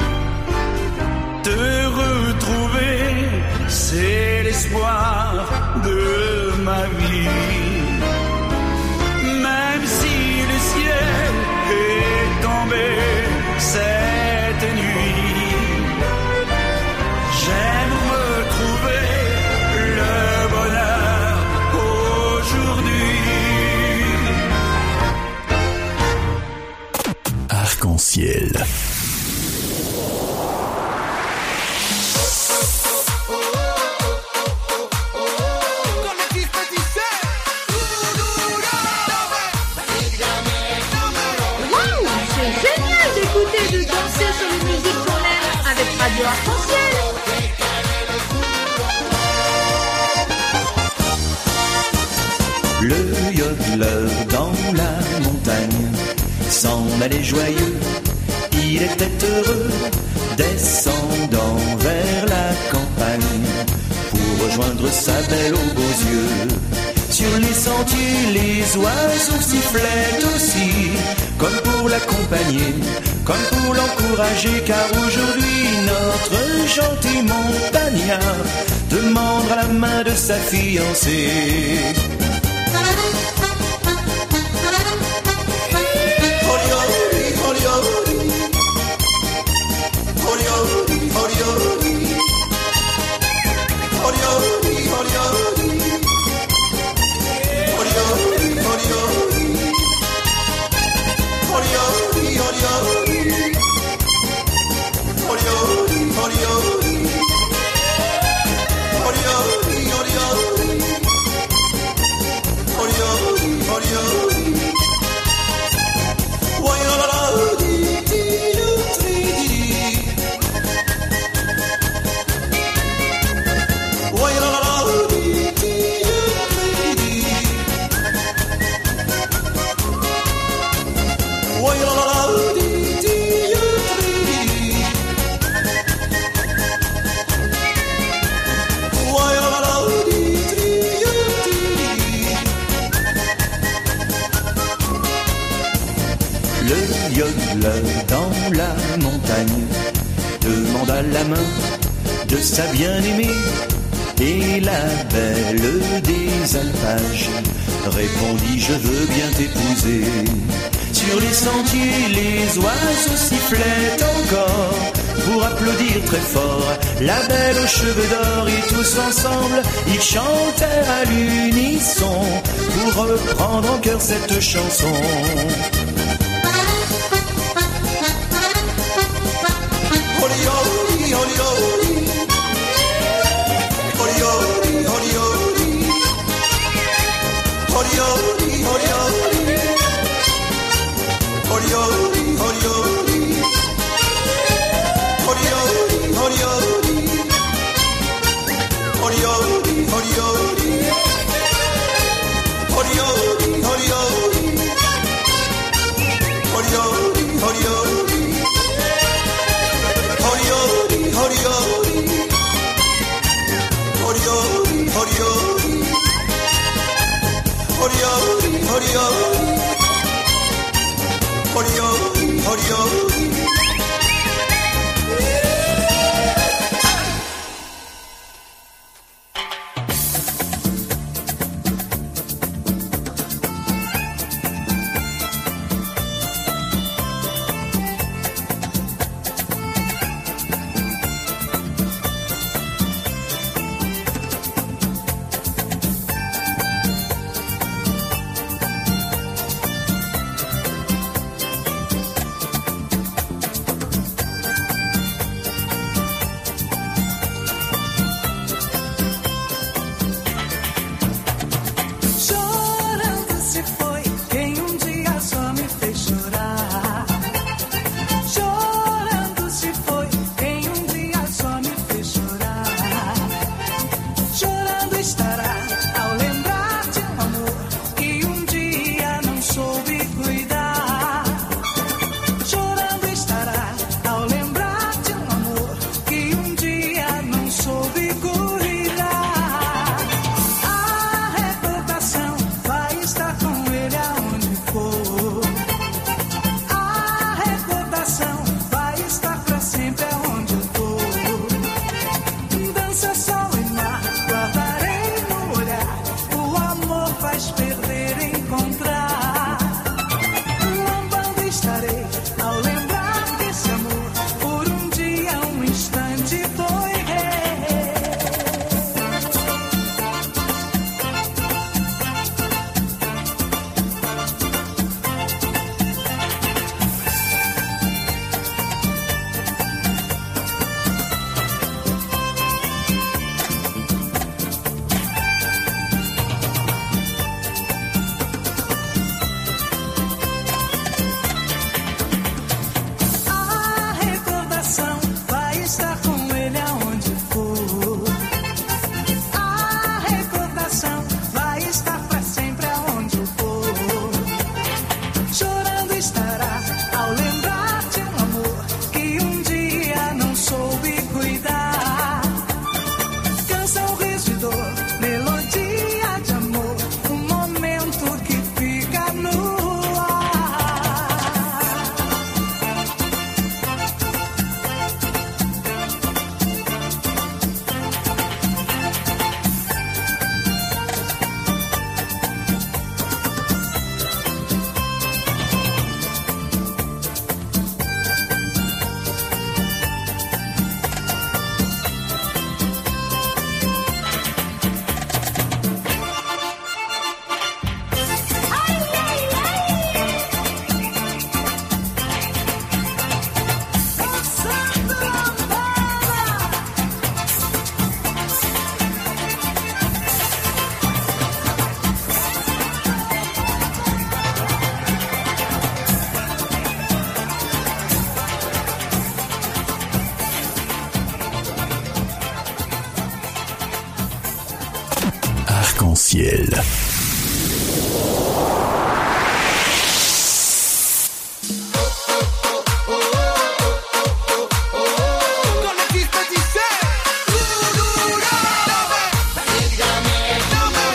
Te retrouver, c'est l'espoir de ma vie. Même si le ciel est tombé cette nuit, j'aime retrouver le bonheur aujourd'hui. Arc-en-ciel. De danser sur les musiques qu'on aime avec Radio Arc-en-Ciel. Le yodeleur dans la montagne s'en allait joyeux, il était heureux, descendant vers la campagne pour rejoindre sa belle aux beaux yeux. Sur les sentiers, les oiseaux sifflaient aussi, comme pour l'accompagner, comme pour l'encourager, car aujourd'hui notre gentil montagnard demande à la main de sa fiancée. le yodeleur dans la montagne demande à la main de sa bien-aimée. Et la belle des alpages répondit: je veux bien t'épouser. Sur les sentiers, les oiseaux sifflaient encore pour applaudir très fort la belle aux cheveux d'or. Et tous ensemble, ils chantèrent à l'unisson pour reprendre en chœur cette chanson. Arc-en-ciel.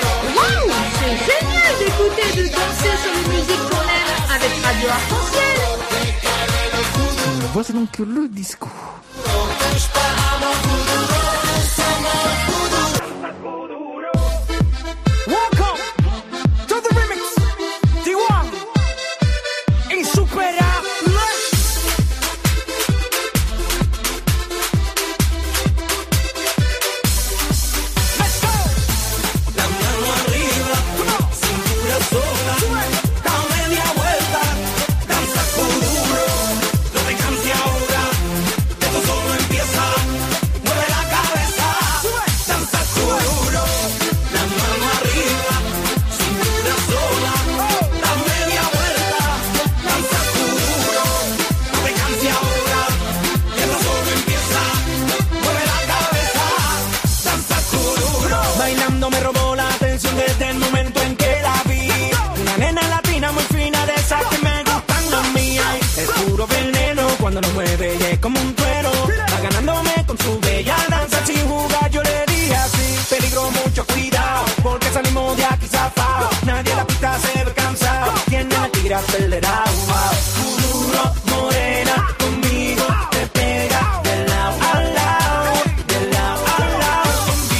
C'est génial d'écouter et de danser sur les musiques qu'on aime avec Radio Arc-en-ciel. Voici donc le disco. Welcome to the remix. D1 insuperable. Let's go. La mano arriba, cintura sola, da media vuelta, danza duro, no te canses ahora, esto solo empieza, mueve la cabeza, danza duro, la mano arriba, cintura sola, da media vuelta, danza duro, no te canses ahora, esto solo empieza, mueve la cabeza, danza duro. Bailando me robó la atención desde el momento en que la vi. Una nena latina muy fina de esas que me gustan las mías. Es puro veneno cuando lo mueve y es como un trueno. Va ganándome con su bella danza sin jugar. Yo le dije así, peligro, mucho cuidado, porque salimos de aquí zafado. Nadie en la pista se ve cansado. Tiene el tigre acelerado. Duro, morena, conmigo te pega de lado a lado, de lado a lado.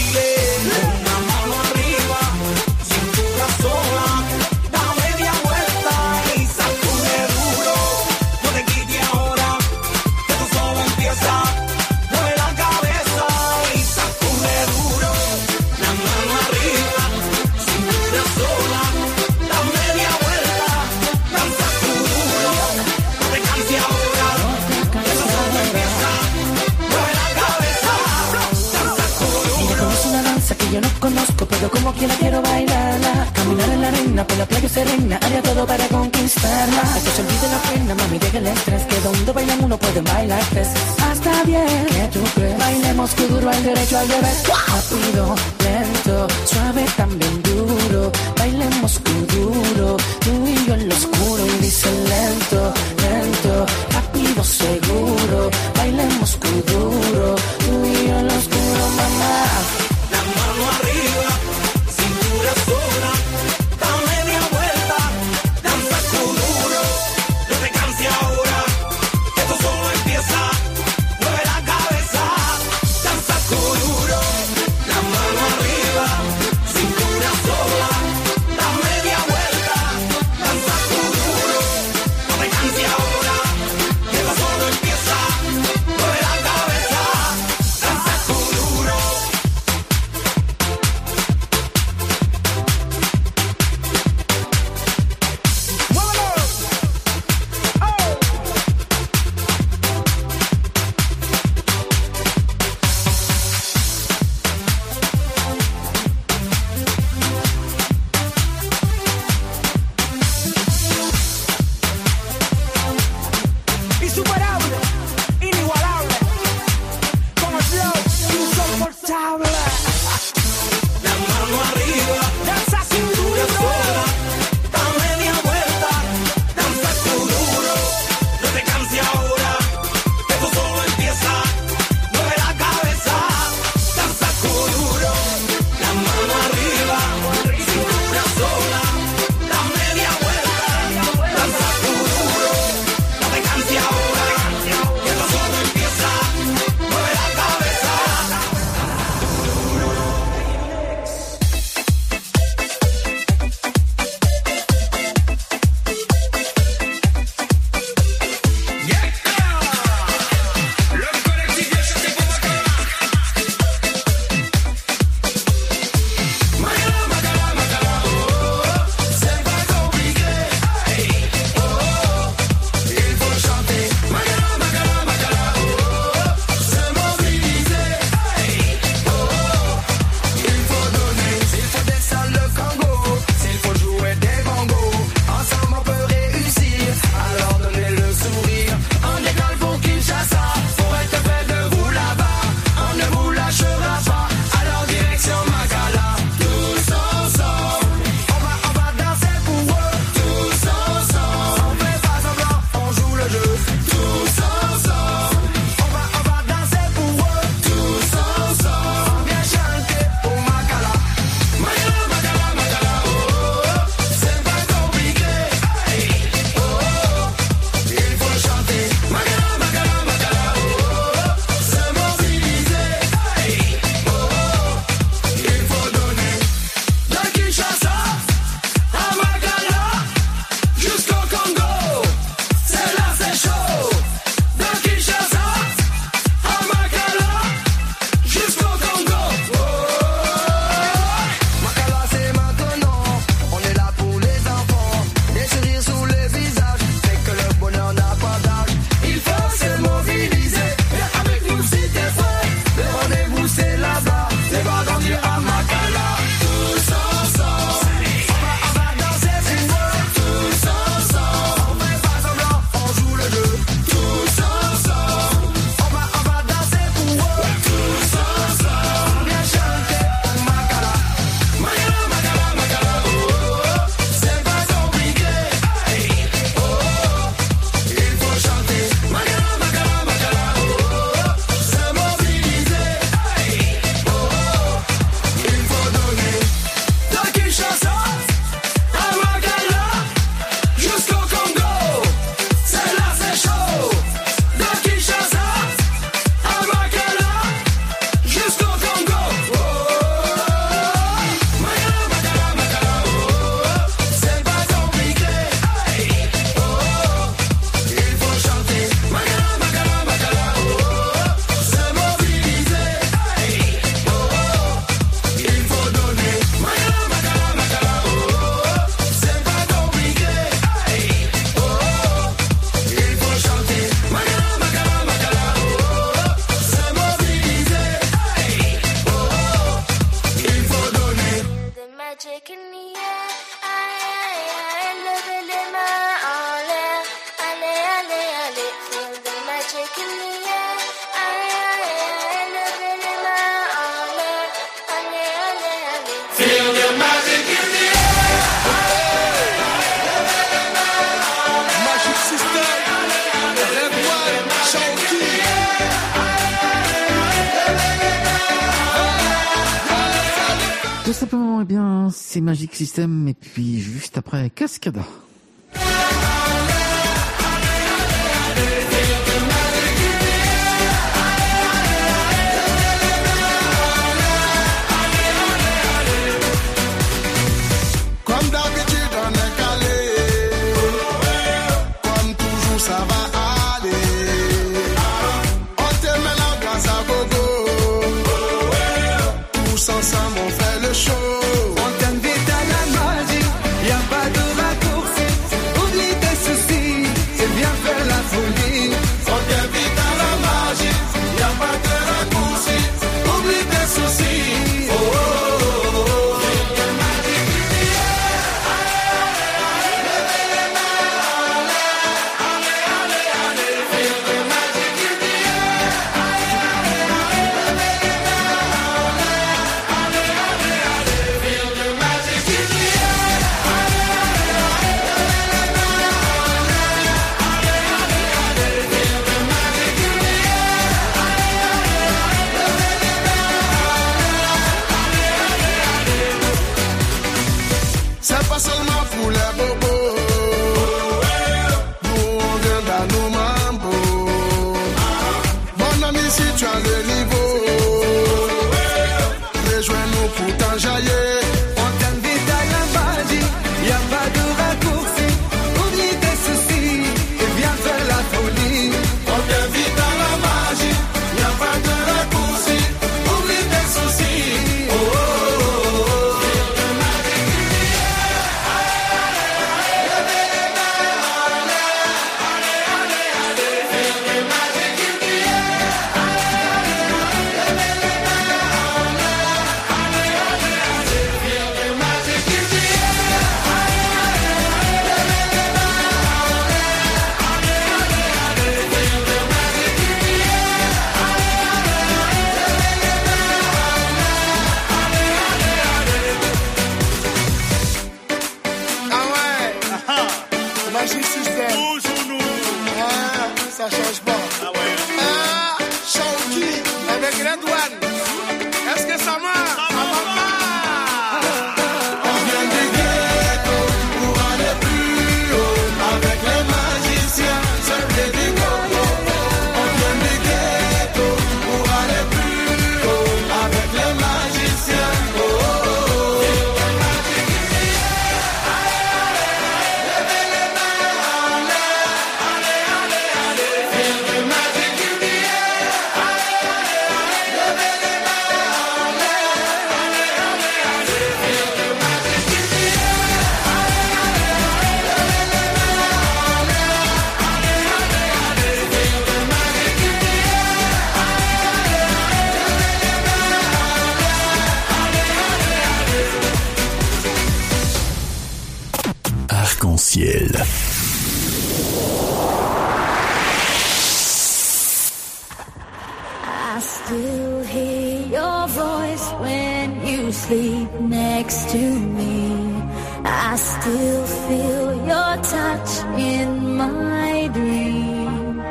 Una mano arriba, cintura sola, da media vuelta y sacude duro. No te quites ahora, que esto solo empieza. Mueve la cabeza y sacude duro. La mano arriba, cintura sola, da media vuelta, danza duro. No te canses ahora, que esto solo empieza. Mueve la cabeza, danza duro. Ella conoce una danza que yo no conozco, pero como quiera quiero bailarla. Caminar en la arena, por la playa serena, haría todo para conquistarla. A que se olvide la pena, mami, deja el estrés, que donde bailan uno puede bailar tres. Hasta bien, ¿qué tú crees? Bailemos que duro al derecho, al revés. Rápido, lento, suave, también duro. Bailemos que duro, tú y yo en lo oscuro. Y dice lento, lento, rápido, seguro. Bailemos que duro, tú y yo en lo oscuro, mamá. La mano arriba, cintura sola, da media vuelta, danza duro, no te canses ahora, esto solo empieza, mueve la cabeza, danza duro, la mano arriba, cintura sola. magic in the air. Aye, aye, aye, level in my honor. Ale, ale, ale. Feel the magic in the Magic System, Red One, Shawty. Tout simplement, eh bien, c'est Magic System, et puis juste après, Cascada. Comme d'habitude, on est calé. Comme toujours, ça va aller. On te met l'ambiance à gogo. Tous ensemble, on fait le show. On t'invite à la magie, y a pas de raccourci. Oublie tes soucis, c'est bien faire la folie. On t'invite à la magie, y a pas de raccourci. Oublie tes soucis. Oh, oh, oh, oh. C'est pas seulement pour les bobos. Nous on vient dans nos mambo. Mon ami, si tu as le niveau, rejoins-nous pour t'enjailler. On t'invite à la magie, y a pas de raccourci. Oublie tes soucis et viens faire la folie. On t'invite à la magie, y a pas de raccourci. Oublie tes soucis. Oh, oh, oh, oh. Ah ouais, Magic System. Toujours nous. Ah, ça change pas. Ah ouais. Ah, Shawty avec Red One. Est-ce que ça marche? Ça marche pas. On vient du ghetto pour aller plus haut. Avec les magiciens, c'est Ready Go. On vient du ghetto pour aller plus haut. Avec les magiciens. Oh, oh, oh. Arc-en-ciel. I still hear your voice when you sleep next to me. I still feel your touch in my dream.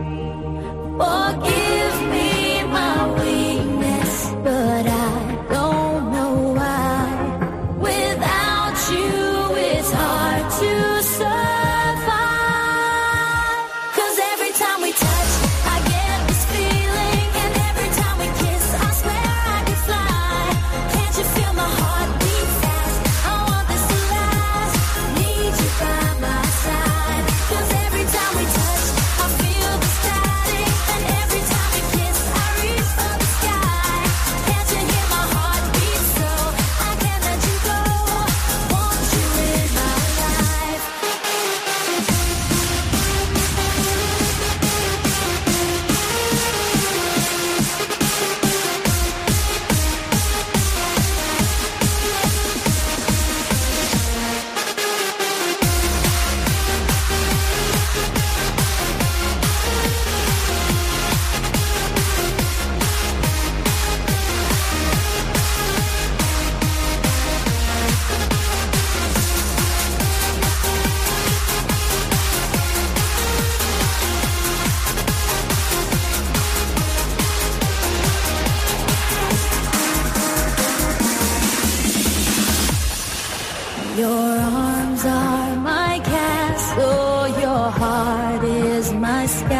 Forgive me my weakness, but I don't know why. Without you, it's hard to survive. 'Cause every time we touch, I get this feeling, and every time we kiss, I swear I could fly. Can't you feel my heart beat fast? I want this to last. Need you by my side. 'Cause every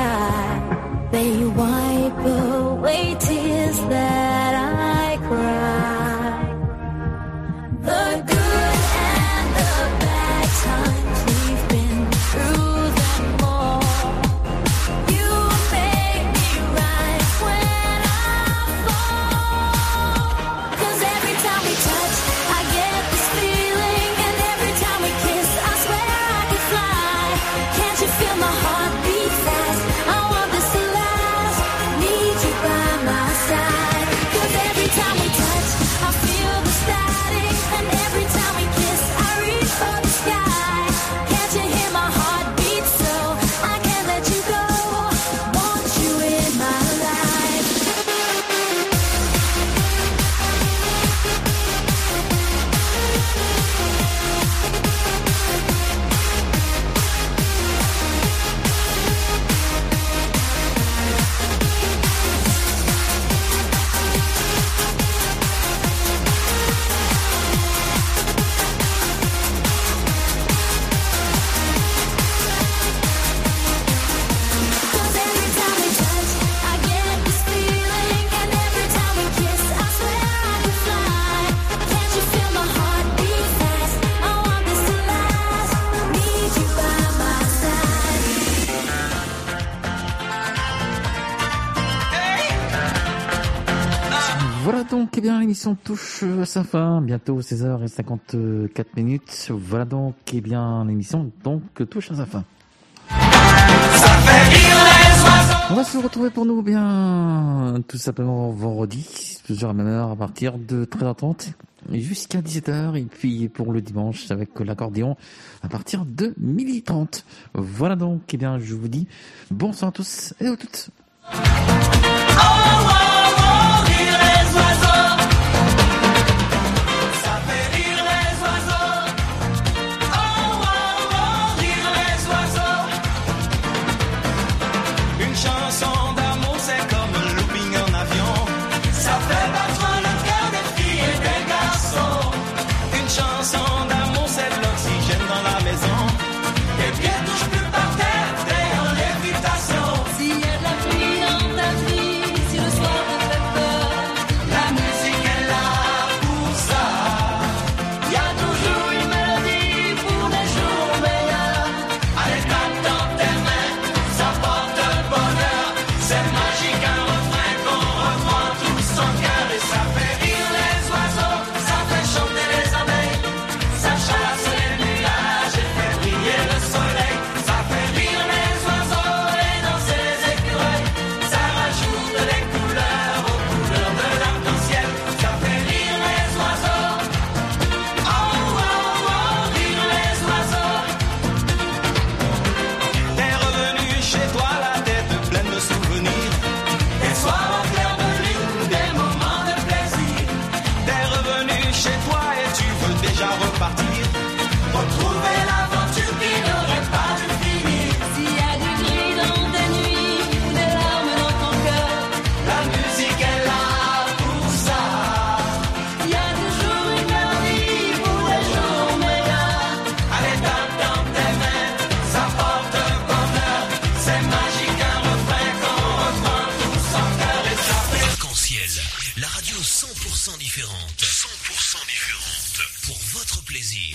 sky. They wipe away tears that I cry. The good and the bad times, we've been through them all. You make me rise when I fall. 'Cause every time we touch, I get this feeling, and every time we kiss, I swear I could fly. Can't you feel my heart beat fast? I want this to last. Need you by my side. 'Cause every time we touch, I feel the static, and every time we kiss, I reach for the sky. Can't you hear my heart beat so? I can't let you go. Want you in my life. Voilà donc, eh bien, l'émission touche à sa fin, bientôt 16h54. Voilà donc, eh bien, l'émission donc touche à sa fin. On va se retrouver pour nous, bien, tout simplement vendredi, toujours à la même heure, à partir de 13h30 jusqu'à 17h, et puis pour le dimanche avec l'accordéon à partir de 12h30. Voilà donc, eh bien, je vous dis bonsoir à tous et à toutes. Une chanson d'amour, c'est comme un looping en avion. Ça fait battre le cœur des filles et des garçons. Une chanson d'amour, c'est de l'oxygène dans la maison. Les pieds touchent plus par terre, t'es en lévitation. S'il y a de la pluie dans ta vie, si le soir te fait peur, La musique est là pour ça. y a toujours une mélodie pour des jours meilleurs. Allez, tape dans tes mains, ça porte bonheur. C'est magique, un refrain qu'on reprend tous en cœur. Et ça fait rire les oiseaux, ça fait chanter les abeilles. Ça chasse les nuages et fait briller le soleil. Ça fait rire les oiseaux et danser les écureuils. Ça rajoute les couleurs aux couleurs de l'arc-en-ciel. Ça fait rire les oiseaux. Oh, oh, oh, rire les oiseaux. T'es revenu chez toi, la tête pleine de souvenirs. Des soirs en clair de lune, des moments de plaisir. T'es revenu chez toi et tu veux déjà repartir. Retrouver l'aventure qui n'aurait pas dû finir. S'il y a du gris dans tes nuits, ou des larmes dans ton cœur, La musique est là pour ça. y a toujours une mélodie pour des jours meilleurs. Allez, tape dans tes mains, ça porte bonheur. C'est magique, un refrain qu'on reprend tous en cœur. Et ça fait Arc-en-ciel, la radio 100% différente. 100% différente. Pour votre plaisir.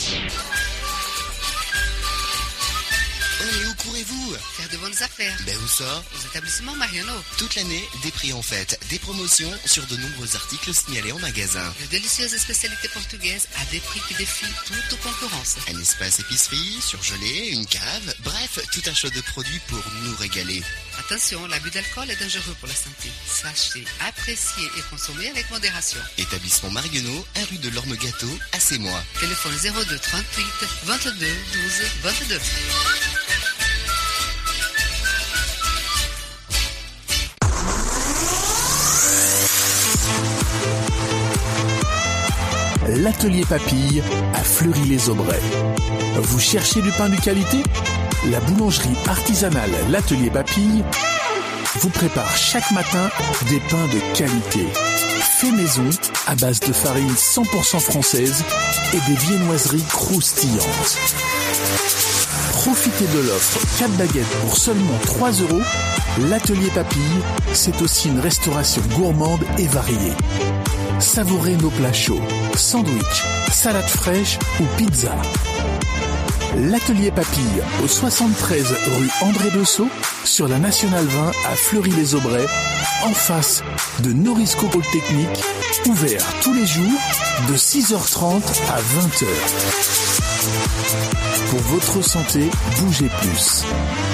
Oh, mais où courez-vous? Faire de bonnes affaires. Ben où ça? Aux établissements Mariano. Toute l'année, des prix en fête, des promotions sur de nombreux articles signalés en magasin. De délicieuses spécialités portugaises à des prix qui défient toute concurrence. Un espace épicerie, surgelé, une cave, bref, tout un choix de produits pour nous régaler. Attention, l'abus d'alcool est dangereux pour la santé. Sachez, apprécier et consommer avec modération. Établissement Marguenot, 1 rue de l'Orme-Gâteau, à Sémois. Téléphone 02 38 22 12 22. L'atelier Papille à Fleury-les-Aubrais. Vous cherchez du pain de qualité? La boulangerie artisanale L'Atelier Papille vous prépare chaque matin des pains de qualité. Fait maison à base de farine 100% française et des viennoiseries croustillantes. Profitez de l'offre 4 baguettes pour seulement 3 €. L'Atelier Papille, c'est aussi une restauration gourmande et variée. Savourez nos plats chauds, sandwich, salade fraîche ou pizza. L'Atelier Papille, au 73 rue André Dessau, sur la Nationale 20 à Fleury-les-Aubrais, en face de Norisco Polytechnique, ouvert tous les jours de 6h30 à 20h. Pour votre santé, bougez plus.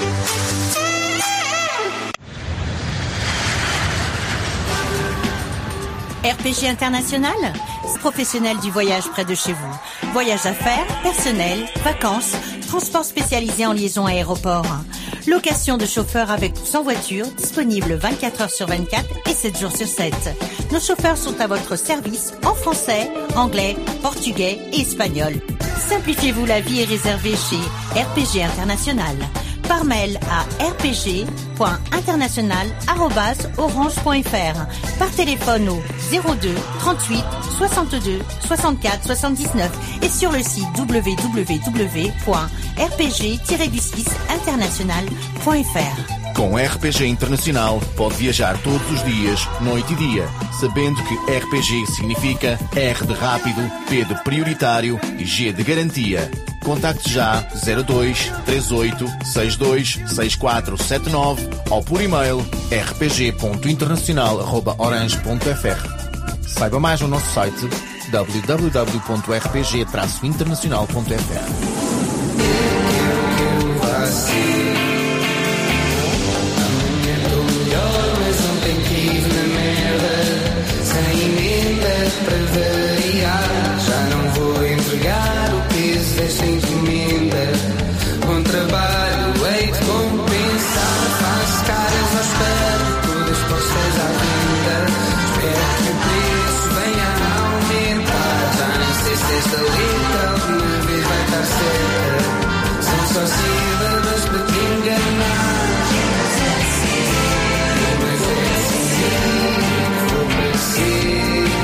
RPG International, professionnel du voyage près de chez vous. Voyage d'affaires, personnel, vacances, transport spécialisé en liaison aéroport. Location de chauffeurs avec ou sans voiture, disponible 24 heures sur 24 et 7 jours sur 7. Nos chauffeurs sont à votre service en français, anglais, portugais et espagnol. Simplifiez-vous la vie et réservez chez RPG International. Par mail à rpg.international@orange.fr. Par téléphone au 02 38 62 64 79 et sur le site www.rpg-international.fr. Com RPG Internacional pode viajar todos os dias, noite e dia, sabendo que RPG significa R de rápido, P de prioritário e G de garantia. Contacte já 02 38 62 6479 ou por e-mail rpg.internacional@orange.fr. Saiba mais no nosso site www.rpg-internacional.fr. Para variar, já não vou entregar o peso desta encomenda. Bom trabalho, hei de compensar. Faço caras à espera, todas postas à venda. Espero que o preço venha a aumentar. Já nem sei se esta letra alguma vez vai estar certa. São só sílabas para te enganar. Mas é assim, vou para si.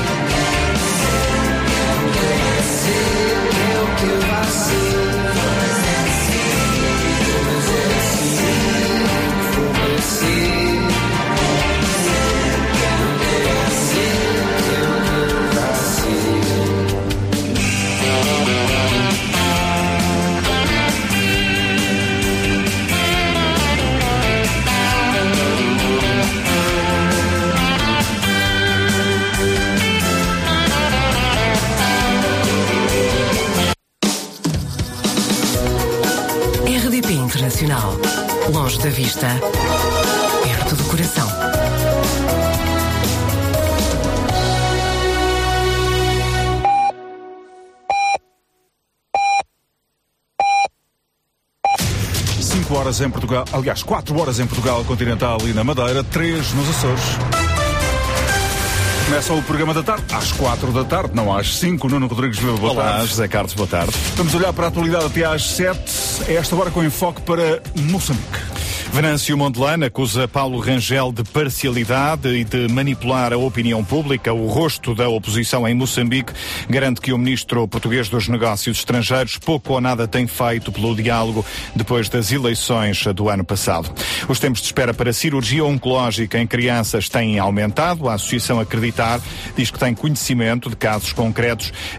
RDP Internacional. Longe da vista, perto do coração. Horas em Portugal, aliás, 4 horas em Portugal continental e na Madeira, 3 nos Açores. Começa o programa da tarde, às 4 da tarde, não às 5. Nuno Rodrigues, boa tarde. Olá, José Carlos, boa tarde. Vamos olhar para a atualidade até às 7, a esta hora com enfoque para Moçambique. Venâncio Mondelano acusa Paulo Rangel de parcialidade e de manipular a opinião pública. O rosto da oposição em Moçambique garante que o ministro português dos Negócios Estrangeiros pouco ou nada tem feito pelo diálogo depois das eleições do ano passado. Os tempos de espera para cirurgia oncológica em crianças têm aumentado. A Associação Acreditar diz que tem conhecimento de casos concretos